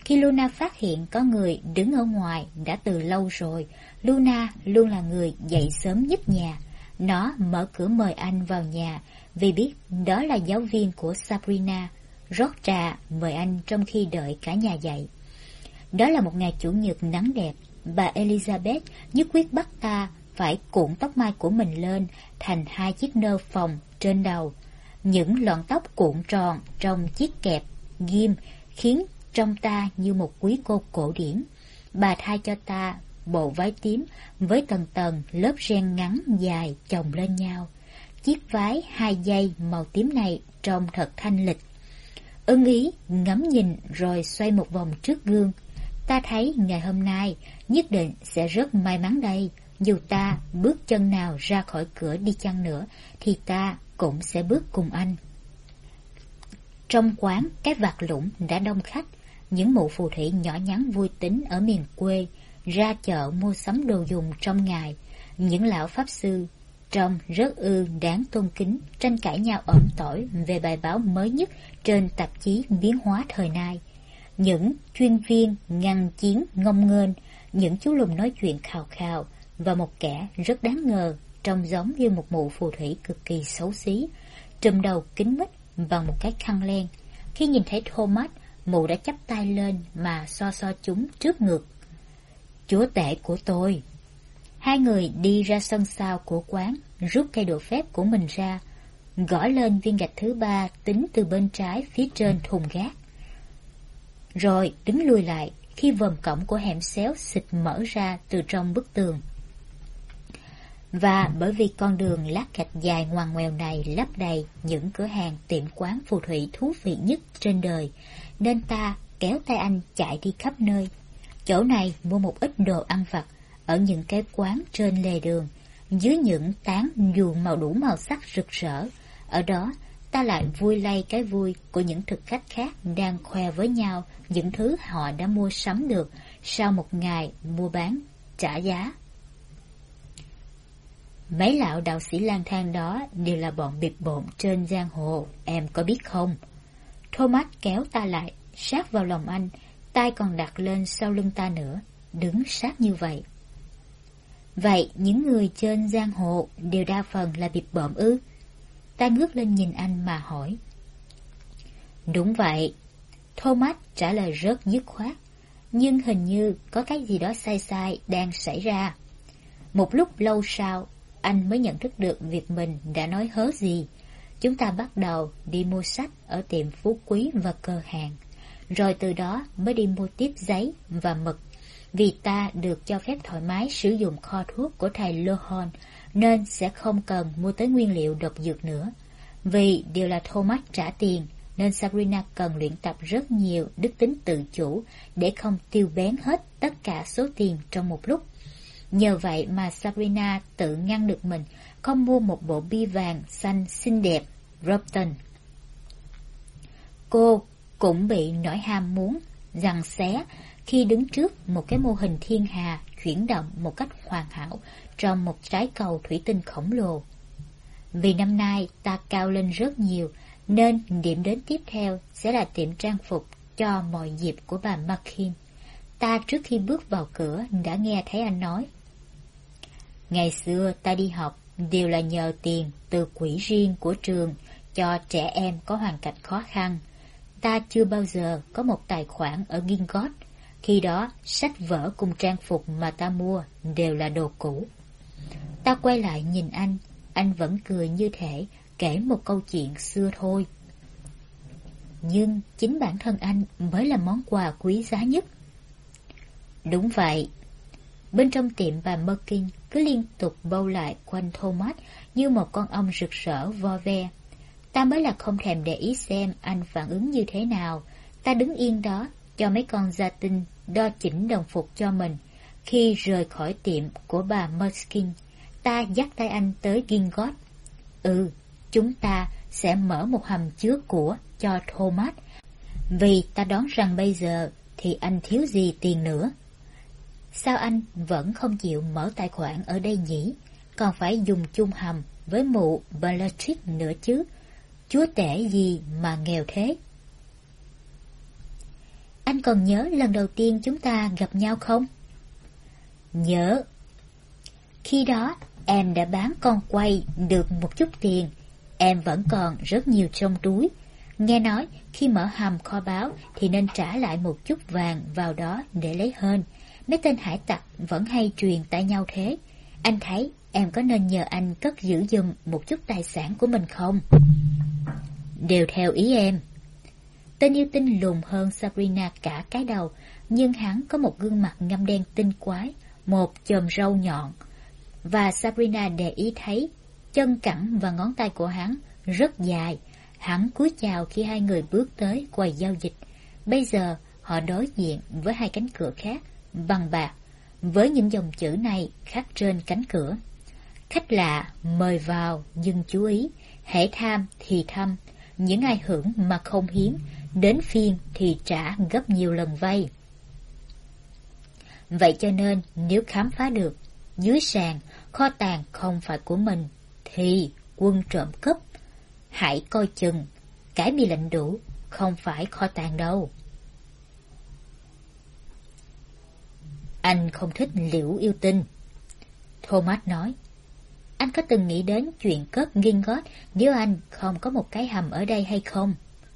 A: Khi Luna phát hiện có người đứng ở ngoài đã từ lâu rồi, Luna luôn là người dậy sớm nhất nhà. Nó mở cửa mời anh vào nhà vì biết đó là giáo viên của Sabrina, rót trà mời anh trong khi đợi cả nhà dậy. Đó là một ngày chủ nhật nắng đẹp. Bà Elizabeth nhất quyết bắt ta phải cuộn tóc mai của mình lên thành 2 chiếc nơ phồng trên đầu. Những lọn tóc cuộn tròn trong chiếc kẹp ghim khiến trông ta như một quý cô cổ điển. Bà thay cho ta bộ váy tím với tầng tầng lớp ren ngắn dài chồng lên nhau. Chiếc váy 2 dây màu tím này trông thật thanh lịch. Ưng ý ngắm nhìn rồi xoay một vòng trước gương. Ta thấy ngày hôm nay nhất định sẽ rất may mắn đây. Dù ta bước chân nào ra khỏi cửa đi chăng nữa thì ta cũng sẽ bước cùng anh. Trong quán cái vạt lũng đã đông khách. Những mụ phù thủy nhỏ nhắn vui tính ở miền quê ra chợ mua sắm đồ dùng trong ngày. Những lão pháp sư trông rất đáng tôn kính tranh cãi nhau ỏm tỏi về bài báo mới nhất trên tạp chí biến hóa thời nay. Những chuyên viên ngăn chiến ngông nghênh, những chú lùn nói chuyện khào khào và một kẻ rất đáng ngờ trông giống như một mụ phù thủy cực kỳ xấu xí, trùm đầu kín mít bằng một cái khăn len. Khi nhìn thấy Thomas, mụ đã chắp tay lên mà so chúng trước ngực. Chúa tể của tôi. Hai người đi ra sân sau của quán, rút cây đũa phép của mình ra, gõ lên viên gạch thứ 3 tính từ bên trái phía trên thùng gác. Rồi đứng lùi lại khi vòm cổng của hẻm xéo xịt mở ra từ trong bức tường. Và bởi vì con đường lát gạch dài ngoằn ngoèo này lấp đầy những cửa hàng tiệm quán phù thủy thú vị nhất trên đời, nên ta kéo tay anh chạy đi khắp nơi. Chỗ này mua một ít đồ ăn vặt ở những cái quán trên lề đường, dưới những tán giường đủ màu sắc rực rỡ. Ở đó ta lại vui lây cái vui của những thực khách khác đang khoe với nhau những thứ họ đã mua sắm được sau một ngày mua bán trả giá. Mấy lão đạo sĩ lang thang đó đều là bọn bịp bộm trên giang hồ, em có biết không? Thomas kéo ta lại, sát vào lòng anh, tay còn đặt lên sau lưng ta nữa, đứng sát như vậy. Vậy những người trên giang hồ đều đa phần là bịp bợm ư? Ta ngước lên nhìn anh mà hỏi. Đúng vậy. Thomas trả lời rất dứt khoát, nhưng hình như có cái gì đó sai sai đang xảy ra. Một lúc lâu sau, anh mới nhận thức được việc mình đã nói hớ gì. Chúng ta bắt đầu đi mua sách ở tiệm Phú Quý và Cơ Hàng, rồi từ đó mới đi mua tiếp giấy và mực. Vì ta được cho phép thoải mái sử dụng kho thuốc của thầy Lohon, nên sẽ không cần mua tới nguyên liệu độc dược nữa. Vì đều là Thomas trả tiền, nên Sabrina cần luyện tập rất nhiều đức tính tự chủ để không tiêu bén hết tất cả số tiền trong một lúc. Nhờ vậy mà Sabrina tự ngăn được mình không mua một bộ bi vàng xanh xinh đẹp Robton. Cô cũng bị nỗi ham muốn giằng xé khi đứng trước một cái mô hình thiên hà chuyển động một cách hoàn hảo trong một trái cầu thủy tinh khổng lồ. Vì năm nay ta cao lên rất nhiều, nên điểm đến tiếp theo sẽ là tiệm trang phục cho mọi dịp của bà Markin. Ta trước khi bước vào cửa đã nghe thấy anh nói. Ngày xưa ta đi học đều là nhờ tiền từ quỹ riêng của trường cho trẻ em có hoàn cảnh khó khăn. Ta chưa bao giờ có một tài khoản ở Gingot. Khi đó, sách vở cùng trang phục mà ta mua đều là đồ cũ. Ta quay lại nhìn anh vẫn cười như thể kể một câu chuyện xưa thôi. Nhưng chính bản thân anh mới là món quà quý giá nhất. Đúng vậy. Bên trong tiệm bà Merkin cứ liên tục bâu lại quanh Thomas như một con ong rực rỡ vo ve. Ta mới là không thèm để ý xem anh phản ứng như thế nào. Ta đứng yên đó cho mấy con gia tinh đo chỉnh đồng phục cho mình. Khi rời khỏi tiệm của bà Merkin, ta dắt tay anh tới Gingot. Chúng ta sẽ mở một hầm chứa của cho Thomas, vì ta đoán rằng bây giờ thì anh thiếu gì tiền nữa. Sao anh vẫn không chịu mở tài khoản ở đây nhỉ? Còn phải dùng chung hầm với mụ Bellatrix nữa chứ. Chúa tể gì mà nghèo thế? Anh còn nhớ lần đầu tiên chúng ta gặp nhau không? Nhớ. Khi đó, em đã bán con quay được một chút tiền. Em vẫn còn rất nhiều trong túi. Nghe nói, khi mở hầm kho báu thì nên trả lại một chút vàng vào đó để lấy hên. Mấy tên hải tặc vẫn hay truyền tai nhau thế. Anh thấy em có nên nhờ anh cất giữ giùm một chút tài sản của mình không? Đều theo ý em. Tên yêu tinh lùn hơn Sabrina cả cái đầu, nhưng hắn có một gương mặt ngăm đen tinh quái, một chòm râu nhọn. Và Sabrina để ý thấy chân cẳng và ngón tay của hắn rất dài. Hắn cúi chào khi hai người bước tới quầy giao dịch. Bây giờ họ đối diện với hai cánh cửa khác, bằng bạc, với những dòng chữ này khắc trên cánh cửa. Khách lạ mời vào, nhưng chú ý, hễ tham thì thăm, những ai hưởng mà không hiếm, đến phiên thì trả gấp nhiều lần vay. Vậy cho nên nếu khám phá được dưới sàn kho tàng không phải của mình thì quân trộm cướp. Hãy coi chừng, cái bị lệnh đủ không phải kho tàng đâu. Anh không thích Liễu yêu tinh, Thomas nói. Anh có từng nghĩ đến chuyện cướp Gringotts nếu anh không có một cái hầm ở đây hay không?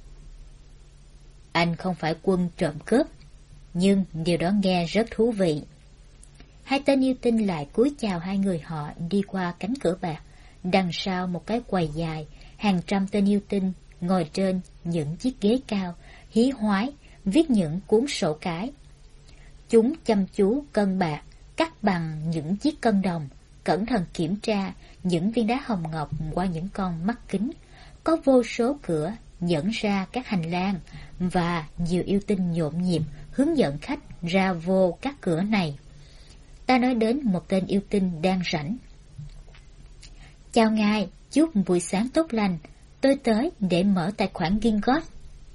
A: Anh không phải quân trộm cướp, nhưng điều đó nghe rất thú vị. Hai tên yêu tinh lại cúi chào hai người họ đi qua cánh cửa bạc. Đằng sau một cái quầy dài, hàng trăm tên yêu tinh ngồi trên những chiếc ghế cao, hí hoái, viết những cuốn sổ cái. Chúng chăm chú cân bạc, cắt bằng những chiếc cân đồng, cẩn thận kiểm tra những viên đá hồng ngọc qua những con mắt kính. Có vô số cửa dẫn ra các hành lang, và nhiều yêu tinh nhộn nhịp hướng dẫn khách ra vô các cửa này. Ta nói đến một tên yêu tinh đang rảnh. Chào ngài, chúc buổi sáng tốt lành. Tôi tới để mở tài khoản Gringotts.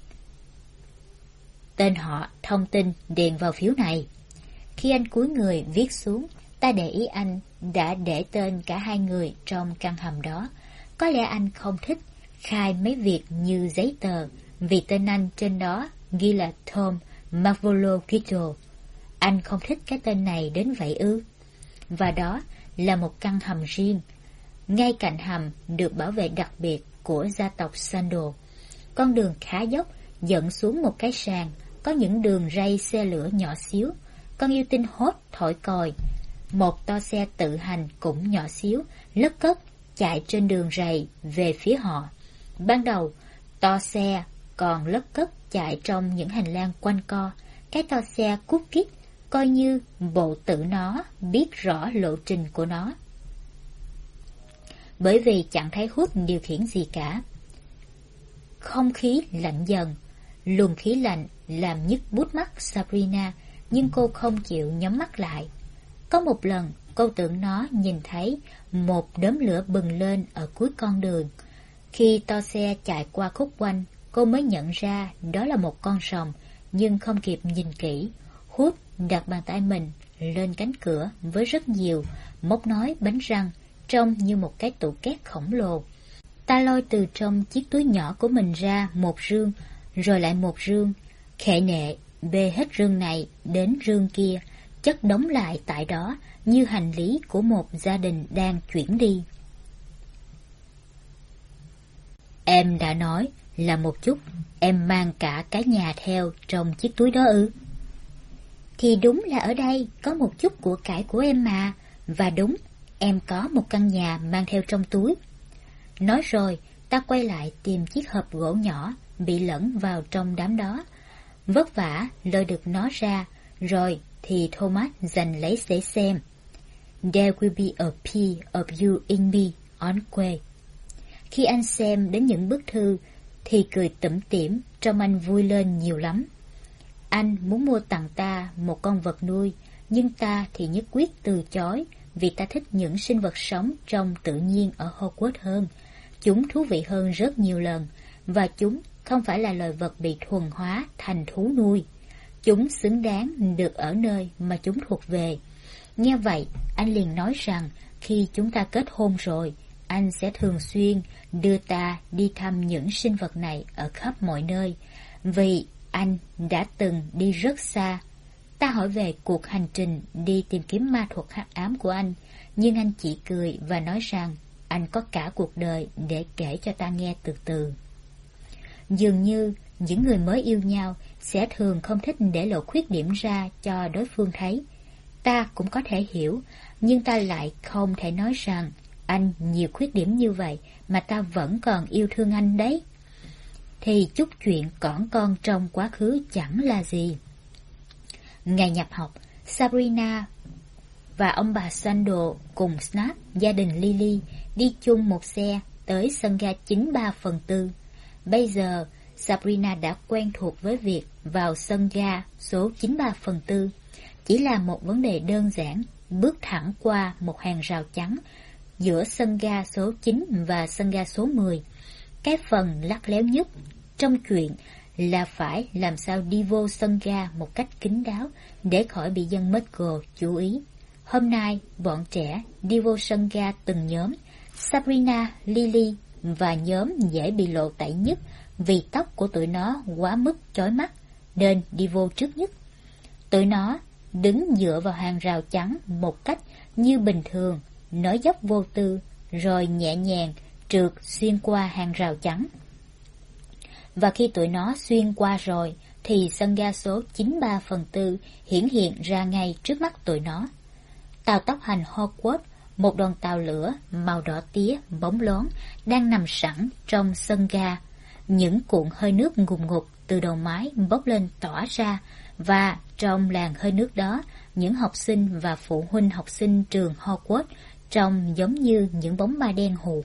A: Tên họ, thông tin điền vào phiếu này. Khi anh cúi người viết xuống, ta để ý anh đã để tên cả hai người trong căn hầm đó. Có lẽ anh không thích khai mấy việc như giấy tờ, vì tên anh trên đó ghi là Tom Marvolo Kittle. Anh không thích cái tên này đến vậy ư? Và đó là một căn hầm riêng. Ngay cạnh hầm được bảo vệ đặc biệt của gia tộc Sandal. Con đường khá dốc dẫn xuống một cái sàn, có những đường ray xe lửa nhỏ xíu. Con yêu tinh hốt thổi còi. Một toa xe tự hành cũng nhỏ xíu, lất cất chạy trên đường rầy về phía họ. Ban đầu, toa xe còn lất cất chạy trong những hành lang quanh co. Cái toa xe cút kít, coi như bộ tự nó biết rõ lộ trình của nó. Bởi vì chẳng thấy hút điều khiển gì cả. Không khí lạnh dần, luồng khí lạnh làm nhức bút mắt Sabrina, nhưng cô không chịu nhắm mắt lại. Có một lần, cô tưởng nó nhìn thấy một đốm lửa bừng lên ở cuối con đường. Khi toa xe chạy qua khúc quanh, cô mới nhận ra đó là một con sòng, nhưng không kịp nhìn kỹ. Hút đặt bàn tay mình lên cánh cửa với rất nhiều móc nói bánh răng, trông như một cái tủ két khổng lồ. Ta lôi từ trong chiếc túi nhỏ của mình ra một rương, rồi lại một rương, khệ nệ bê hết rương này đến rương kia, chất đống lại tại đó như hành lý của một gia đình đang chuyển đi. Em đã nói là một chút, em mang cả cái nhà theo trong chiếc túi đó ư? Thì đúng là ở đây có một chút của cải của em mà, và đúng, em có một căn nhà mang theo trong túi. Nói rồi, ta quay lại tìm chiếc hộp gỗ nhỏ bị lẫn vào trong đám đó. Vất vả lôi được nó ra, rồi thì Thomas giành lấy để xem. There will be a piece of you in me on quay. Khi anh xem đến những bức thư thì cười tủm tỉm, trông anh vui lên nhiều lắm. Anh muốn mua tặng ta một con vật nuôi, nhưng ta thì nhất quyết từ chối, vì ta thích những sinh vật sống trong tự nhiên ở Hogwarts hơn. Chúng thú vị hơn rất nhiều lần, và chúng không phải là loài vật bị thuần hóa thành thú nuôi. Chúng xứng đáng được ở nơi mà chúng thuộc về. Nghe vậy, anh liền nói rằng khi chúng ta kết hôn rồi, anh sẽ thường xuyên đưa ta đi thăm những sinh vật này ở khắp mọi nơi, vì anh đã từng đi rất xa. Ta hỏi về cuộc hành trình đi tìm kiếm ma thuật hắc ám của anh, nhưng anh chỉ cười và nói rằng anh có cả cuộc đời để kể cho ta nghe từ từ. Dường như những người mới yêu nhau sẽ thường không thích để lộ khuyết điểm ra cho đối phương thấy. Ta cũng có thể hiểu, nhưng ta lại không thể nói rằng anh nhiều khuyết điểm như vậy mà ta vẫn còn yêu thương anh đấy. Thì chút chuyện cỏn con trong quá khứ chẳng là gì. Ngày nhập học, Sabrina và ông bà Sandal cùng Snap, gia đình Lily, đi chung một xe tới sân ga 93/4. Bây giờ, Sabrina đã quen thuộc với việc vào sân ga số 93/4. Chỉ là một vấn đề đơn giản, bước thẳng qua một hàng rào trắng giữa sân ga số 9 và sân ga số 10. Cái phần lắt léo nhất trong chuyện là phải làm sao đi vô sân ga một cách kín đáo để khỏi bị dân Metro chú ý. Hôm nay, bọn trẻ đi vô sân ga từng nhóm. Sabrina, Lily và nhóm dễ bị lộ tẩy nhất vì tóc của tụi nó quá mức chói mắt, nên đi vô trước nhất. Tụi nó đứng dựa vào hàng rào trắng một cách như bình thường, nói dốc vô tư, rồi nhẹ nhàng trượt xuyên qua hàng rào trắng. Và khi tụi nó xuyên qua rồi, thì sân ga số 93/4 hiển hiện ra ngay trước mắt tụi nó. Tàu tốc hành Hogwarts, một đoàn tàu lửa màu đỏ tía bóng loáng, đang nằm sẵn trong sân ga. Những cuộn hơi nước ngùn ngụt từ đầu mái bốc lên tỏa ra, và trong làn hơi nước đó, những học sinh và phụ huynh học sinh trường Hogwarts trông giống như những bóng ma đen hù.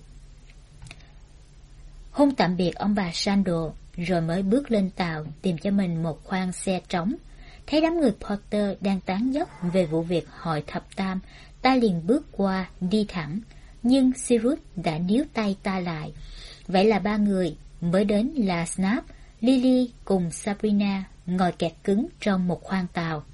A: Hôn tạm biệt ông bà Sandal, rồi mới bước lên tàu tìm cho mình một khoang xe trống. Thấy đám người Potter đang tán dóc về vụ việc hội thập tam, ta liền bước qua đi thẳng, nhưng Sirius đã níu tay ta lại. Vậy là ba người mới đến là Snap, Lily cùng Sabrina ngồi kẹt cứng trong một khoang tàu.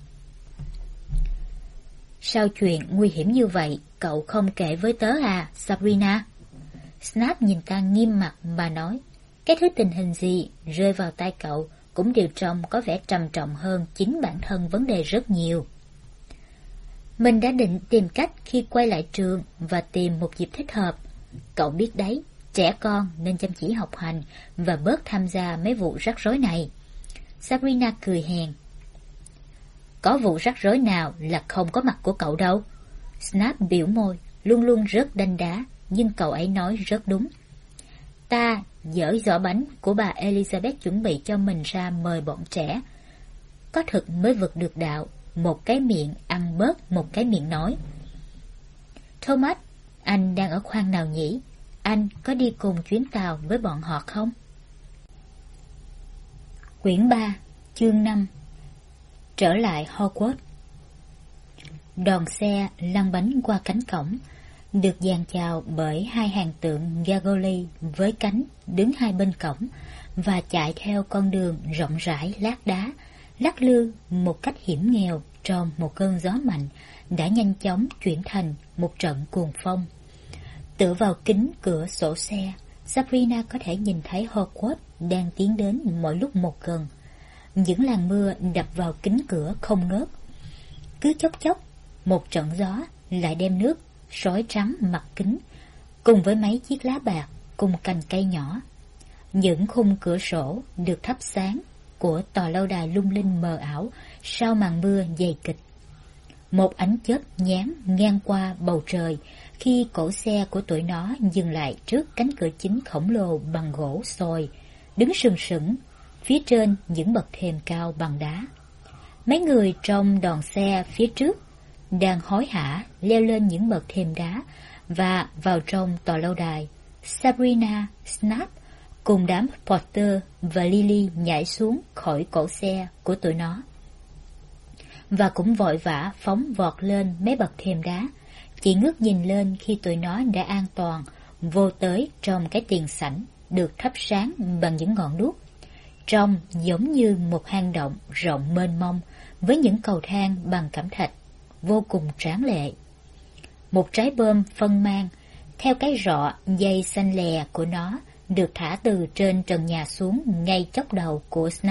A: Sao chuyện nguy hiểm như vậy cậu không kể với tớ à, Sabrina? Snap nhìn ta nghiêm mặt mà nói, cái thứ tình hình gì rơi vào tay cậu cũng đều trông có vẻ trầm trọng hơn chính bản thân vấn đề rất nhiều. Mình đã định tìm cách khi quay lại trường và tìm một dịp thích hợp. Cậu biết đấy, trẻ con nên chăm chỉ học hành và bớt tham gia mấy vụ rắc rối này. Sabrina cười hèn. Có vụ rắc rối nào là không có mặt của cậu đâu. Snap biểu môi, luôn luôn rất đanh đá, nhưng cậu ấy nói rất đúng. Ta dỡ giỏ bánh của bà Elizabeth chuẩn bị cho mình ra mời bọn trẻ. Có thực mới vực được đạo, một cái miệng ăn bớt một cái miệng nói. Thomas, anh đang ở khoang nào nhỉ? Anh có đi cùng chuyến tàu với bọn họ không? Quyển 3, chương 5. Trở lại Hogwarts. Đoàn xe lăn bánh qua cánh cổng, được dàn chào bởi hai hàng tượng Gargoyle với cánh đứng hai bên cổng và chạy theo con đường rộng rãi lát đá, lắc lư một cách hiểm nghèo trong một cơn gió mạnh đã nhanh chóng chuyển thành một trận cuồng phong. Tựa vào kính cửa sổ xe, Sabrina có thể nhìn thấy Hogwarts đang tiến đến mỗi lúc một gần. Những làn mưa đập vào kính cửa không ngớt. Cứ chốc chốc, một trận gió lại đem nước sói trắng mặt kính, cùng với mấy chiếc lá bạc cùng cành cây nhỏ. Những khung cửa sổ được thắp sáng của tòa lâu đài lung linh mờ ảo sau màn mưa dày kịch. Một ánh chớp nhán ngang qua bầu trời khi cỗ xe của tụi nó dừng lại trước cánh cửa chính khổng lồ bằng gỗ sồi, đứng sừng sững phía trên những bậc thềm cao bằng đá. Mấy người trong đoàn xe phía trước đang hối hả leo lên những bậc thềm đá và vào trong tòa lâu đài. Sabrina, Snap cùng đám Potter và Lily nhảy xuống khỏi cỗ xe của tụi nó và cũng vội vã phóng vọt lên mấy bậc thềm đá, chỉ ngước nhìn lên khi tụi nó đã an toàn vô tới trong cái tiền sảnh được thắp sáng bằng những ngọn đuốc, trông giống như một hang động rộng mênh mông với những cầu thang bằng cẩm thạch vô cùng tráng lệ. Một trái bơm phân mang theo cái rọ dây xanh lè của nó được thả từ trên trần nhà xuống ngay chóp đầu của Snap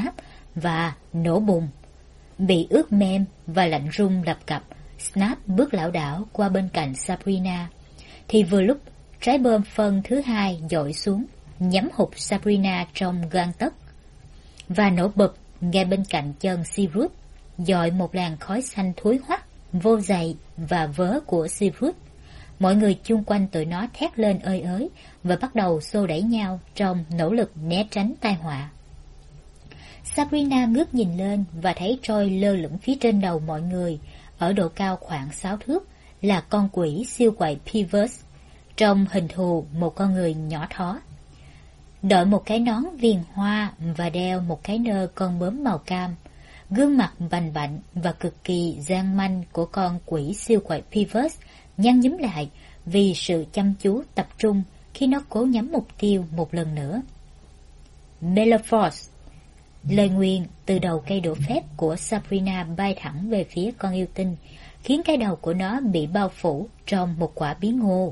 A: và nổ bùng. Bị ướt mem và lạnh run lập cập, Snap bước lảo đảo qua bên cạnh Sabrina. Thì vừa lúc trái bom phân thứ hai dội xuống, nhắm hụt Sabrina trong gang tấc và nổ bụp ngay bên cạnh chân Seawood, dội một làn khói xanh thối hoắc vô giày và vớ của Seawood. Mọi người chung quanh tụi nó thét lên ơi ới và bắt đầu xô đẩy nhau trong nỗ lực né tránh tai họa. Sabrina ngước nhìn lên và thấy trôi lơ lửng phía trên đầu mọi người, ở độ cao khoảng 6 thước, là con quỷ siêu quậy Peeves, trong hình thù một con người nhỏ thó. Đội một cái nón viền hoa và đeo một cái nơ con bướm màu cam. Gương mặt bành bạnh và cực kỳ gian manh của con quỷ siêu quậy Peeves nhăn nhúm lại vì sự chăm chú tập trung khi nó cố nhắm mục tiêu một lần nữa. Maleforce. Lời nguyền từ đầu cây đũa phép của Sabrina bay thẳng về phía con yêu tinh, khiến cái đầu của nó bị bao phủ trong một quả bí ngô.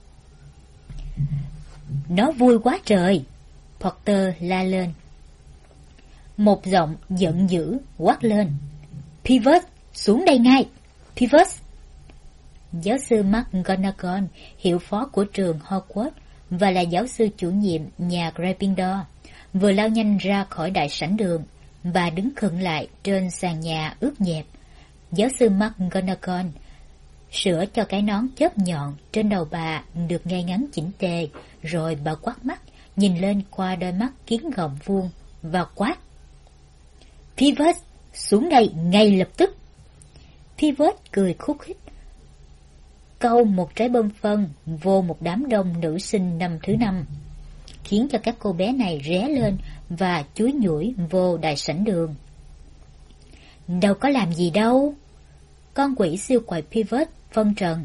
A: Nó vui quá trời! Porter la lên. Một giọng giận dữ quát lên. Peeves, xuống đây ngay! Peeves! Giáo sư McGonagall, hiệu phó của trường Hogwarts và là giáo sư chủ nhiệm nhà Gryffindor, vừa lao nhanh ra khỏi đại sảnh đường và đứng khựng lại trên sàn nhà ướt nhẹp. Giáo sư McGonagall sửa cho cái nón chớp nhọn trên đầu bà được ngay ngắn chỉnh tề, rồi bà quát mắt, nhìn lên qua đôi mắt kiến gọng vuông và quát. Peeves, xuống đây ngay lập tức! Peeves cười khúc khích, câu một trái bom phân vô một đám đông nữ sinh năm thứ 5, khiến cho các cô bé này ré lên và chúi nhủi vô đại sảnh đường. Đâu có làm gì đâu! Con quỷ siêu quậy Peeves phân trần.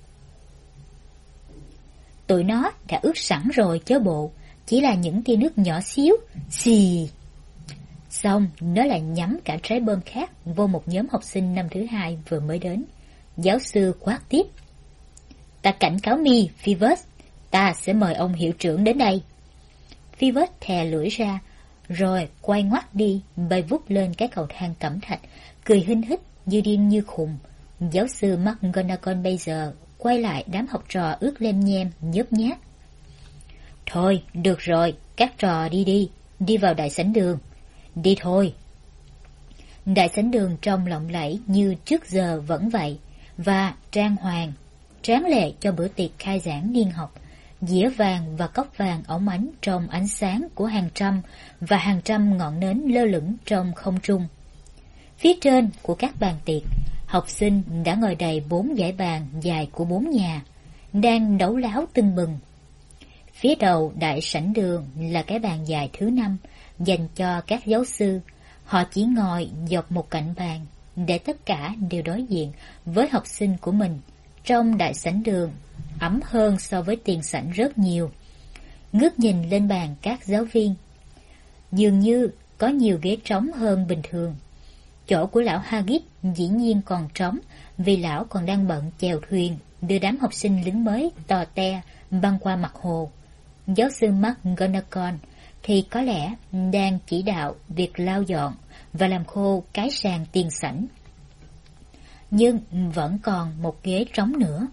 A: Tụi nó đã ướt sẵn rồi chớ bộ, chỉ là những tia nước nhỏ xíu. Xì! Xong, nó lại nhắm cả trái bom khác vô một nhóm học sinh năm thứ 2 vừa mới đến. Giáo sư quát tiếp. Ta cảnh cáo mi, Peeves, ta sẽ mời ông hiệu trưởng đến đây. Peeves thè lưỡi ra, rồi quay ngoắt đi, bay vút lên cái cầu thang cẩm thạch, cười hinh hít như điên như khùng. Giáo sư McGonagall bây giờ quay lại đám học trò ướt lem nhem, nhớp nhát. Thôi, được rồi, các trò đi vào đại sảnh đường. Đi thôi. Đại sảnh đường trông lộng lẫy như trước giờ vẫn vậy, và trang hoàng, tráng lệ cho bữa tiệc khai giảng niên học. Dĩa vàng và cốc vàng óng ánh trong ánh sáng của hàng trăm ngọn nến lơ lửng trong không trung. Phía trên của các bàn tiệc, học sinh đã ngồi đầy 4 dãy bàn dài của 4 nhà, đang đấu láo tưng bừng. Phía đầu đại sảnh đường là cái bàn dài thứ 5 dành cho các giáo sư. Họ chỉ ngồi dọc một cạnh bàn để tất cả đều đối diện với học sinh của mình. Trong đại sảnh đường ấm hơn so với tiền sảnh rất nhiều. Ngước nhìn lên bàn các giáo viên, dường như có nhiều ghế trống hơn bình thường. Chỗ của lão Hagrid dĩ nhiên còn trống, vì lão còn đang bận chèo thuyền đưa đám học sinh lính mới tò te băng qua mặt hồ. Giáo sư McGonagall thì có lẽ đang chỉ đạo việc lau dọn và làm khô cái sàn tiền sảnh. Nhưng vẫn còn một ghế trống nữa.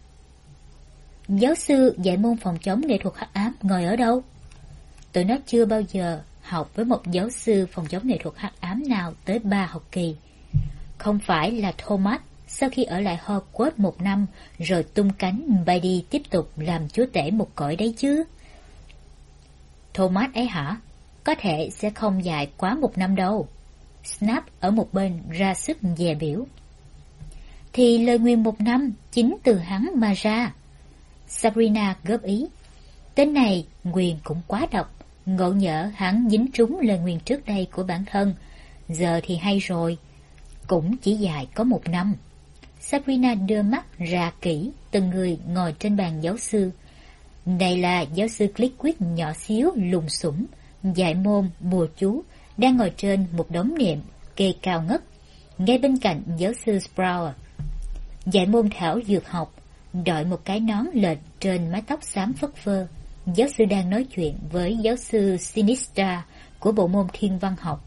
A: Giáo sư dạy môn phòng chống nghệ thuật hắc ám ngồi ở đâu? Tụi nó chưa bao giờ học với một giáo sư phòng chống nghệ thuật hắc ám nào tới 3 học kỳ. Không phải là Thomas sau khi ở lại Hogwarts 1 năm rồi tung cánh bay đi tiếp tục làm chúa tể một cõi đấy chứ? Thomas ấy hả? Có thể sẽ không dài quá 1 năm đâu. Snap ở một bên ra sức dè biểu. Thì lời nguyền 1 năm chính từ hắn mà ra. Sabrina góp ý. Tên này nguyền cũng quá độc, ngộ nhỡ hắn dính trúng lời nguyền trước đây của bản thân. Giờ thì hay rồi, cũng chỉ dài có 1 năm. Sabrina đưa mắt ra kỹ từng người ngồi trên bàn giáo sư. Đây là giáo sư Flitwick nhỏ xíu lùn xủm, dạy môn bùa chú, đang ngồi trên một đống niệm kê cao ngất, ngay bên cạnh giáo sư Sprout. Dạy môn thảo dược học, đội một cái nón lệch trên mái tóc xám phất phơ. Giáo sư đang nói chuyện với giáo sư Sinistra của bộ môn thiên văn học.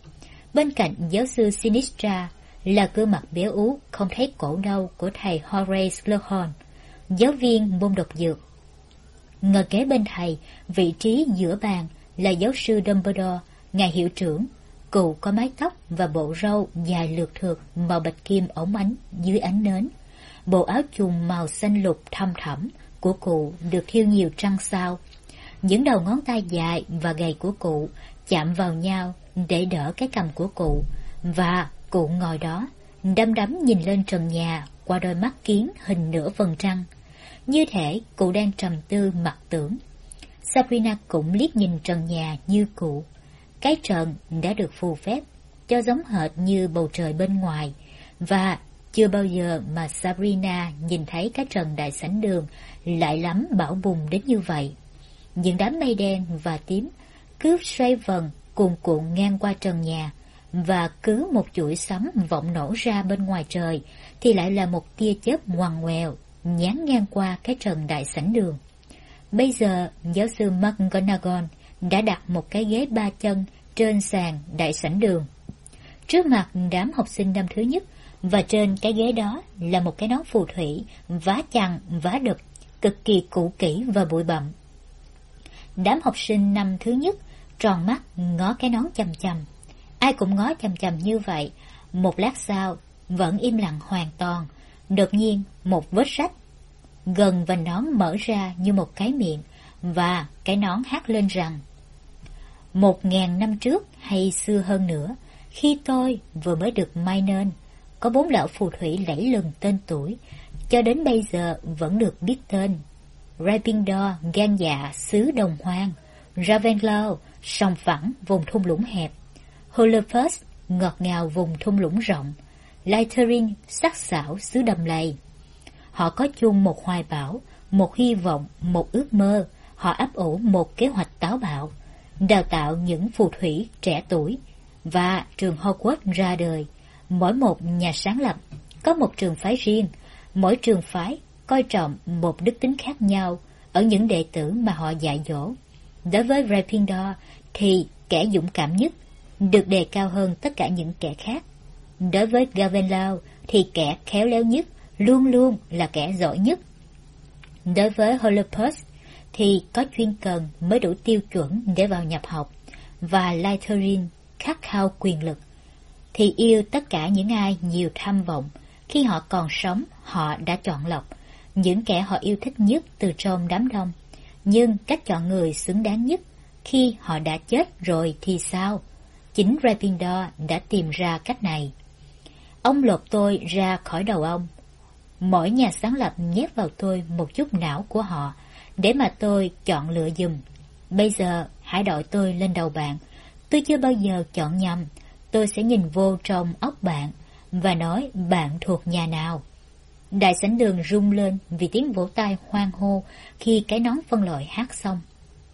A: Bên cạnh giáo sư Sinistra là gương mặt béo ú không thấy cổ đâu của thầy Horace Slughorn, giáo viên môn độc dược. Ngồi kế bên thầy, vị trí giữa bàn là giáo sư Dumbledore, ngài hiệu trưởng. Cụ có mái tóc và bộ râu dài lượt thượt màu bạch kim óng ánh dưới ánh nến. Bộ áo chùm màu xanh lục thâm thẳm của cụ được thêu nhiều trăng sao. Những đầu ngón tay dài và gầy của cụ chạm vào nhau để đỡ cái cằm của cụ, và cụ ngồi đó, đăm đắm nhìn lên trần nhà qua đôi mắt kiến hình nửa vầng trăng. Như thể cụ đang trầm tư mặc tưởng. Sabrina cũng liếc nhìn trần nhà như cụ. Cái trần đã được phù phép cho giống hệt như bầu trời bên ngoài, và chưa bao giờ mà Sabrina nhìn thấy cái trần đại sảnh đường lại lắm bão bùng đến như vậy. Những đám mây đen và tím cứ xoay vần cuồn cuộn ngang qua trần nhà, và cứ một chuỗi sấm vọng nổ ra bên ngoài trời thì lại là một tia chớp ngoằn ngoèo nhán ngang qua cái trần đại sảnh đường. Bây giờ giáo sư McGonagall đã đặt một cái ghế 3 chân trên sàn đại sảnh đường, trước mặt đám học sinh năm thứ nhất, và trên cái ghế đó là một cái nón phù thủy vá chằng vá đực, cực kỳ cũ kỹ và bụi bặm. Đám học sinh năm thứ nhất tròn mắt ngó cái nón chằm chằm. Ai cũng ngó chằm chằm như vậy. Một lát sau vẫn im lặng hoàn toàn. Đột nhiên một vết rách gần vành nón mở ra như một cái miệng, và cái nón hát lên rằng: 1000 năm trước hay xưa hơn nữa, khi tôi vừa mới được may nên, có 4 lão phù thủy lẫy lừng tên tuổi, cho đến bây giờ vẫn được biết tên: Gryffindor gan dạ xứ đồng hoang, Ravenclaw sòng phẳng vùng thung lũng hẹp, Hufflepuff ngọt ngào vùng thung lũng rộng, Slytherin sắc sảo xứ đầm lầy. Họ có chung một hoài bão, một hy vọng, một ước mơ. Họ ấp ủ một kế hoạch táo bạo, đào tạo những phù thủy trẻ tuổi, và trường Hogwarts ra đời. Mỗi một nhà sáng lập có một trường phái riêng, mỗi trường phái coi trọng một đức tính khác nhau ở những đệ tử mà họ dạy dỗ. Đối với Gryffindor thì kẻ dũng cảm nhất được đề cao hơn tất cả những kẻ khác. Đối với Ravenclaw thì kẻ khéo léo nhất luôn luôn là kẻ giỏi nhất. Đối với Hufflepuff thì có chuyên cần mới đủ tiêu chuẩn để vào nhập học, và Slytherin khát khao quyền lực thì yêu tất cả những ai nhiều tham vọng. Khi họ còn sống, họ đã chọn lọc những kẻ họ yêu thích nhất từ trong đám đông. Nhưng cách chọn người xứng đáng nhất khi họ đã chết rồi thì sao? Chính Gryffindor đã tìm ra cách này. Ông lột tôi ra khỏi đầu ông. Mỗi nhà sáng lập nhét vào tôi một chút não của họ để mà tôi chọn lựa giùm. Bây giờ hãy đội tôi lên đầu bạn. Tôi chưa bao giờ chọn nhầm. Tôi sẽ nhìn vô trong óc bạn và nói bạn thuộc nhà nào. Đại sảnh đường rung lên vì tiếng vỗ tay hoan hô khi cái nón phân loại hát xong.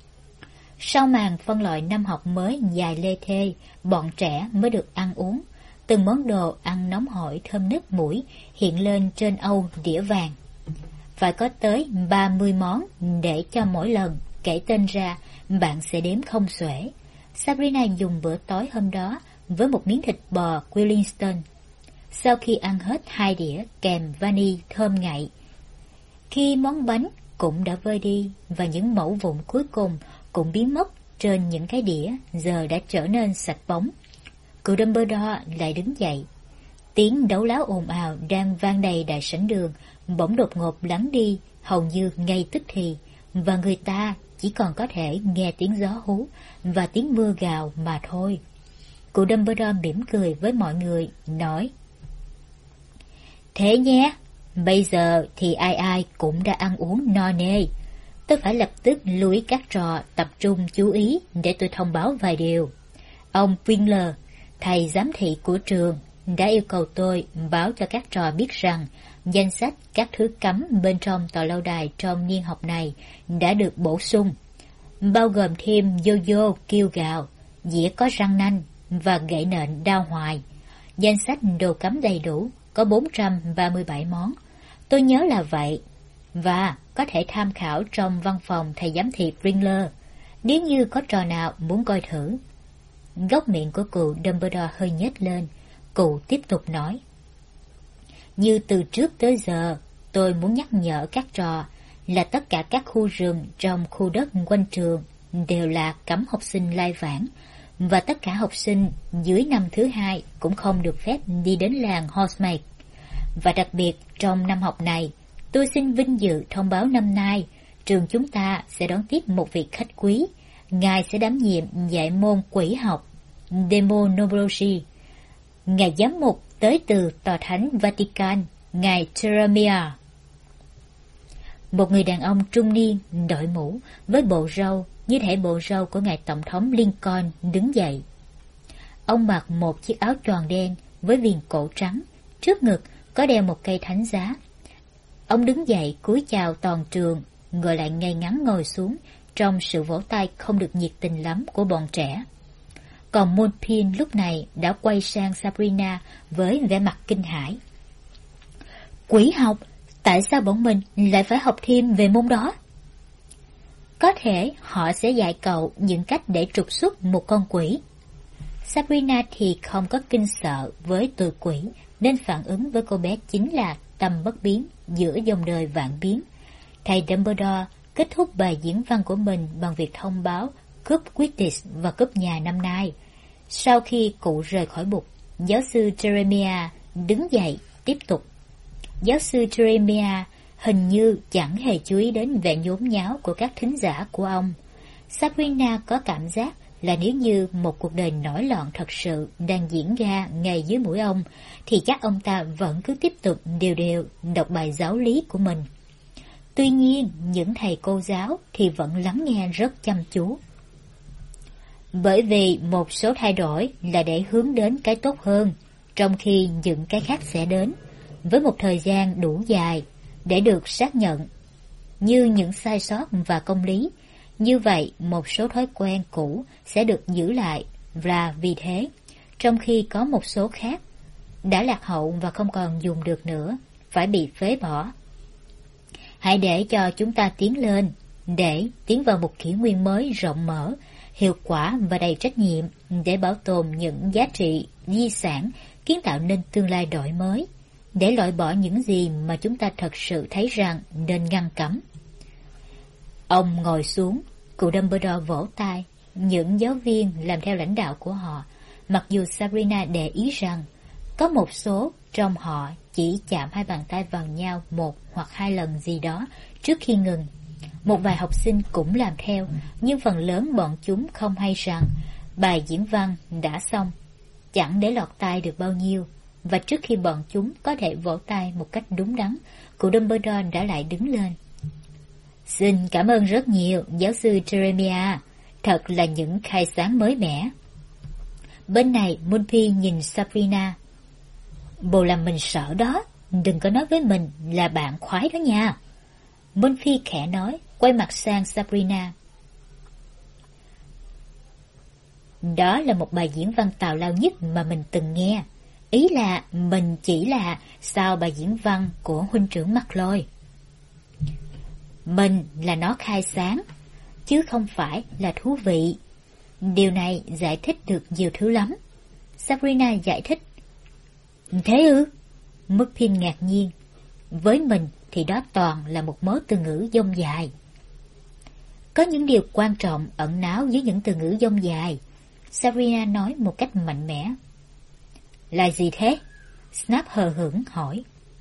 A: Sau màn phân loại năm học mới dài lê thê, bọn trẻ mới được ăn uống. Từng món đồ ăn nóng hổi thơm nức mũi hiện lên trên âu đĩa vàng. Phải có tới 30 món để cho mỗi lần kể tên ra bạn sẽ đếm không xuể. Sabrina dùng bữa tối hôm đó với một miếng thịt bò Wellington. Sau khi ăn hết 2 đĩa kèm vani thơm ngậy, khi món bánh cũng đã vơi đi và những mẩu vụn cuối cùng cũng biến mất trên những cái đĩa giờ đã trở nên sạch bóng, cụ Dumbledore lại đứng dậy. Tiếng đấu láo ồn ào đang vang đầy đại sảnh đường bỗng đột ngột lắng đi hầu như ngay tức thì, và người ta chỉ còn có thể nghe tiếng gió hú và tiếng mưa gào mà thôi. Cụ Dumbledore mỉm cười với mọi người, nói: Thế nhé, bây giờ thì ai ai cũng đã ăn uống no nê. Tôi phải lập tức lưu ý các trò tập trung chú ý để tôi thông báo vài điều. Ông Pingler, thầy giám thị của trường, đã yêu cầu tôi báo cho các trò biết rằng danh sách các thứ cấm bên trong tòa lâu đài trong niên học này đã được bổ sung, bao gồm thêm yo-yo kêu gào, dĩa có răng nanh và gậy nện đao hoài. Danh sách đồ cấm đầy đủ, có 437 món. Tôi nhớ là vậy, và có thể tham khảo trong văn phòng thầy giám thị Pringler, nếu như có trò nào muốn coi thử. Góc miệng của cụ Dumbledore hơi nhếch lên. Cụ tiếp tục nói. Như từ trước tới giờ, tôi muốn nhắc nhở các trò là tất cả các khu rừng trong khu đất quanh trường đều là cấm học sinh lai vãng, và tất cả học sinh dưới năm thứ 2 cũng không được phép đi đến làng Hogsmeade. Và đặc biệt trong năm học này, tôi xin vinh dự thông báo năm nay, trường chúng ta sẽ đón tiếp một vị khách quý. Ngài sẽ đảm nhiệm dạy môn quỷ học Demonology. Ngài giám mục tới từ Tòa Thánh Vatican, ngài Terramia. Một người đàn ông trung niên đội mũ với bộ râu như thể bộ râu của ngài tổng thống Lincoln đứng dậy. Ông mặc một chiếc áo choàng đen với viền cổ trắng, trước ngực có đeo một cây thánh giá. Ông đứng dậy cúi chào toàn trường, rồi lại ngay ngắn ngồi xuống trong sự vỗ tay không được nhiệt tình lắm của bọn trẻ. Còn Monpin lúc này đã quay sang Sabrina với vẻ mặt kinh hãi. Quỷ học? Tại sao bọn mình lại phải học thêm về môn đó? Có thể họ sẽ dạy cậu những cách để trục xuất một con quỷ. Sabrina thì không có kinh sợ với từ quỷ, nên phản ứng với cô bé chính là tâm bất biến giữa dòng đời vạn biến. Thầy Dumbledore kết thúc bài diễn văn của mình bằng việc thông báo cúp Quidditch và cúp nhà năm nay. Sau khi cụ rời khỏi bục, giáo sư Jeremiah đứng dậy tiếp tục. Giáo sư Jeremiah hình như chẳng hề chú ý đến vẻ nhốn nháo của các thính giả của ông. Sabrina có cảm giác là nếu như một cuộc đời nổi loạn thật sự đang diễn ra ngay dưới mũi ông, thì chắc ông ta vẫn cứ tiếp tục đều đều đọc bài giáo lý của mình. Tuy nhiên, những thầy cô giáo thì vẫn lắng nghe rất chăm chú. Bởi vì một số thay đổi là để hướng đến cái tốt hơn, trong khi những cái khác sẽ đến, với một thời gian đủ dài để được xác nhận, như những sai sót và công lý. Như vậy, một số thói quen cũ sẽ được giữ lại, và vì thế, trong khi có một số khác đã lạc hậu và không còn dùng được nữa, phải bị phế bỏ. Hãy để cho chúng ta tiến lên, để tiến vào một kỷ nguyên mới rộng mở, hiệu quả và đầy trách nhiệm, để bảo tồn những giá trị, di sản, kiến tạo nên tương lai đổi mới, để loại bỏ những gì mà chúng ta thật sự thấy rằng nên ngăn cấm. Ông ngồi xuống, cụ Dumbledore vỗ tay. Những giáo viên làm theo lãnh đạo của họ, mặc dù Sabrina để ý rằng có một số trong họ chỉ chạm hai bàn tay vào nhau một hoặc hai lần gì đó trước khi ngừng. Một vài học sinh cũng làm theo, nhưng phần lớn bọn chúng không hay rằng bài diễn văn đã xong, chẳng để lọt tai được bao nhiêu. Và trước khi bọn chúng có thể vỗ tay một cách đúng đắn, cụ Dumbledore đã lại đứng lên. Xin cảm ơn rất nhiều, giáo sư Jeremiah. Thật là những khai sáng mới mẻ. Bên này, Moonpie nhìn Sabrina. Bồ làm mình sợ đó, đừng có nói với mình là bạn khoái đó nha. Moonpie khẽ nói, quay mặt sang Sabrina. Đó là một bài diễn văn tào lao nhất mà mình từng nghe. Ý là mình chỉ là sau bài diễn văn của huynh trưởng McLeod. Mình là nó khai sáng, chứ không phải là thú vị. Điều này giải thích được nhiều thứ lắm. Sabrina giải thích. Thế ư? Murphy ngạc nhiên. Với mình thì đó toàn là một mớ từ ngữ dông dài. Có những điều quan trọng ẩn náu dưới những từ ngữ dông dài. Sabrina nói một cách mạnh mẽ. Là gì thế? Snape hờ hững hỏi.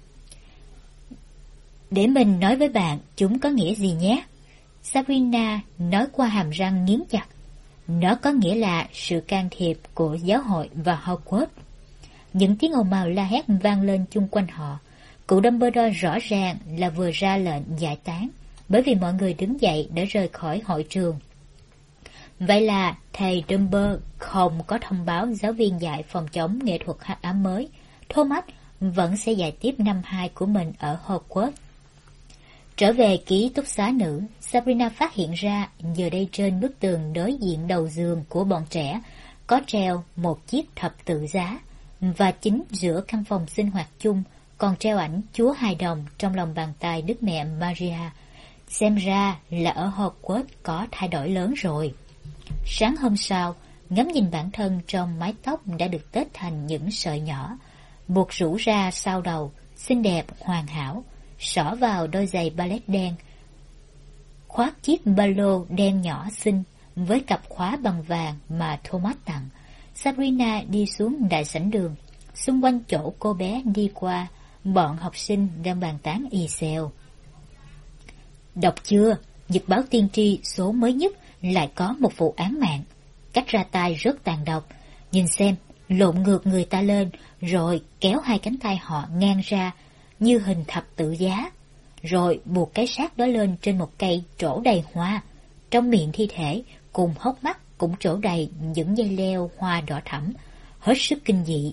A: Để mình nói với bạn chúng có nghĩa gì nhé. Sabrina nói qua hàm răng nghiến chặt. Nó có nghĩa là sự can thiệp của giáo hội và Hogwarts. Những tiếng ồn ào la hét vang lên chung quanh họ. Cụ Dumbledore rõ ràng là vừa ra lệnh giải tán, bởi vì mọi người đứng dậy để rời khỏi hội trường. Vậy là thầy Dumbledore không có thông báo giáo viên dạy phòng chống nghệ thuật hắc ám mới. Thomas vẫn sẽ dạy tiếp năm 2 của mình ở Hogwarts. Trở về ký túc xá nữ, Sabrina phát hiện ra giờ đây trên bức tường đối diện đầu giường của bọn trẻ có treo một chiếc thập tự giá, và chính giữa căn phòng sinh hoạt chung còn treo ảnh Chúa Hài Đồng trong lòng bàn tay Đức Mẹ Maria. Xem ra là ở Hogwarts có thay đổi lớn rồi. Sáng hôm sau, ngắm nhìn bản thân trong mái tóc đã được tết thành những sợi nhỏ, buộc rũ ra sau đầu, xinh đẹp, hoàn hảo, xỏ vào đôi giày ballet đen, khoác chiếc ba lô đen nhỏ xinh với cặp khóa bằng vàng mà Thomas tặng. Sabrina đi xuống đại sảnh đường. Xung quanh chỗ cô bé đi qua, bọn học sinh đang bàn tán ì xèo. Đọc chưa? Nhật báo tiên tri số mới nhất lại có một vụ án mạng. Cách ra tay rất tàn độc. Nhìn xem, lộn ngược người ta lên, rồi kéo hai cánh tay họ ngang ra như hình thập tự giá, rồi buộc cái xác đó lên trên một cây trổ đầy hoa. Trong miệng thi thể cùng hốc mắt cũng trổ đầy những dây leo hoa đỏ thẫm, hết sức kinh dị.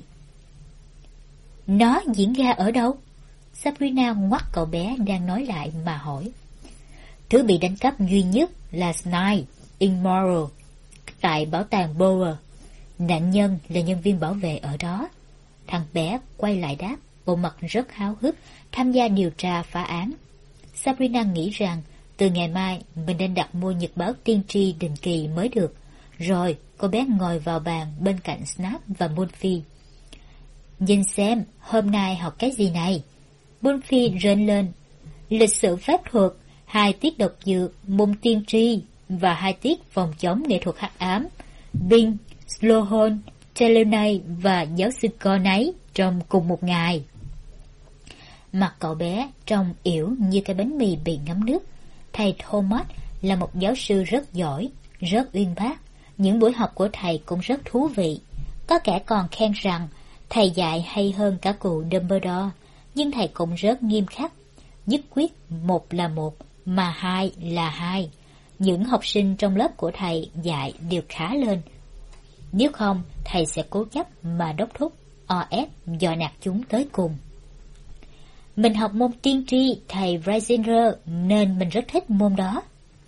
A: Nó diễn ra ở đâu? Sabrina ngoắt cậu bé đang nói lại mà hỏi. Thứ bị đánh cắp duy nhất là Snipe Immoral tại bảo tàng Bower. Nạn nhân là nhân viên bảo vệ ở đó. Thằng bé quay lại đáp, bộ mặt rất háo hức tham gia điều tra phá án. Sabrina nghĩ rằng từ ngày mai mình nên đặt mua nhật báo tiên tri định kỳ mới được. Rồi cô bé ngồi vào bàn bên cạnh Snap và Buffy. Nhìn xem, hôm nay học cái gì này? Buffy rên lên. Lịch sử phép thuật, 2 tiết độc dược, môn tiên tri và 2 tiết phòng chống nghệ thuật hắc ám. Bing, Sloan, Trelawney và giáo sư Corney trong cùng một ngày. Mặt cậu bé trông yểu như cái bánh mì bị ngấm nước. Thầy Thomas là một giáo sư rất giỏi, rất uyên bác. Những buổi học của thầy cũng rất thú vị. Có kẻ còn khen rằng thầy dạy hay hơn cả cụ Dumbledore, nhưng thầy cũng rất nghiêm khắc. Nhất quyết 1 là 1, mà 2 là 2. Những học sinh trong lớp của thầy dạy đều khá lên. Nếu không, thầy sẽ cố chấp mà đốc thúc, o ép, dò nạt chúng tới cùng. Mình học môn tiên tri thầy Reisinger nên mình rất thích môn đó.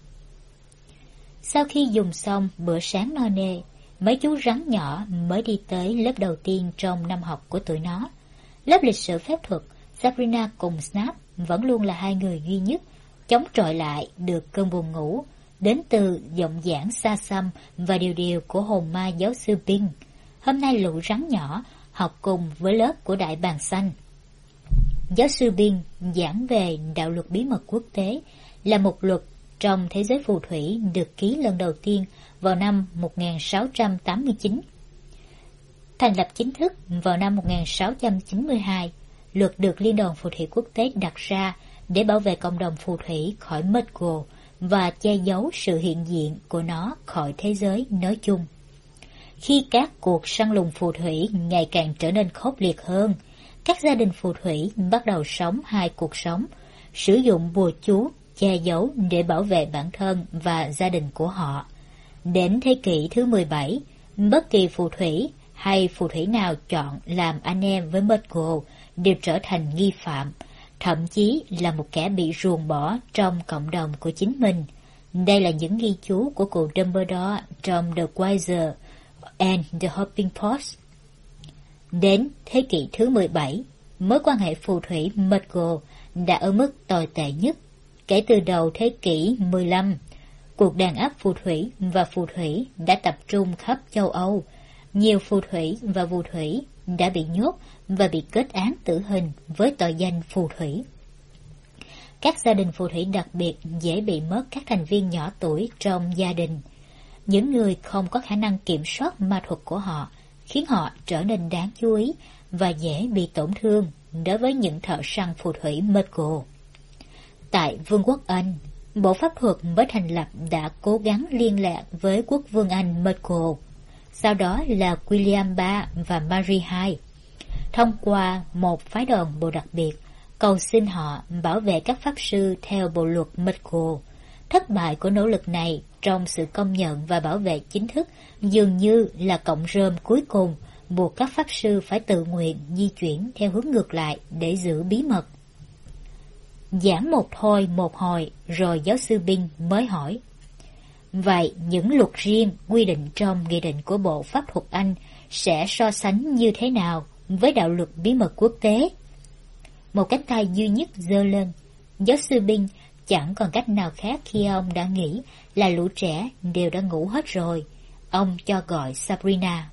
A: Sau khi dùng xong bữa sáng no nê, mấy chú rắn nhỏ mới đi tới lớp đầu tiên trong năm học của tụi nó. Lớp lịch sử phép thuật, Sabrina cùng Snap vẫn luôn là hai người duy nhất chống chọi lại được cơn buồn ngủ đến từ giọng giảng xa xăm và điều điều của hồn ma giáo sư Bing. Hôm nay lũ rắn nhỏ học cùng với lớp của đại bàng xanh. Giáo sư Bing giảng về đạo luật bí mật quốc tế, là một luật trong thế giới phù thủy được ký lần đầu tiên vào năm 1689. Thành lập chính thức vào năm 1692, luật được Liên đoàn Phù thủy Quốc tế đặt ra để bảo vệ cộng đồng phù thủy khỏi McGonagall và che giấu sự hiện diện của nó khỏi thế giới nói chung. Khi các cuộc săn lùng phù thủy ngày càng trở nên khốc liệt hơn, các gia đình phù thủy bắt đầu sống hai cuộc sống, sử dụng bùa chú che giấu để bảo vệ bản thân và gia đình của họ. Đến thế kỷ thứ 17, bất kỳ phù thủy hay phù thủy nào chọn làm anh em với McGonagall đều trở thành nghi phạm, thậm chí là một kẻ bị ruồng bỏ trong cộng đồng của chính mình. Đây là những ghi chú của cụ Dumbledore trong The Wizard and the Hopping Post. Đến thế kỷ thứ 17, mối quan hệ phù thủy McGonagall đã ở mức tồi tệ nhất. Kể từ đầu thế kỷ 15, cuộc đàn áp phù thủy và phù thủy đã tập trung khắp châu Âu. Nhiều phù thủy và phù thủy đã bị nhốt và bị kết án tử hình với tội danh phù thủy. Các gia đình phù thủy đặc biệt dễ bị mất các thành viên nhỏ tuổi trong gia đình. Những người không có khả năng kiểm soát ma thuật của họ khiến họ trở nên đáng chú ý và dễ bị tổn thương đối với những thợ săn phù thủy McGonagall. Tại Vương quốc Anh, Bộ Pháp thuật mới thành lập đã cố gắng liên lạc với quốc vương Anh McGonagall, sau đó là William III và Mary II, thông qua một phái đoàn bộ đặc biệt, cầu xin họ bảo vệ các pháp sư theo bộ luật McGonagall. Thất bại của nỗ lực này trong sự công nhận và bảo vệ chính thức dường như là cọng rơm cuối cùng buộc các pháp sư phải tự nguyện di chuyển theo hướng ngược lại để giữ bí mật. Giảng một thôi một hồi rồi giáo sư Bing mới hỏi: vậy những luật riêng quy định trong nghị định của Bộ Pháp thuật Anh sẽ so sánh như thế nào với đạo luật bí mật quốc tế? Một cánh tay duy nhất giơ lên. Giáo sư Bing chẳng còn cách nào khác khi ông đã nghĩ là lũ trẻ đều đã ngủ hết rồi. ông cho gọi Sabrina.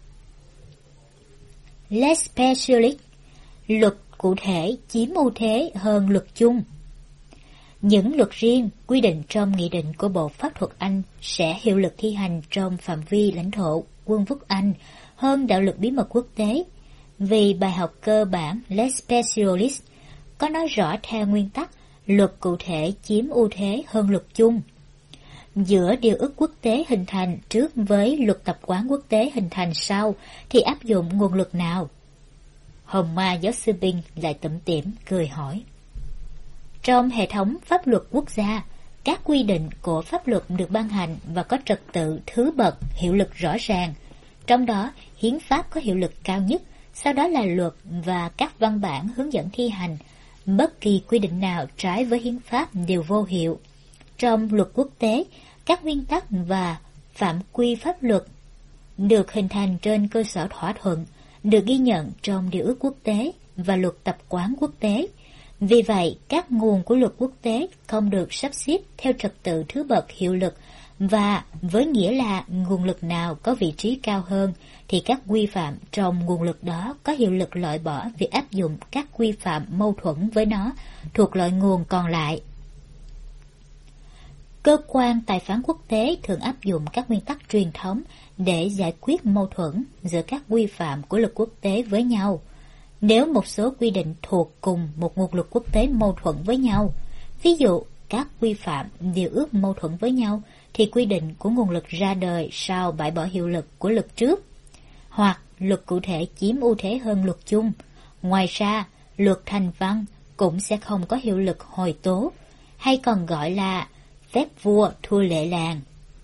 A: Les specialist, luật cụ thể chiếm ưu thế hơn luật chung. Những luật riêng quy định trong nghị định của Bộ Pháp thuật Anh sẽ hiệu lực thi hành trong phạm vi lãnh thổ Vương quốc Anh hơn đạo luật bí mật quốc tế, vì bài học cơ bản Les specialist có nói rõ theo nguyên tắc luật cụ thể chiếm ưu thế hơn luật chung. Giữa điều ước quốc tế hình thành trước với luật tập quán quốc tế hình thành sau thì áp dụng nguồn luật nào? Hồng Ma giáo sư Bing lại tủm tỉm cười hỏi. Trong hệ thống pháp luật quốc gia, các quy định của pháp luật được ban hành và có trật tự thứ bậc hiệu lực rõ ràng. Trong đó, hiến pháp có hiệu lực cao nhất, sau đó là luật và các văn bản hướng dẫn thi hành. Bất kỳ quy định nào trái với hiến pháp đều vô hiệu. Trong luật quốc tế, các nguyên tắc và phạm quy pháp luật được hình thành trên cơ sở thỏa thuận, được ghi nhận trong điều ước quốc tế và luật tập quán quốc tế. Vì vậy, các nguồn của luật quốc tế không được sắp xếp theo trật tự thứ bậc hiệu lực, và với nghĩa là nguồn lực nào có vị trí cao hơn thì các quy phạm trong nguồn lực đó có hiệu lực loại bỏ việc áp dụng các quy phạm mâu thuẫn với nó thuộc loại nguồn còn lại. Cơ quan tài phán quốc tế thường áp dụng các nguyên tắc truyền thống để giải quyết mâu thuẫn giữa các quy phạm của luật quốc tế với nhau. Nếu một số quy định thuộc cùng một nguồn luật quốc tế mâu thuẫn với nhau, ví dụ các quy phạm điều ước mâu thuẫn với nhau, thì quy định của nguồn lực ra đời sau bãi bỏ hiệu lực của luật trước, hoặc luật cụ thể chiếm ưu thế hơn luật chung. Ngoài ra, luật thành văn cũng sẽ không có hiệu lực hồi tố, hay còn gọi là phép vua thua lệ làng.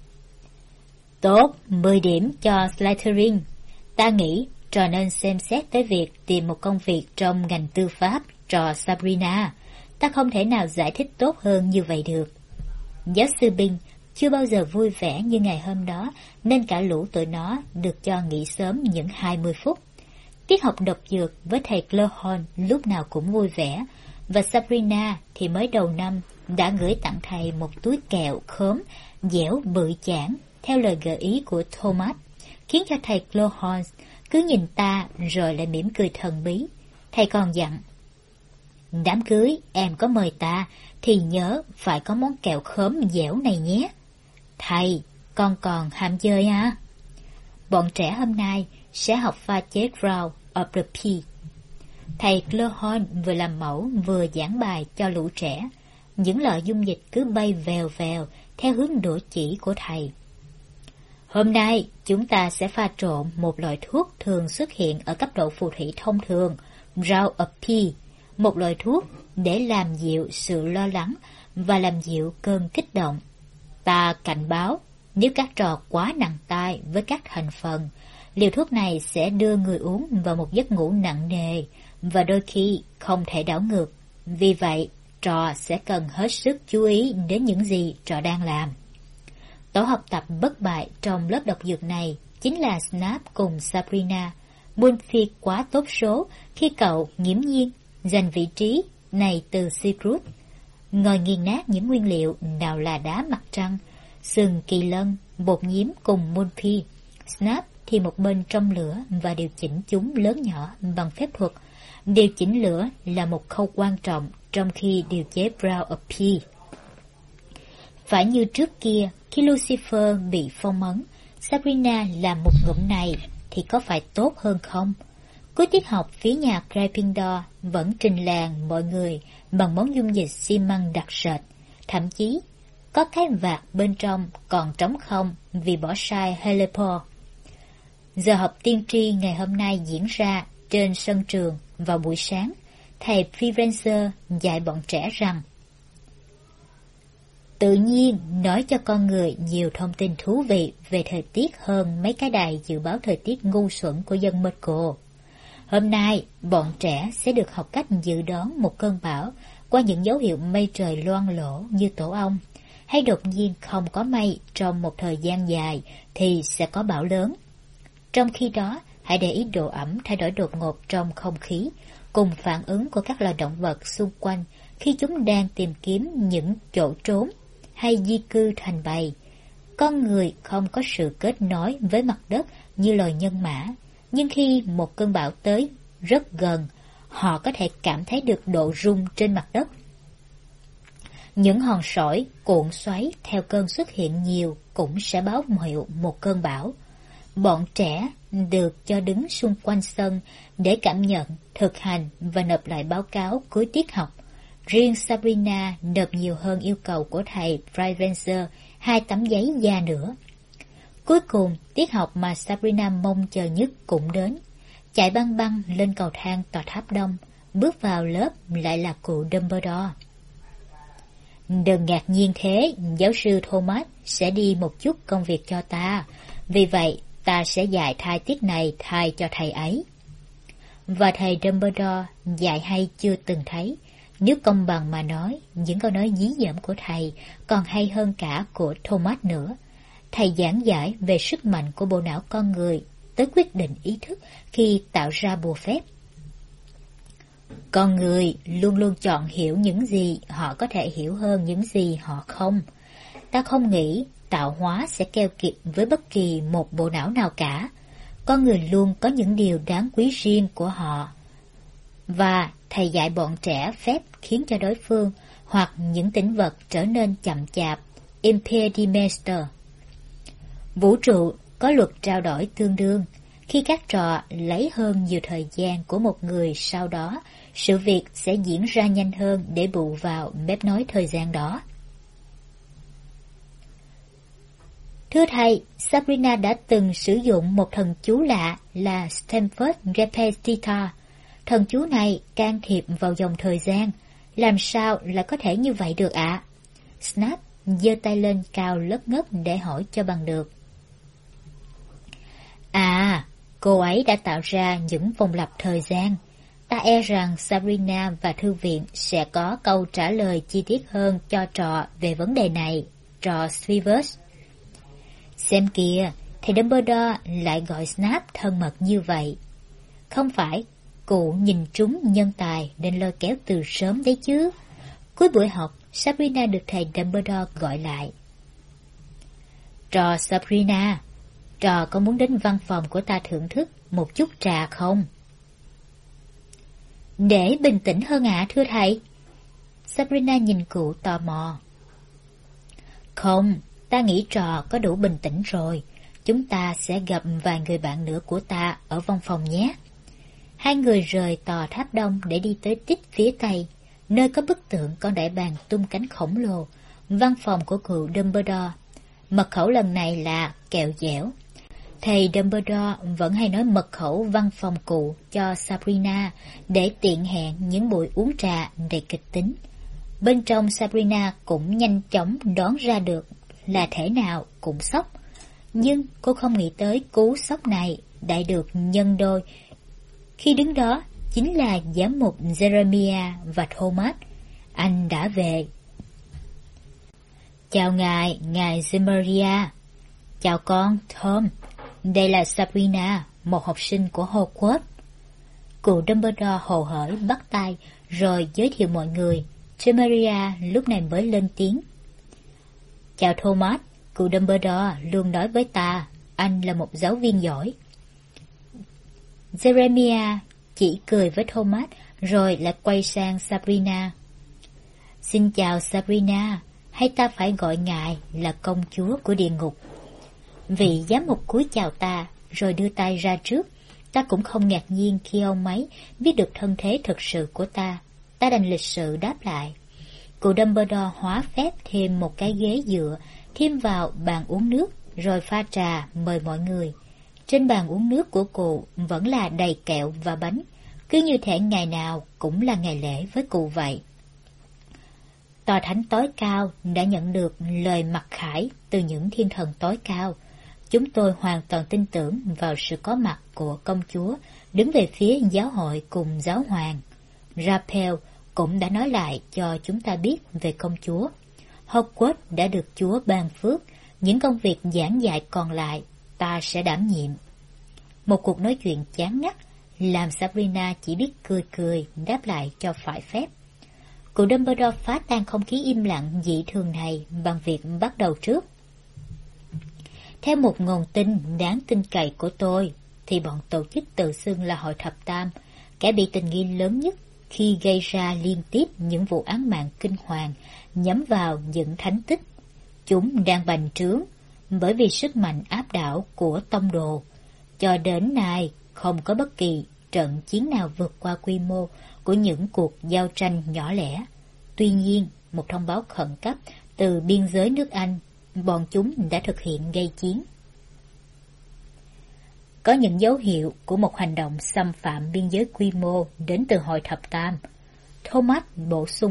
A: Tốt, 10 điểm cho Slytherin. Ta nghĩ trò nên xem xét tới việc tìm một công việc trong ngành tư pháp cho Sabrina. Ta không thể nào giải thích tốt hơn như vậy được. Giáo sư Bing chưa bao giờ vui vẻ như ngày hôm đó, nên cả lũ tụi nó được cho nghỉ sớm những 20 phút. Tiết học độc dược với thầy Clohorn lúc nào cũng vui vẻ, và Sabrina thì mới đầu năm đã gửi tặng thầy một túi kẹo khóm, dẻo bự chảng, theo lời gợi ý của Thomas, khiến cho thầy Clohorn cứ nhìn ta rồi lại mỉm cười thần bí. Thầy còn dặn, đám cưới em có mời ta thì nhớ phải có món kẹo khóm dẻo này nhé. Thầy, con còn ham chơi à? Bọn trẻ hôm nay sẽ học pha chế ground of the pea. Thầy Clohorn vừa làm mẫu vừa giảng bài cho lũ trẻ. Những loại dung dịch cứ bay vèo vèo theo hướng đổ chỉ của thầy. Hôm nay chúng ta sẽ pha trộn một loại thuốc thường xuất hiện ở cấp độ phù thủy thông thường, ground of pea, một loại thuốc để làm dịu sự lo lắng và làm dịu cơn kích động. Ta cảnh báo, nếu các trò quá nặng tay với các thành phần, liều thuốc này sẽ đưa người uống vào một giấc ngủ nặng nề và đôi khi không thể đảo ngược. Vì vậy, trò sẽ cần hết sức chú ý đến những gì trò đang làm. Tổ học tập bất bại trong lớp độc dược này chính là Snap cùng Sabrina. Munphy quá tốt số khi cậu nghiễm nhiên giành vị trí này từ Secret. Ngồi nghiền nát những nguyên liệu nào là đá mặt trăng, sừng kỳ lân, bột nhím cùng Munphy. Snap thì một bên trong lửa và điều chỉnh chúng lớn nhỏ bằng phép thuật. Điều chỉnh lửa là một khâu quan trọng trong khi điều chế brown of pea. Phải như trước kia, khi Lucifer bị phong ấn, Sabrina làm một ngụm này thì có phải tốt hơn không? Cuối tiết học, phía nhà Gryffindor vẫn trình làng mọi người bằng món dung dịch xi măng đặc sệt. Thậm chí, có cái vạt bên trong còn trống không vì bỏ sai Helipor. Giờ học tiên tri ngày hôm nay diễn ra trên sân trường vào buổi sáng. Thầy Firenze dạy bọn trẻ rằng tự nhiên nói cho con người nhiều thông tin thú vị về thời tiết hơn mấy cái đài dự báo thời tiết ngu xuẩn của dân Merco. Hôm nay, bọn trẻ sẽ được học cách dự đoán một cơn bão qua những dấu hiệu mây trời loang lổ như tổ ong, hay đột nhiên không có mây trong một thời gian dài thì sẽ có bão lớn. Trong khi đó, hãy để ý độ ẩm thay đổi đột ngột trong không khí, cùng phản ứng của các loài động vật xung quanh khi chúng đang tìm kiếm những chỗ trốn hay di cư thành bầy. Con người không có sự kết nối với mặt đất như loài nhân mã, nhưng khi một cơn bão tới rất gần, họ có thể cảm thấy được độ rung trên mặt đất. Những hòn sỏi cuộn xoáy theo cơn xuất hiện nhiều cũng sẽ báo hiệu một cơn bão. Bọn trẻ được cho đứng xung quanh sân để cảm nhận, thực hành và nộp lại báo cáo cuối tiết học. Riêng Sabrina nộp nhiều hơn yêu cầu của thầy Privenzer 2 tấm giấy da nữa. Cuối cùng, tiết học mà Sabrina mong chờ nhất cũng đến. Chạy băng băng lên cầu thang tòa tháp đông, bước vào lớp lại là cụ Dumbledore. Đừng ngạc nhiên thế, giáo sư Thomas sẽ đi một chút công việc cho ta. Vì vậy, ta sẽ dạy thai tiết này thay cho thầy ấy. Và thầy Dumbledore dạy hay chưa từng thấy. Nếu công bằng mà nói, những câu nói dí dỏm của thầy còn hay hơn cả của Thomas nữa. Thầy giảng giải về sức mạnh của bộ não con người tới quyết định ý thức khi tạo ra bùa phép. Con người luôn luôn chọn hiểu những gì họ có thể hiểu hơn những gì họ không. Ta không nghĩ tạo hóa sẽ keo kiệt với bất kỳ một bộ não nào cả. Con người luôn có những điều đáng quý riêng của họ. Và thầy dạy bọn trẻ phép khiến cho đối phương hoặc những tĩnh vật trở nên chậm chạp, impedimenter. Vũ trụ có luật trao đổi tương đương. Khi các trò lấy hơn nhiều thời gian của một người sau đó, sự việc sẽ diễn ra nhanh hơn để bù vào mép nối thời gian đó. Thưa thầy, Sabrina đã từng sử dụng một thần chú lạ là Stamford Repetita. Thần chú này can thiệp vào dòng thời gian. Làm sao lại có thể như vậy được ạ? Snape giơ tay lên cao lất ngất để hỏi cho bằng được. À, cô ấy đã tạo ra những vòng lặp thời gian. Ta e rằng Sabrina và thư viện sẽ có câu trả lời chi tiết hơn cho trò về vấn đề này, trò Sweevers. Xem kìa, thầy Dumbledore lại gọi Snape thân mật như vậy. Không phải, cụ nhìn trúng nhân tài nên lôi kéo từ sớm đấy chứ. Cuối buổi học, Sabrina được thầy Dumbledore gọi lại. Trò Sabrina, trò có muốn đến văn phòng của ta thưởng thức một chút trà không? Để bình tĩnh hơn ạ, thưa thầy. Sabrina nhìn cụ tò mò. Không, ta nghĩ trò có đủ bình tĩnh rồi. Chúng ta sẽ gặp vài người bạn nữa của ta ở văn phòng nhé. Hai người rời tòa tháp đông để đi tới tít phía tây, nơi có bức tượng con đại bàng tung cánh khổng lồ, văn phòng của cụ Dumbledore. Mật khẩu lần này là kẹo dẻo. Thầy Dumbledore vẫn hay nói mật khẩu văn phòng cụ cho Sabrina để tiện hẹn những buổi uống trà đầy kịch tính. Bên trong Sabrina cũng nhanh chóng đoán ra được là thể nào cũng sốc. Nhưng cô không nghĩ tới cú sốc này đã được nhân đôi khi đứng đó chính là giám mục Jeremiah và Thomas. Anh đã về. Chào ngài Jeremiah. Chào con, Tom. Đây là Sabrina, một học sinh của Hogwarts. Cụ Dumbledore hồ hởi bắt tay rồi giới thiệu mọi người. Jeremiah lúc này mới lên tiếng. Chào Thomas, cụ Dumbledore luôn nói với ta, anh là một giáo viên giỏi. Jeremiah chỉ cười với Thomas rồi lại quay sang Sabrina. Xin chào Sabrina, hay ta phải gọi ngài là công chúa của địa ngục? Vị giám mục cúi chào ta rồi đưa tay ra trước. Ta cũng không ngạc nhiên khi ông ấy biết được thân thế thực sự của ta. Ta đành lịch sự đáp lại. Cụ Dumbledore hóa phép thêm một cái ghế dựa, thêm vào bàn uống nước, rồi pha trà mời mọi người. Trên bàn uống nước của cụ vẫn là đầy kẹo và bánh, cứ như thể ngày nào cũng là ngày lễ với cụ vậy. Tòa thánh tối cao đã nhận được lời mặc khải từ những thiên thần tối cao. Chúng tôi hoàn toàn tin tưởng vào sự có mặt của công chúa đứng về phía giáo hội cùng giáo hoàng. Raphael cũng đã nói lại cho chúng ta biết về công chúa. Hogwarts đã được Chúa ban phước, những công việc giảng dạy còn lại ta sẽ đảm nhiệm. Một cuộc nói chuyện chán ngắt làm Sabrina chỉ biết cười cười đáp lại cho phải phép. Cụ Dumbledore phá tan không khí im lặng dị thường này bằng việc bắt đầu trước. Theo một nguồn tin đáng tin cậy của tôi, thì bọn tổ chức tự xưng là Hội Thập Tam, kẻ bị tình nghi lớn nhất khi gây ra liên tiếp những vụ án mạng kinh hoàng nhắm vào những thánh tích. Chúng đang bành trướng bởi vì sức mạnh áp đảo của tông đồ. Cho đến nay, không có bất kỳ trận chiến nào vượt qua quy mô của những cuộc giao tranh nhỏ lẻ. Tuy nhiên, một thông báo khẩn cấp từ biên giới nước Anh, bọn chúng đã thực hiện gây chiến. Có những dấu hiệu của một hành động xâm phạm biên giới quy mô đến từ Hội Thập Tam, Thomas bổ sung.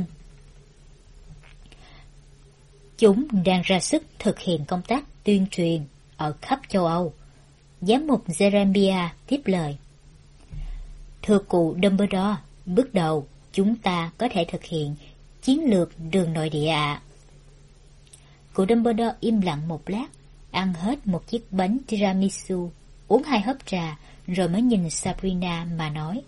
A: Chúng đang ra sức thực hiện công tác tuyên truyền ở khắp châu Âu. Giám mục Jeremiah tiếp lời. Thưa cụ Dumbledore, bước đầu chúng ta có thể thực hiện chiến lược đường nội địa ạ. Cụ Dumbledore im lặng một lát, ăn hết một chiếc bánh tiramisu, uống 2 hớp trà, rồi mới nhìn Sabrina mà nói.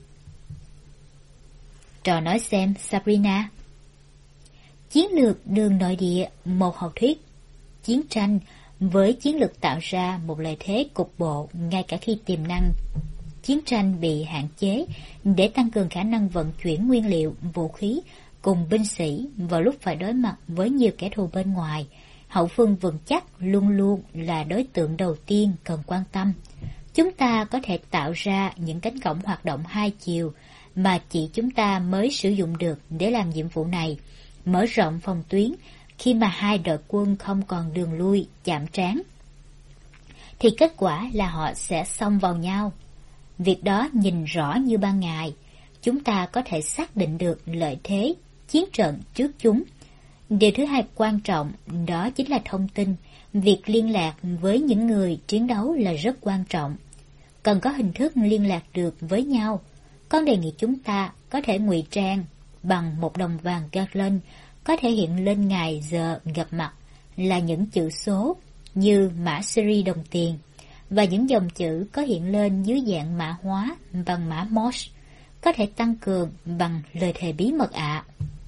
A: Trò nói xem, Sabrina. Chiến lược đường nội địa, một học thuyết chiến tranh với chiến lược tạo ra một lợi thế cục bộ ngay cả khi tiềm năng chiến tranh bị hạn chế, để tăng cường khả năng vận chuyển nguyên liệu, vũ khí cùng binh sĩ vào lúc phải đối mặt với nhiều kẻ thù bên ngoài. Hậu phương vững chắc luôn luôn là đối tượng đầu tiên cần quan tâm. Chúng ta có thể tạo ra những cánh cổng hoạt động hai chiều mà chỉ chúng ta mới sử dụng được để làm nhiệm vụ này, mở rộng phòng tuyến khi mà hai đội quân không còn đường lui chạm trán. Thì kết quả là họ sẽ xông vào nhau. Việc đó nhìn rõ như ban ngày. Chúng ta có thể xác định được lợi thế chiến trận trước chúng. Điều thứ hai quan trọng đó chính là thông tin. Việc liên lạc với những người chiến đấu là rất quan trọng. Cần có hình thức liên lạc được với nhau. Con đề nghị chúng ta có thể ngụy trang bằng một đồng vàng Garland, có thể hiện lên ngày giờ gặp mặt là những chữ số như mã series đồng tiền, và những dòng chữ có hiện lên dưới dạng mã hóa bằng mã Morse, có thể tăng cường bằng lời thề bí mật ạ.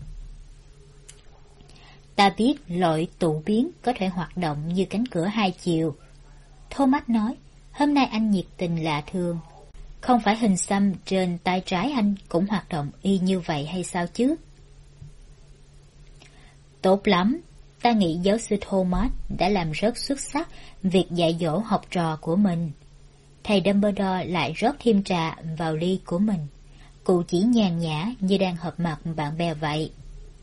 A: Ta biết loại tụ biến có thể hoạt động như cánh cửa hai chiều. Thomas nói, hôm nay anh nhiệt tình lạ thường. Không phải hình xăm trên tay trái anh cũng hoạt động y như vậy hay sao chứ? Tốt lắm, ta nghĩ giáo sư Thomas đã làm rất xuất sắc việc dạy dỗ học trò của mình. Thầy Dumbledore lại rót thêm trà vào ly của mình. Cụ chỉ nhàn nhã như đang họp mặt bạn bè vậy.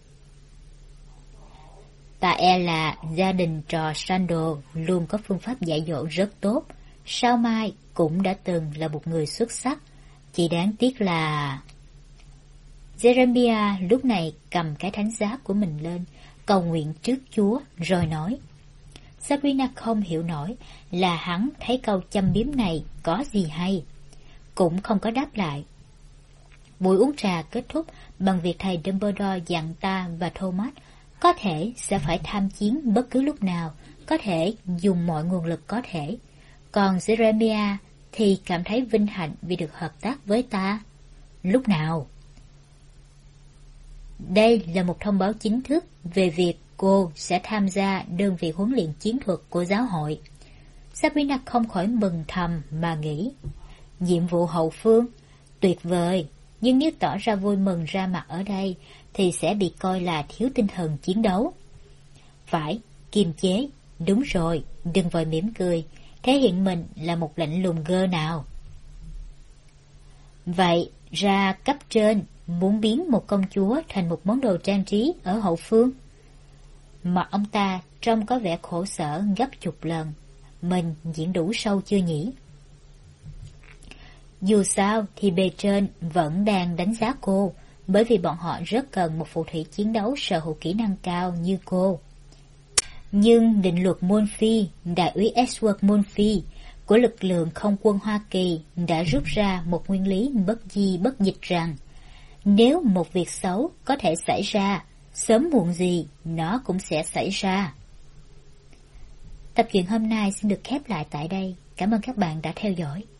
A: Ta e là gia đình trò Sandal luôn có phương pháp dạy dỗ rất tốt. Sao mai cũng đã từng là một người xuất sắc. Chỉ đáng tiếc là... Jeremiah lúc này cầm cái thánh giá của mình lên, cầu nguyện trước Chúa, rồi nói. Sabrina không hiểu nổi là hắn thấy câu châm biếm này có gì hay. Cũng không có đáp lại. Buổi uống trà kết thúc bằng việc thầy Dumbledore dặn ta và Thomas có thể sẽ phải tham chiến bất cứ lúc nào, có thể dùng mọi nguồn lực có thể. Còn Jeremiah thì cảm thấy vinh hạnh vì được hợp tác với ta. Lúc nào? Đây là một thông báo chính thức về việc cô sẽ tham gia đơn vị huấn luyện chiến thuật của giáo hội. Sabrina không khỏi mừng thầm mà nghĩ. Nhiệm vụ hậu phương, tuyệt vời, nhưng nếu tỏ ra vui mừng ra mặt ở đây thì sẽ bị coi là thiếu tinh thần chiến đấu. Phải, kiềm chế, đúng rồi, đừng vội mỉm cười, thể hiện mình là một lạnh lùng gơ nào. Vậy, ra cấp trên muốn biến một công chúa thành một món đồ trang trí ở hậu phương. Mặt ông ta trông có vẻ khổ sở gấp chục lần. Mình diễn đủ sâu chưa nhỉ? Dù sao thì bề trên vẫn đang đánh giá cô, bởi vì bọn họ rất cần một phù thủy chiến đấu sở hữu kỹ năng cao như cô. Nhưng định luật Murphy, đại úy Edward Murphy của lực lượng không quân Hoa Kỳ đã rút ra một nguyên lý bất di bất dịch rằng nếu một việc xấu có thể xảy ra, sớm muộn gì nó cũng sẽ xảy ra. Tập truyện hôm nay xin được khép lại tại đây. Cảm ơn các bạn đã theo dõi.